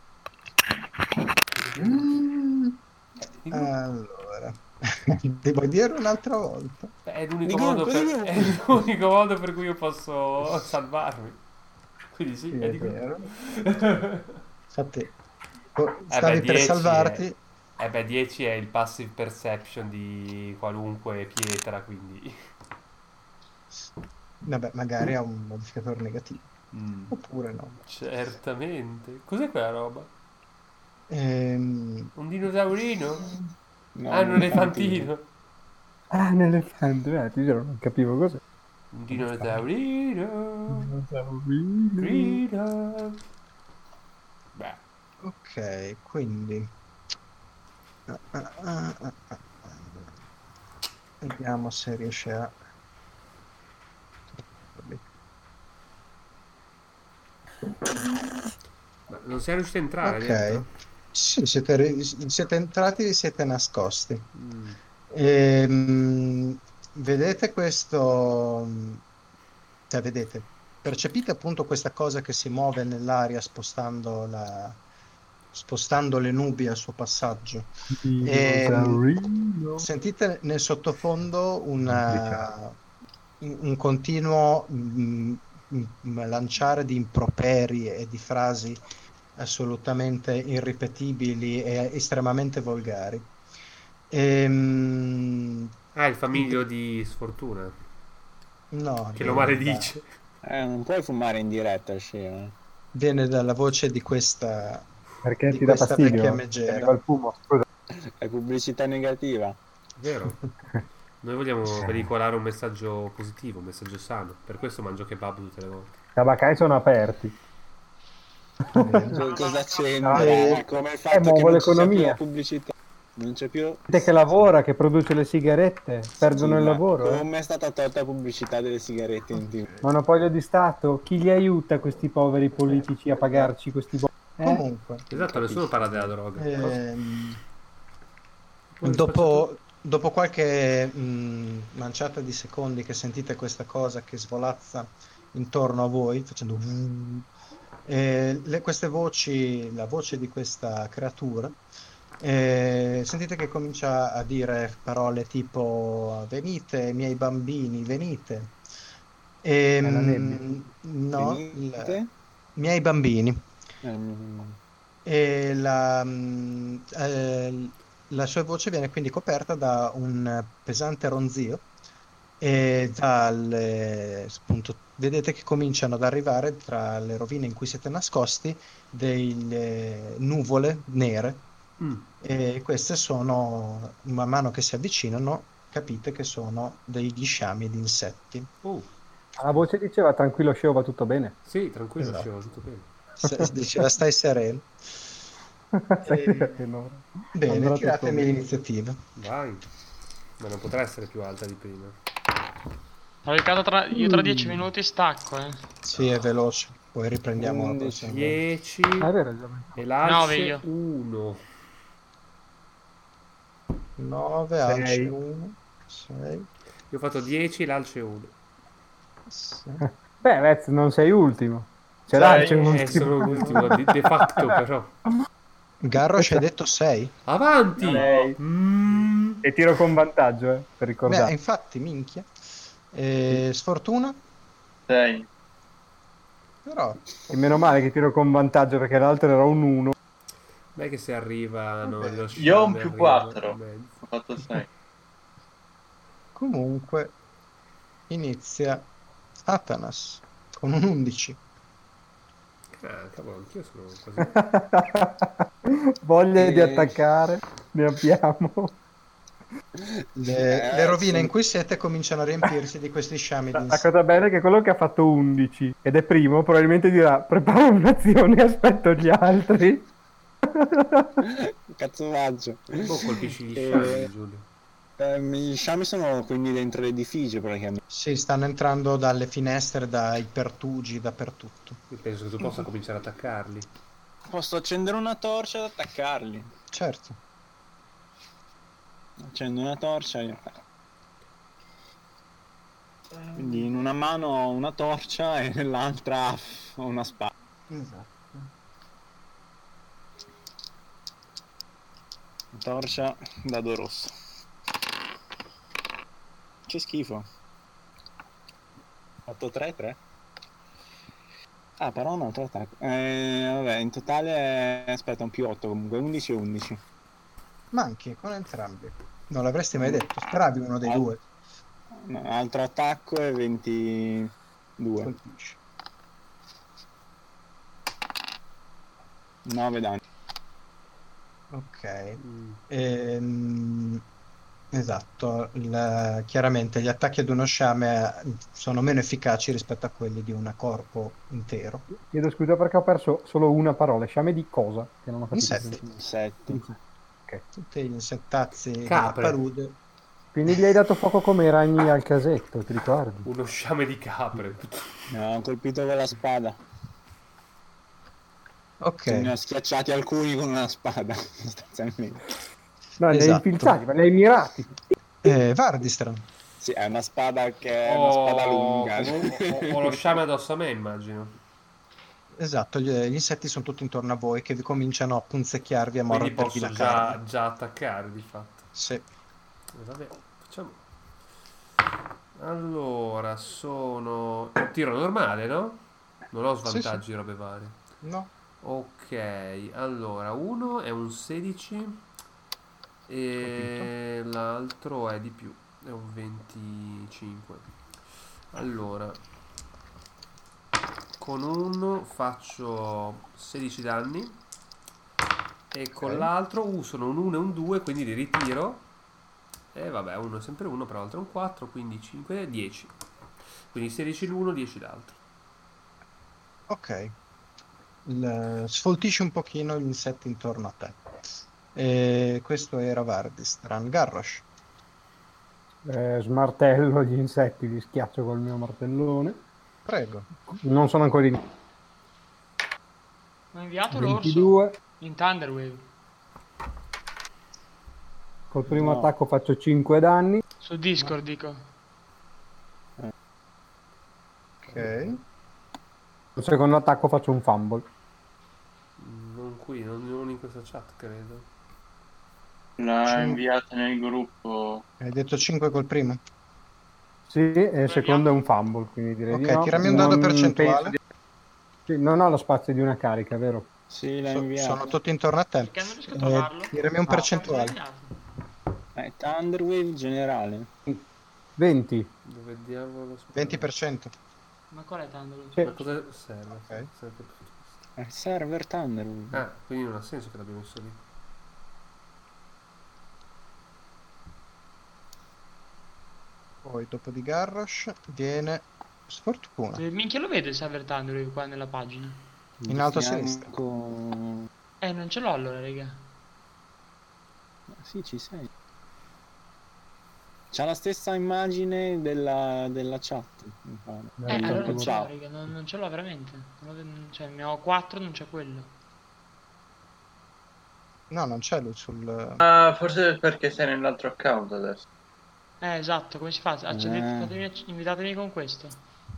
Mm, Eh, di gruppo. allora, devo dire un'altra volta. Beh, è l'unico Di modo gruppo, per, di gruppo. è l'unico modo per cui io posso salvarmi. Quindi sì, Sì, è è di gruppo. vero. Infatti, oh, Eh stavi beh, per dieci salvarti. è, eh beh, dieci è il passive perception di qualunque pietra, quindi... Vabbè, magari ha un modificatore negativo. Mm, Oppure no. certamente. Cos'è quella roba? Ehm, Un dinosaurino? No, Ah, un elefantino. Ah, un elefante, eh, ti giuro, non capivo cos'è. Un dinosaurino. Dinosaurino. Freedom. Beh, ok, quindi... ah, ah, ah, ah, ah. Vediamo se riesce a... ma non sei riuscito a entrare Ok, dentro? sì, siete, ri- siete entrati, vi siete nascosti. Mm. Ehm, vedete questo, cioè vedete, percepite appunto questa cosa che si muove nell'aria spostando, la, spostando le nubi al suo passaggio. Dinosaurino. Sentite nel sottofondo una- un, un continuo mm, mm, lanciare di improperi e di frasi assolutamente irripetibili e estremamente volgari. Ehm, Ah, il famiglio di sfortuna. no, Che lo viene maledice. Eh, non puoi fumare in diretta, scema. da- viene dalla voce di questa, Perché di ti dà questa vecchia fastidio? megera. Teneva il fumo, scusa. È pubblicità negativa. Vero? Noi vogliamo veicolare un messaggio positivo, un messaggio sano. Per questo mangio kebab tutte le volte. I tabacai sono aperti. Co- Cosa c'entra? Eh, Come il fatto che muovo non ci sia più l'economia. la pubblicità. Non c'è più... Gente che lavora, che produce le sigarette, perdono Sì, il ma lavoro. eh. Come è stata tolta la pubblicità delle sigarette in tv? Monopolio di Stato, chi li aiuta questi poveri politici a pagarci questi bo- eh? Comunque, Esatto, nessuno parla della droga. ehm, Come dopo, dopo qualche mh, manciata di secondi che sentite questa cosa che svolazza intorno a voi, facendo vroom, eh, le- queste voci, la voce di questa creatura E sentite che comincia a dire parole tipo venite, miei bambini, venite. È la nebbia. Ehm, no, il- Venite? miei bambini. Eh, mi- E la, mm, eh, la sua voce viene quindi coperta da un pesante ronzio e dalle, appunto, vedete che cominciano ad arrivare tra le rovine in cui siete nascosti delle nuvole nere Mm. e queste sono, man mano che si avvicinano, capite che sono degli sciami di insetti. Oh, La voce diceva tranquillo scemo, va tutto bene. sì, tranquillo, Esatto. scemo, tutto bene. Se- diceva stai sereno. Sai E- che no? Bene, Andrà tutto tiratemi bene. l'iniziativa. Vai. Ma non potrà essere più alta di prima. Ho ricado tra... Io tra Mm. dieci minuti stacco, eh. Sì, è veloce. Poi riprendiamo la undici, prossima volta. dieci Ah, è vero, già messo. e nove l'alce io. uno. nove, Sei. alce uno, sei, Io ho fatto dieci, l'alce uno. Beh, Vez, non sei ultimo. Ce Sei. l'ha, c'è un Eh, sono ultimo. l'ultimo, di- de facto però. Garrosh hai detto sei? Avanti! Sei. Mm. E tiro con vantaggio, eh, per Beh, ricordare. infatti, minchia. E sfortuna? sei. Però, E meno male che tiro con vantaggio perché l'altro era un uno. Beh, che se arrivano Vabbè, lo io ho un sciame più arriva quattro. in mezzo. Ho fatto sei. comunque, inizia Atanas con un undici. Ah, cavolo, anch'io sono così. Voglia di E- attaccare, ne abbiamo. Le, Eh, le rovine sono- in cui siete cominciano a riempirsi di questi sciami di La, la insetti. cosa bella è che quello che ha fatto undici ed è primo probabilmente dirà preparo un'azione e aspetto gli altri. Cazzo faccio? Boh, colpisci gli E- sciami, Giulio. Ehm, Gli sciami sono quindi dentro l'edificio praticamente. Sì, stanno entrando dalle finestre, dai pertugi, dappertutto. Io penso che tu possa cominciare ad attaccarli. Posso accendere una torcia ed attaccarli. Certo. Accendo una torcia e... Quindi in una mano ho una torcia e nell'altra ho una spada. Esatto. Torcia, dado rosso. Che schifo. Ho fatto tre tre. Ah, però un altro attacco. Eh, vabbè, in totale aspetta un più otto comunque, undici e undici. Manchi con entrambi. Non l'avresti mai detto. Speravi uno dei Al- due. No, altro attacco e ventidue. Colpisci. nove danni. Ok. Mm. Ehm, esatto. Il- chiaramente gli attacchi ad uno sciame sono meno efficaci rispetto a quelli di un corpo intero. Chiedo scusa perché ho perso solo una parola. Sciame di cosa? Che non ho capito. Insetti. sette. Ok. Tutti gli insettazzi della Capre. palude. Quindi gli hai dato fuoco come i ragni al casetto, ti ricordi? Uno sciame di capre. Ne ho colpito con la spada. Ok. Ne ho schiacciati alcuni con una spada, sostanzialmente. No, li hai Esatto. infilzati, ma li hai mirati. Eh, Vardistran. Sì, è una spada che è una spada lunga. Ho, ho lo sciame addosso a me, immagino. Esatto, gli, gli insetti sono tutti intorno a voi che vi cominciano a punzecchiarvi e a Quindi mordervi posso la già, carne. già attaccare, di fatto. Sì. Eh, Vabbè, facciamo. Allora, sono... Tiro normale, no? Non ho Sì, svantaggi, robe varie. No. Ok, allora, uno è un sedici e l'altro è di più, è un venticinque. Allora, con uno faccio sedici danni e con Ok. l'altro uh, sono un uno e un due, quindi li ritiro. E vabbè, uno è sempre uno, però l'altro è un quattro, quindi cinque, dieci. Quindi sedici l'uno, dieci l'altro. Ok. Il- sfoltisci un pochino gli insetti intorno a te. E questo era Vardistran. Garrosh. Eh, smartello gli insetti, li schiaccio col mio martellone. Prego. Non sono ancora in Ho inviato l'orso ventidue. in Thunderwave. Col primo No. attacco faccio cinque danni. Su Discord dico. Ok. Col secondo attacco faccio un fumble. Non qui, non, non in questa chat, credo. L'ha Cinque. inviata nel gruppo. Hai detto cinque col primo? Sì, e il secondo è un fumble, quindi direi di Ok, no. tirami un dado Non percentuale. penso di- Sì, non ho lo spazio di una carica, vero? Sì, l'ha So- inviato. sono tutti intorno a te. Perché non riesco a Eh, trovarlo? tirami un Ah. percentuale. Eh, Thunderwave generale. venti. Dove diavolo sta? venti per cento. Ma qual è Thunderbolt? Sì. Ma cosa serve? Ok. Serve- Eh, server Thunderwave. Ah, quindi non ha senso che l'abbiamo messo lì. Poi dopo di Garrosh viene Sfortuna. Eh, Minchia, lo vedo il server Thunderbolt qua nella pagina. In alto a Fianco- sinistra. Eh, non ce l'ho allora, raga. Ma sì, ci sei. C'ha la stessa immagine della, della chat. mi pare. Eh, Dai, allora tanto non ce l'ho, ciao. raga, non, non ce l'ho veramente. Non lo- non- cioè, ne ho quattro, non c'è quello. No, non c'è lui sul... Ah, forse perché sei nell'altro account adesso. Eh, esatto, come si fa? Accedete, Eh. fatemi acc- invitatemi con questo.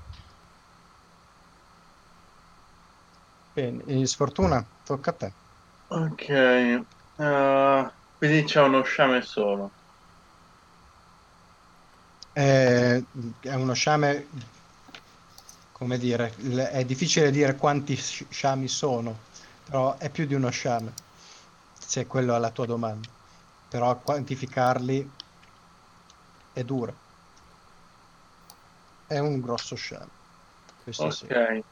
Bene, e Sfortuna, tocca a te. Ok. eh, quindi c'è uno sciame solo. Eh, È uno sciame, come dire, l- è difficile dire quanti sci- sciami sono, però è più di uno sciame, se quello è la tua domanda. Però quantificarli è duro. È un grosso sciame. Questo sì. Ok.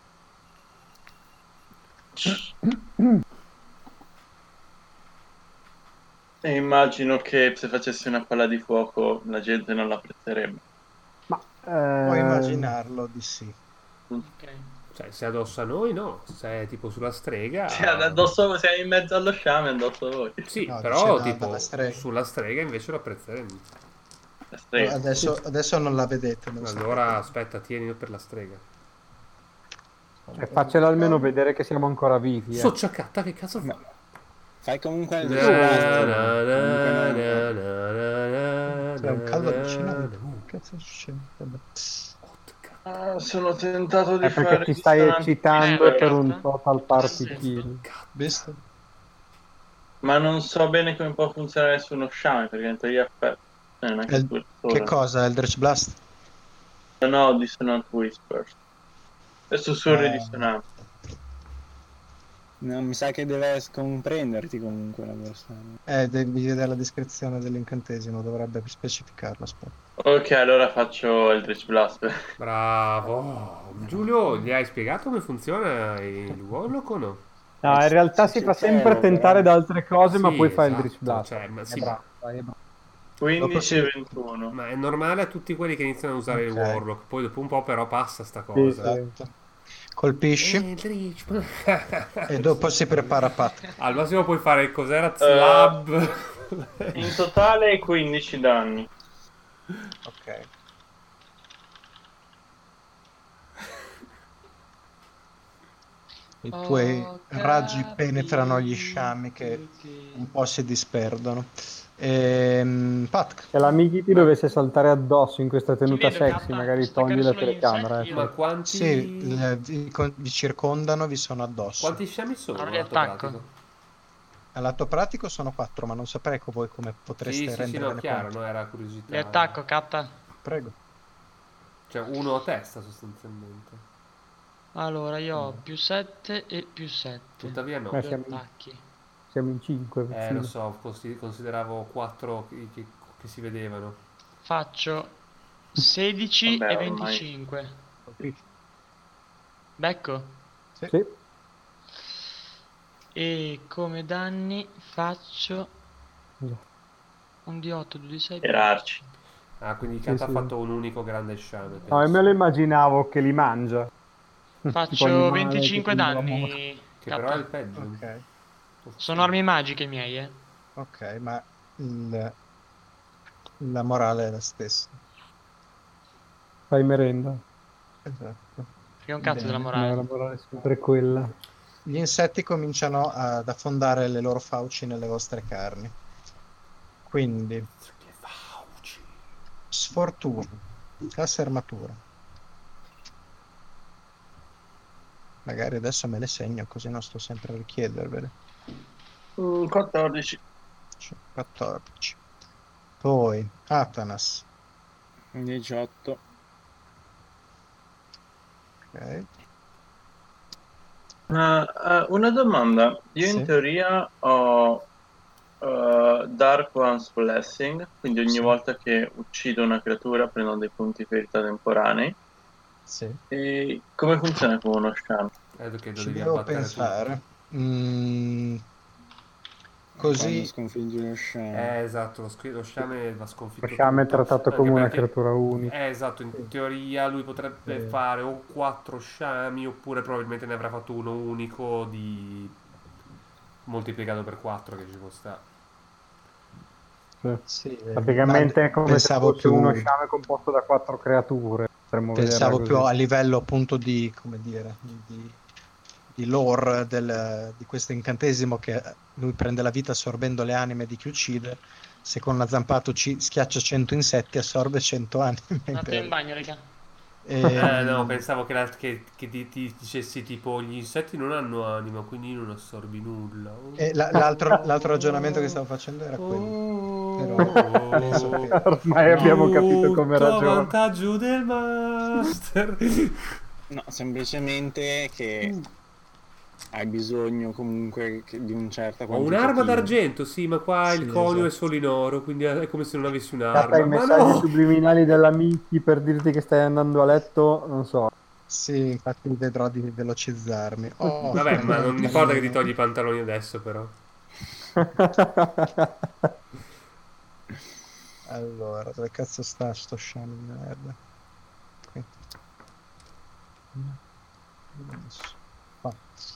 E immagino che se facessi una palla di fuoco la gente non l'apprezzerebbe. Ma Puoi eh, immaginarlo di sì. Ok. Cioè, se addosso a noi, no. Se è tipo sulla strega. Sì, addosso, sei in mezzo allo sciame addosso a voi. Sì, No, però dice da- tipo dalla strega. sulla strega invece lo apprezzeremo. La strega. Adesso, adesso non la vedete. non Allora, sapete. aspetta, tienilo per la strega. eh, faccelo almeno vedere che siamo ancora vivi. eh. Sociacatta, che cazzo fa? Fai comunque il Na, disastro. na, na, Comunque na, non- na, na, C'è un caldo na, allucinante. na. Che cazzo succede? Vabbè. Ah, sono tentato di È perché fare ti stai risonanti eccitando Eh, per cazzo. un total party Sì. kill. Visto? ma non so bene come può funzionare su uno sciame perché in teoria eh, non è che El- tu Che cosa? Eldritch Blast? no Dissonant Whispers e sussurri Eh. dissonanti. No, mi sa che deve comprenderti comunque l'avversario. Eh, devi vedere la descrizione dell'incantesimo, dovrebbe specificarlo. Aspetta. Ok, allora faccio il Eldritch Blast. Bravo. Giulio, gli hai spiegato come funziona il Warlock o no? No, in realtà Sì, si sì, fa sì, sempre però- tentare da altre cose, ma Sì, poi fa il esatto, Drift Blast. cioè, ma È sì. bravo, dai, è bravo. quindici e Dopo sì. ventuno. Ma è normale a tutti quelli che iniziano a usare il Ok. Warlock. Poi dopo un po' però passa sta Sì, cosa. sì. Esatto. Colpisci Eldritch. e dopo si prepara Pat. Al massimo puoi fare cos'era slab. In totale quindici danni. Ok. I tuoi Ho raggi penetrano gli capito sciami che che- un po' si disperdono. Ehm, Pat, Se l'amici ti dovesse saltare addosso in questa tenuta vedo, sexy, K, magari posso attaccare togli la solo gli telecamera. insetti eh. io? Ma quanti sì, le- vi, con- vi circondano, vi sono addosso. quanti sciami sono Allora al li lato attacco. pratico? Al lato pratico sono quattro, ma non saprei co- voi come Sì, potreste sì, sì, rendervene no, chiaro, conto. no, era curiosità. Li attacco, K. Prego. Cioè uno a testa sostanzialmente. Allora, io ho più sette e più sette. Tuttavia no. Eh, Due siamo- attacchi. Siamo in cinque. Eh, lo so, consi- consideravo quattro che, che- che si vedevano. Faccio sedici Vabbè, e ormai. venticinque. Colpisci. Becco? Sì. Sì. E come danni faccio un D otto, due D sei. Erarci. Ah, quindi Sì, Kat ha sì. fatto un unico grande sciame. No, io penso. me lo immaginavo che li mangia. Tipo Faccio animale venticinque che prende la moto. danni. Che però è il K. peggio. Ok, Sono armi magiche i miei, eh. ok, ma il- la morale è la stessa. Fai merenda. Esatto. Che è un cazzo Bene. della No, morale. la morale è sempre quella. Gli insetti cominciano ad affondare le loro fauci nelle vostre carni. Quindi, sfortuna, classe armatura. Magari adesso me le segno così non sto sempre a richiedervele. Mm, quattordici. dodici, quattordici. Poi Atanas. diciotto. Ok. Uh, uh, una domanda. Io Sì. in teoria ho uh, Dark One's Blessing, quindi ogni Sì. volta che uccido una creatura prendo dei punti ferita temporanei. Sì. E come funziona con uno sciame? Eh, perché lo Ci devi devo abbattere pensare. Mm, Quando così sconfiggi lo tu. sciame. Eh, esatto, lo, squi- lo sciame va sconfitto Lo sciame è tutto. trattato Anche come una perché- creatura unica. Eh, esatto, in Sì. teoria lui potrebbe Sì. fare o quattro sciami oppure probabilmente ne avrà fatto uno unico di moltiplicato per quattro che ci può stare. Sì. sì, eh, Praticamente ma è come pensavo se fosse più, uno sciame composto da quattro creature. Potremmo vederla pensavo così. più a livello appunto di, come dire, di, di lore del- di questo incantesimo che lui prende la vita assorbendo le anime di chi uccide. Se con una zampato ci schiaccia cento insetti, assorbe cento anime. Andate in per- bagno, raga. Eh, no, Ehm, pensavo che, la- che- che ti, ti dicessi tipo gli insetti non hanno anima, quindi non assorbi nulla. E la- l'altro, l'altro ragionamento che stavo facendo era quello, però penso che Ormai abbiamo capito come Tutto a ragiona. vantaggio del master. No, semplicemente che hai bisogno comunque che- di un certo Ho un'arma quantitativo. d'argento, sì, ma qua Sì, il conio è esatto. solo in oro, quindi è come se non avessi Cata, un'arma. i Ma messaggi no! subliminali della Miki per dirti che stai andando a letto, non so. Sì, infatti vedrò di velocizzarmi. Oh, Vabbè, ma non importa che ti pantaloni. togli i pantaloni adesso, però. Allora, dove cazzo sta sto sciame di merda? Qui. Qua.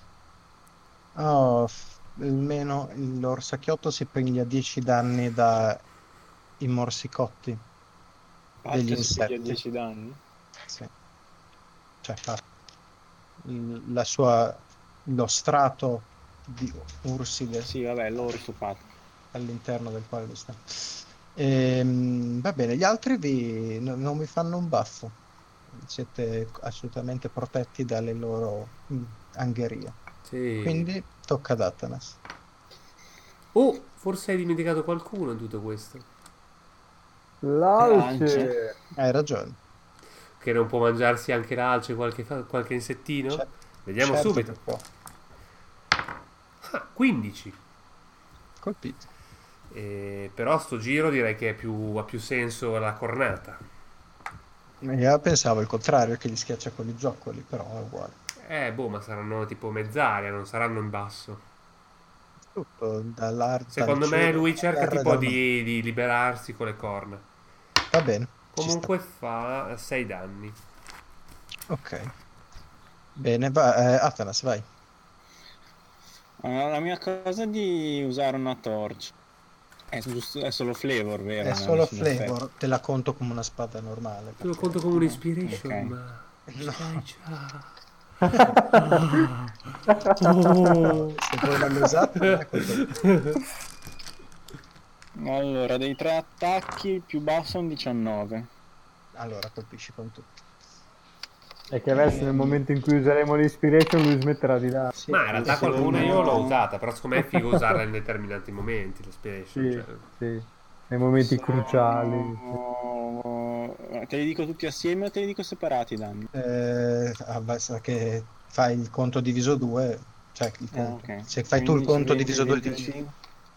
Oh, f- almeno l'orsacchiotto si prende dieci danni dai morsicotti degli Parte si piglia insetti. dieci danni. Sì. Cioè, fa il- la sua, lo strato di urside Sì, vabbè, l'orso fatto. all'interno del quale lui sta. Ehm, va bene, gli altri vi, no- non vi fanno un baffo. Siete assolutamente protetti dalle loro mm, angherie. Sì. Quindi tocca ad Atanas. Oh, forse hai dimenticato qualcuno in tutto questo. L'alce. Hai ragione. Che non può mangiarsi anche l'alce, qualche, fa- qualche insettino? Cer- Vediamo certo subito. che può. Ah, quindici. Colpito. Eh, però sto giro direi che è più- ha più senso la cornata. Io pensavo il contrario, che gli schiaccia con i zoccoli, però è uguale. Eh, boh, ma saranno tipo mezz'aria, non saranno in basso. Tutto dall'ar- Secondo dal me cielo, lui dalla cerca terra e tipo dal mare. di, di liberarsi con le corna. Va bene, ci sta. Comunque fa sei danni. Ok. Bene, va, eh, Atanas, vai. Allora, la mia cosa di usare una torcia è, giusto, è solo flavor, vero? È Non solo nessun effetto. flavor, te la conto come una spada normale. Te lo perché- conto come un'inspiration, Ok. ma lo No. sai già. Se voi non lo usate, non è colpa mia. Allora, dei tre attacchi, il più basso è un diciannove. Allora colpisci con tutti. E che adesso nel momento in cui useremo l'inspiration lui smetterà di dare. Sì, Ma in realtà sì, qualcuna no. io l'ho usata, però secondo me è figo usarla in determinati momenti, l'inspiration. Sì, Cioè. sì. Nei momenti Sono- cruciali. Te li dico tutti assieme o te li dico separati i danni? Eh, ah, basta che fai il conto diviso due, cioè il Ah, conto. ok. Se fai tu il quindici, conto venti, diviso due di venticinque,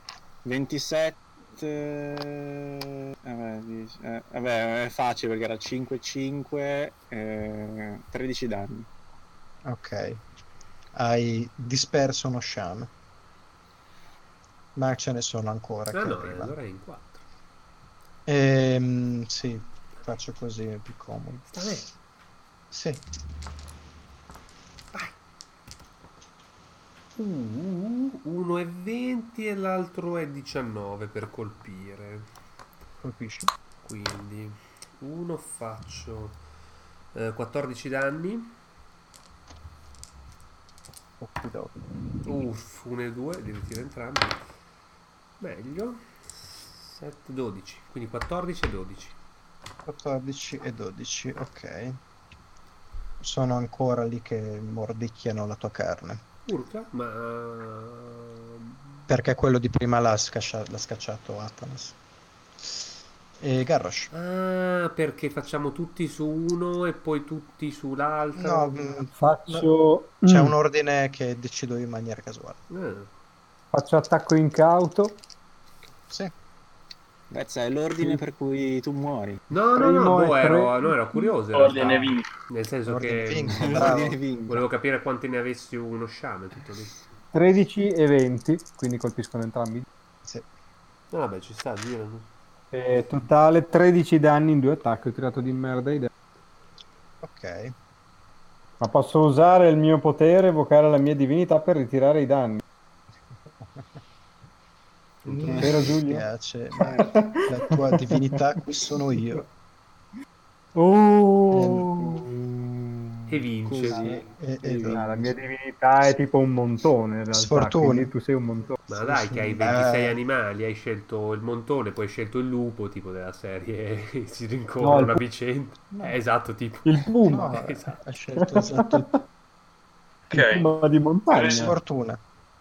ventisette. Vabbè, dieci- eh, vabbè, è facile perché era cinque, cinque, eh, tredici danni. Ok. Hai disperso uno sciame. Ma ce ne sono ancora Ah che no, eh, arrivano. allora è in quattro. Ehm, sì, faccio così, è più comodo. Sta bene. Sì. Uh, uno è venti e l'altro è diciannove per colpire. Colpisci. Quindi uno faccio eh, quattordici danni. Okidoki. Uff, uno e due, devi tirare entrambi. Meglio. sette, dodici. Quindi quattordici e dodici. quattordici e dodici, ok. Sono ancora lì che mordicchiano la tua carne. Urca, ma... Perché quello di prima l'ha, scaccia- l'ha scacciato Atanas. E Garrosh. Ah, perché facciamo tutti su uno e poi tutti sull'altro? No, mh, Faccio, c'è mm, un ordine che decido io in maniera casuale. Ah. faccio attacco incauto. Sì. Vezza, è l'ordine Sì. per cui tu muori. No, no, no, Primo boh, e ero, tre. no, ero curioso in Ordine realtà. vinto. Nel senso Ordine che vinto, bravo. L'ordine vinto. volevo capire quanti ne avessi uno sciame, tutto lì. tredici e venti, quindi colpiscono entrambi. Sì. No, vabbè, ci sta, girano. E totale tredici danni in due attacchi. Ho tirato di merda i dadi. Ok. Ma posso usare il mio potere, evocare la mia divinità per ritirare i danni. Mi Vero, Giulio? dispiace, ma la tua divinità qui sono io. Oh! E vince. Sì, e- e- Ah, la mia divinità è tipo un montone in realtà, Sfortuna. quindi tu sei un montone. Ma Sì, dai, sì. che hai ventisei Eh. animali, hai scelto il montone, poi hai scelto il lupo, tipo della serie si rincorrono No, il a pu- vicenda. Eh, esatto, tipo. Il puma, No, Esatto. ha scelto esatto il il Ok. puma di montagna. sfortuna.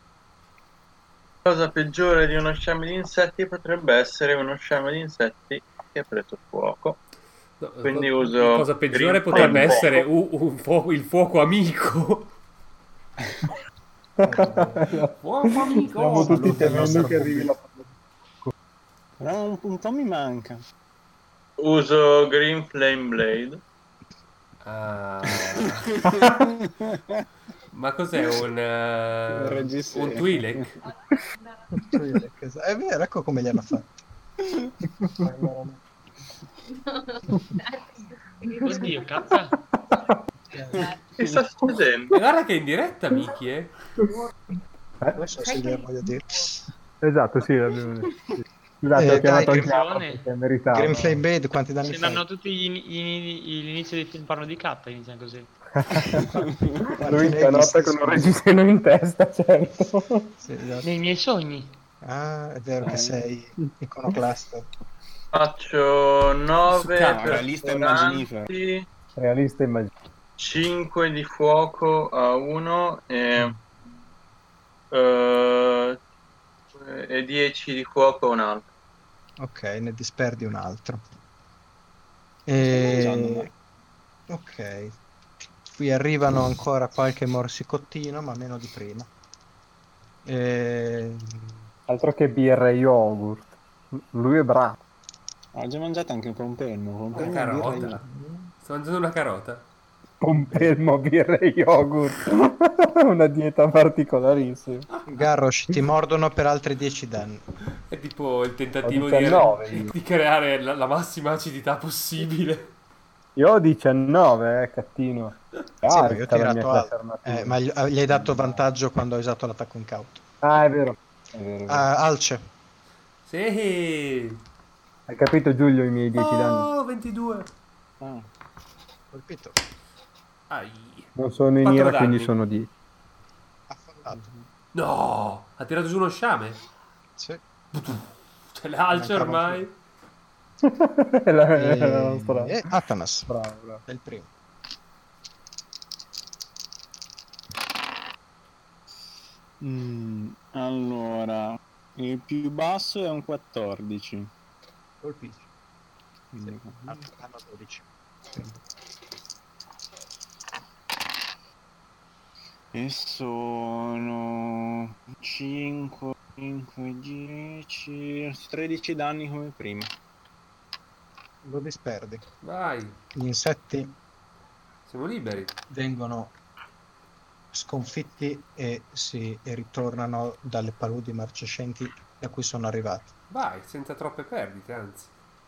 Cosa peggiore di uno sciame di insetti potrebbe essere uno sciame di insetti che ha preso fuoco. No, Quindi co- uso la cosa peggiore Green potrebbe Flame. essere u- un fuoco- il fuoco amico. Fuoco amico! Stiamo tutti Saluta il temendo nostro che arrivi la Però un, un po' mi manca. Uso Green Flame Blade. Ah. Ma cos'è un eh, reggiseno. un Twi'lek? È vero, ecco come li hanno fatti. Oddio, cazzo. Che sta succedendo? E guarda che è in diretta, Miki, eh? Non so se glielo voglio dire. Esatto, sì, l'abbiamo detto. Scusate, Eh, ho chiamato dai, anche Green Apple Flame. perché meritava. Green Flame Blade, quanti danni Se fai? danno tutti gli, gli- l'inizio dei film porno di K, iniziano così. Lui in canotta con un reggiseno in testa, certo. Sì, esatto. Nei miei sogni. Ah, è vero che sei iconoclasta. Faccio nove Succato, realista immaginifero. perforanti, Realista immagino. cinque di fuoco a uno e, eh, e dieci di fuoco a un altro. Ok, ne disperdi un altro. usando, E... Ok. Qui arrivano ancora qualche morsicottino, ma meno di prima. E... Altro che birra e yogurt. Lui è bravo. Ho già mangiato anche un pompelmo. Una Pompelmo carota. Sto mangiando una carota. Pompelmo, birra e yogurt. Una dieta particolarissima. Garrosh, ti mordono per altri dieci danni. È tipo il tentativo Ho di, diciannove io. di creare la, la massima acidità possibile. Io ho diciannove, eh, cattino. Sì, ma io ho Carica la mia tirato classe alto. armatura. Eh, ma gli, gli hai dato vantaggio quando hai usato l'attacco incauto. Ah, è vero. È vero, è vero. Ah, Alce. Sì. Hai capito, Giulio, i miei dieci danni? Oh, ventidue. Ah. Colpito. Ai. Non sono in Quattro ira, danni. quindi sono dieci. Affondato. No, ha tirato su uno sciame. Sì. C'è l'alce Mancava ormai. è la, è la E... nostra... e Atanas. Bravo, bravo. È il primo. Mm, allora, il più basso è un quattordici. Colpisci. Quindi- Hanno dodici. E sono cinque, cinque, dieci, tredici danni come prima. Lo disperdi. Vai, Gli insetti siamo liberi. vengono sconfitti e si e ritornano dalle paludi marcescenti da cui sono arrivati. Vai, senza troppe perdite, anzi.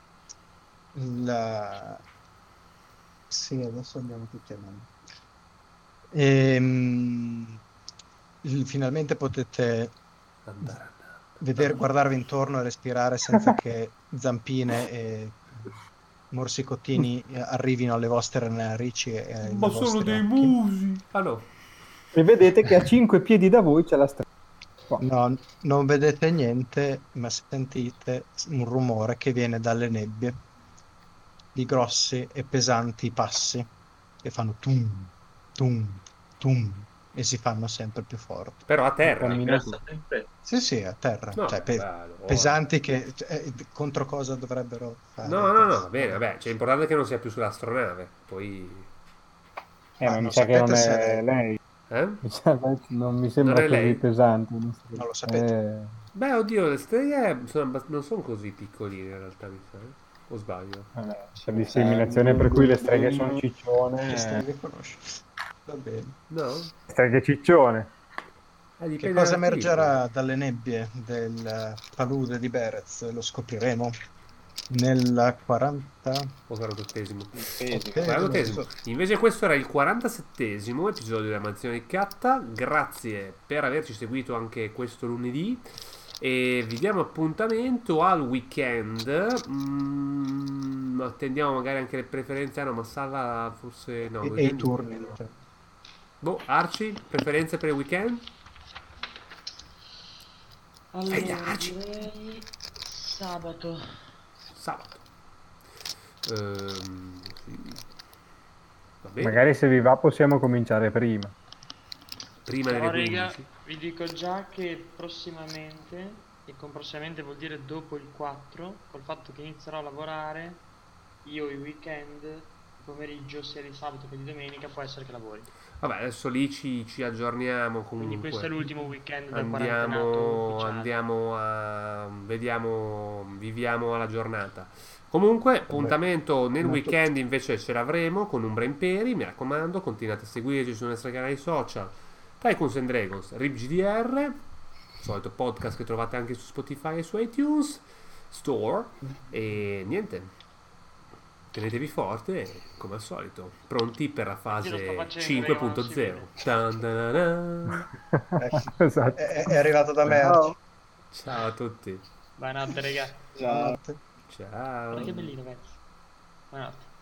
La... Sì, adesso andiamo tutti avanti. Ehm, il- finalmente potete Andare, andare. vedere, guardarvi intorno e respirare senza che zampine e morsicottini eh, arrivino alle vostre narici e ai Ma vostri sono dei occhi. musi. Ah no. E vedete che a cinque piedi da voi c'è la strada. Qua. No, non vedete niente, ma sentite un rumore che viene dalle nebbie di grossi e pesanti passi che fanno tum, tum, tum, e si fanno sempre più forti. Però a terra. Ingrassato in fretta. Sì, sì, a terra. No, Cioè, pe- bello, pesanti che eh, contro cosa dovrebbero fare? No, no, no, va bene, vabbè, cioè, è importante che non sia più sull'astronave, poi... Eh, Ma ma mi non sa che non sapete è se- lei. Eh? Mi sa- Non mi sembra Non è così lei? pesante. Non, so. Non lo sapete. Eh, Beh, oddio, le streghe sono abbast- non sono così piccoline in realtà, mi sa, eh? O sbaglio? vabbè, c'è discriminazione per cui le streghe sono ciccione. Che stai eh, che conosci? Va bene. No? Streghe ciccione. Eh, Che dipende cosa dal tipo. emergerà dalle nebbie del palude di Berez? Lo scopriremo nel quaranta. O quarantottesimo. Ok, quarantottesimo. Invece questo era il quarantasettesimo episodio della Maledizione di Katta. Grazie per averci seguito anche questo lunedì. E vi diamo appuntamento al weekend. Mm, attendiamo magari anche le preferenze. Ah no, ma Salla forse no. E, e i weekend- turni. Cioè. Boh, Arci, preferenze per il weekend? Allora, Ehi, Arci. direi sabato. Sabato. Ehm, sì. Va bene. Magari se vi va possiamo cominciare prima. Prima Però, delle raga, quindici. vi dico già che prossimamente, e con prossimamente vuol dire dopo il quattro, col fatto che inizierò a lavorare, io i weekend, il pomeriggio, sia di sabato che di domenica, può essere che lavori. Vabbè, adesso lì ci, ci aggiorniamo comunque. Quindi questo è l'ultimo weekend del quarantenato Andiamo, ufficiale. andiamo a... vediamo, viviamo alla giornata. Comunque, appuntamento nel weekend invece ce l'avremo con Umbra Imperi. Mi raccomando, continuate a seguirci sui nostri canali social. Tycoons and Dragons, R I P G D R, solito podcast che trovate anche su Spotify e su iTunes Store. E niente, tenetevi forte, come al solito, pronti per la Io lo sto fase facendo, cinque raga, ma non punto si zero. Tan dan dan. Esatto. È, è arrivato da me. Ciao. Arci. Ciao a tutti. Buonanotte, raga. Ciao. Buonanotte. Ciao. Guarda che bellino, ragazzi. Buonanotte.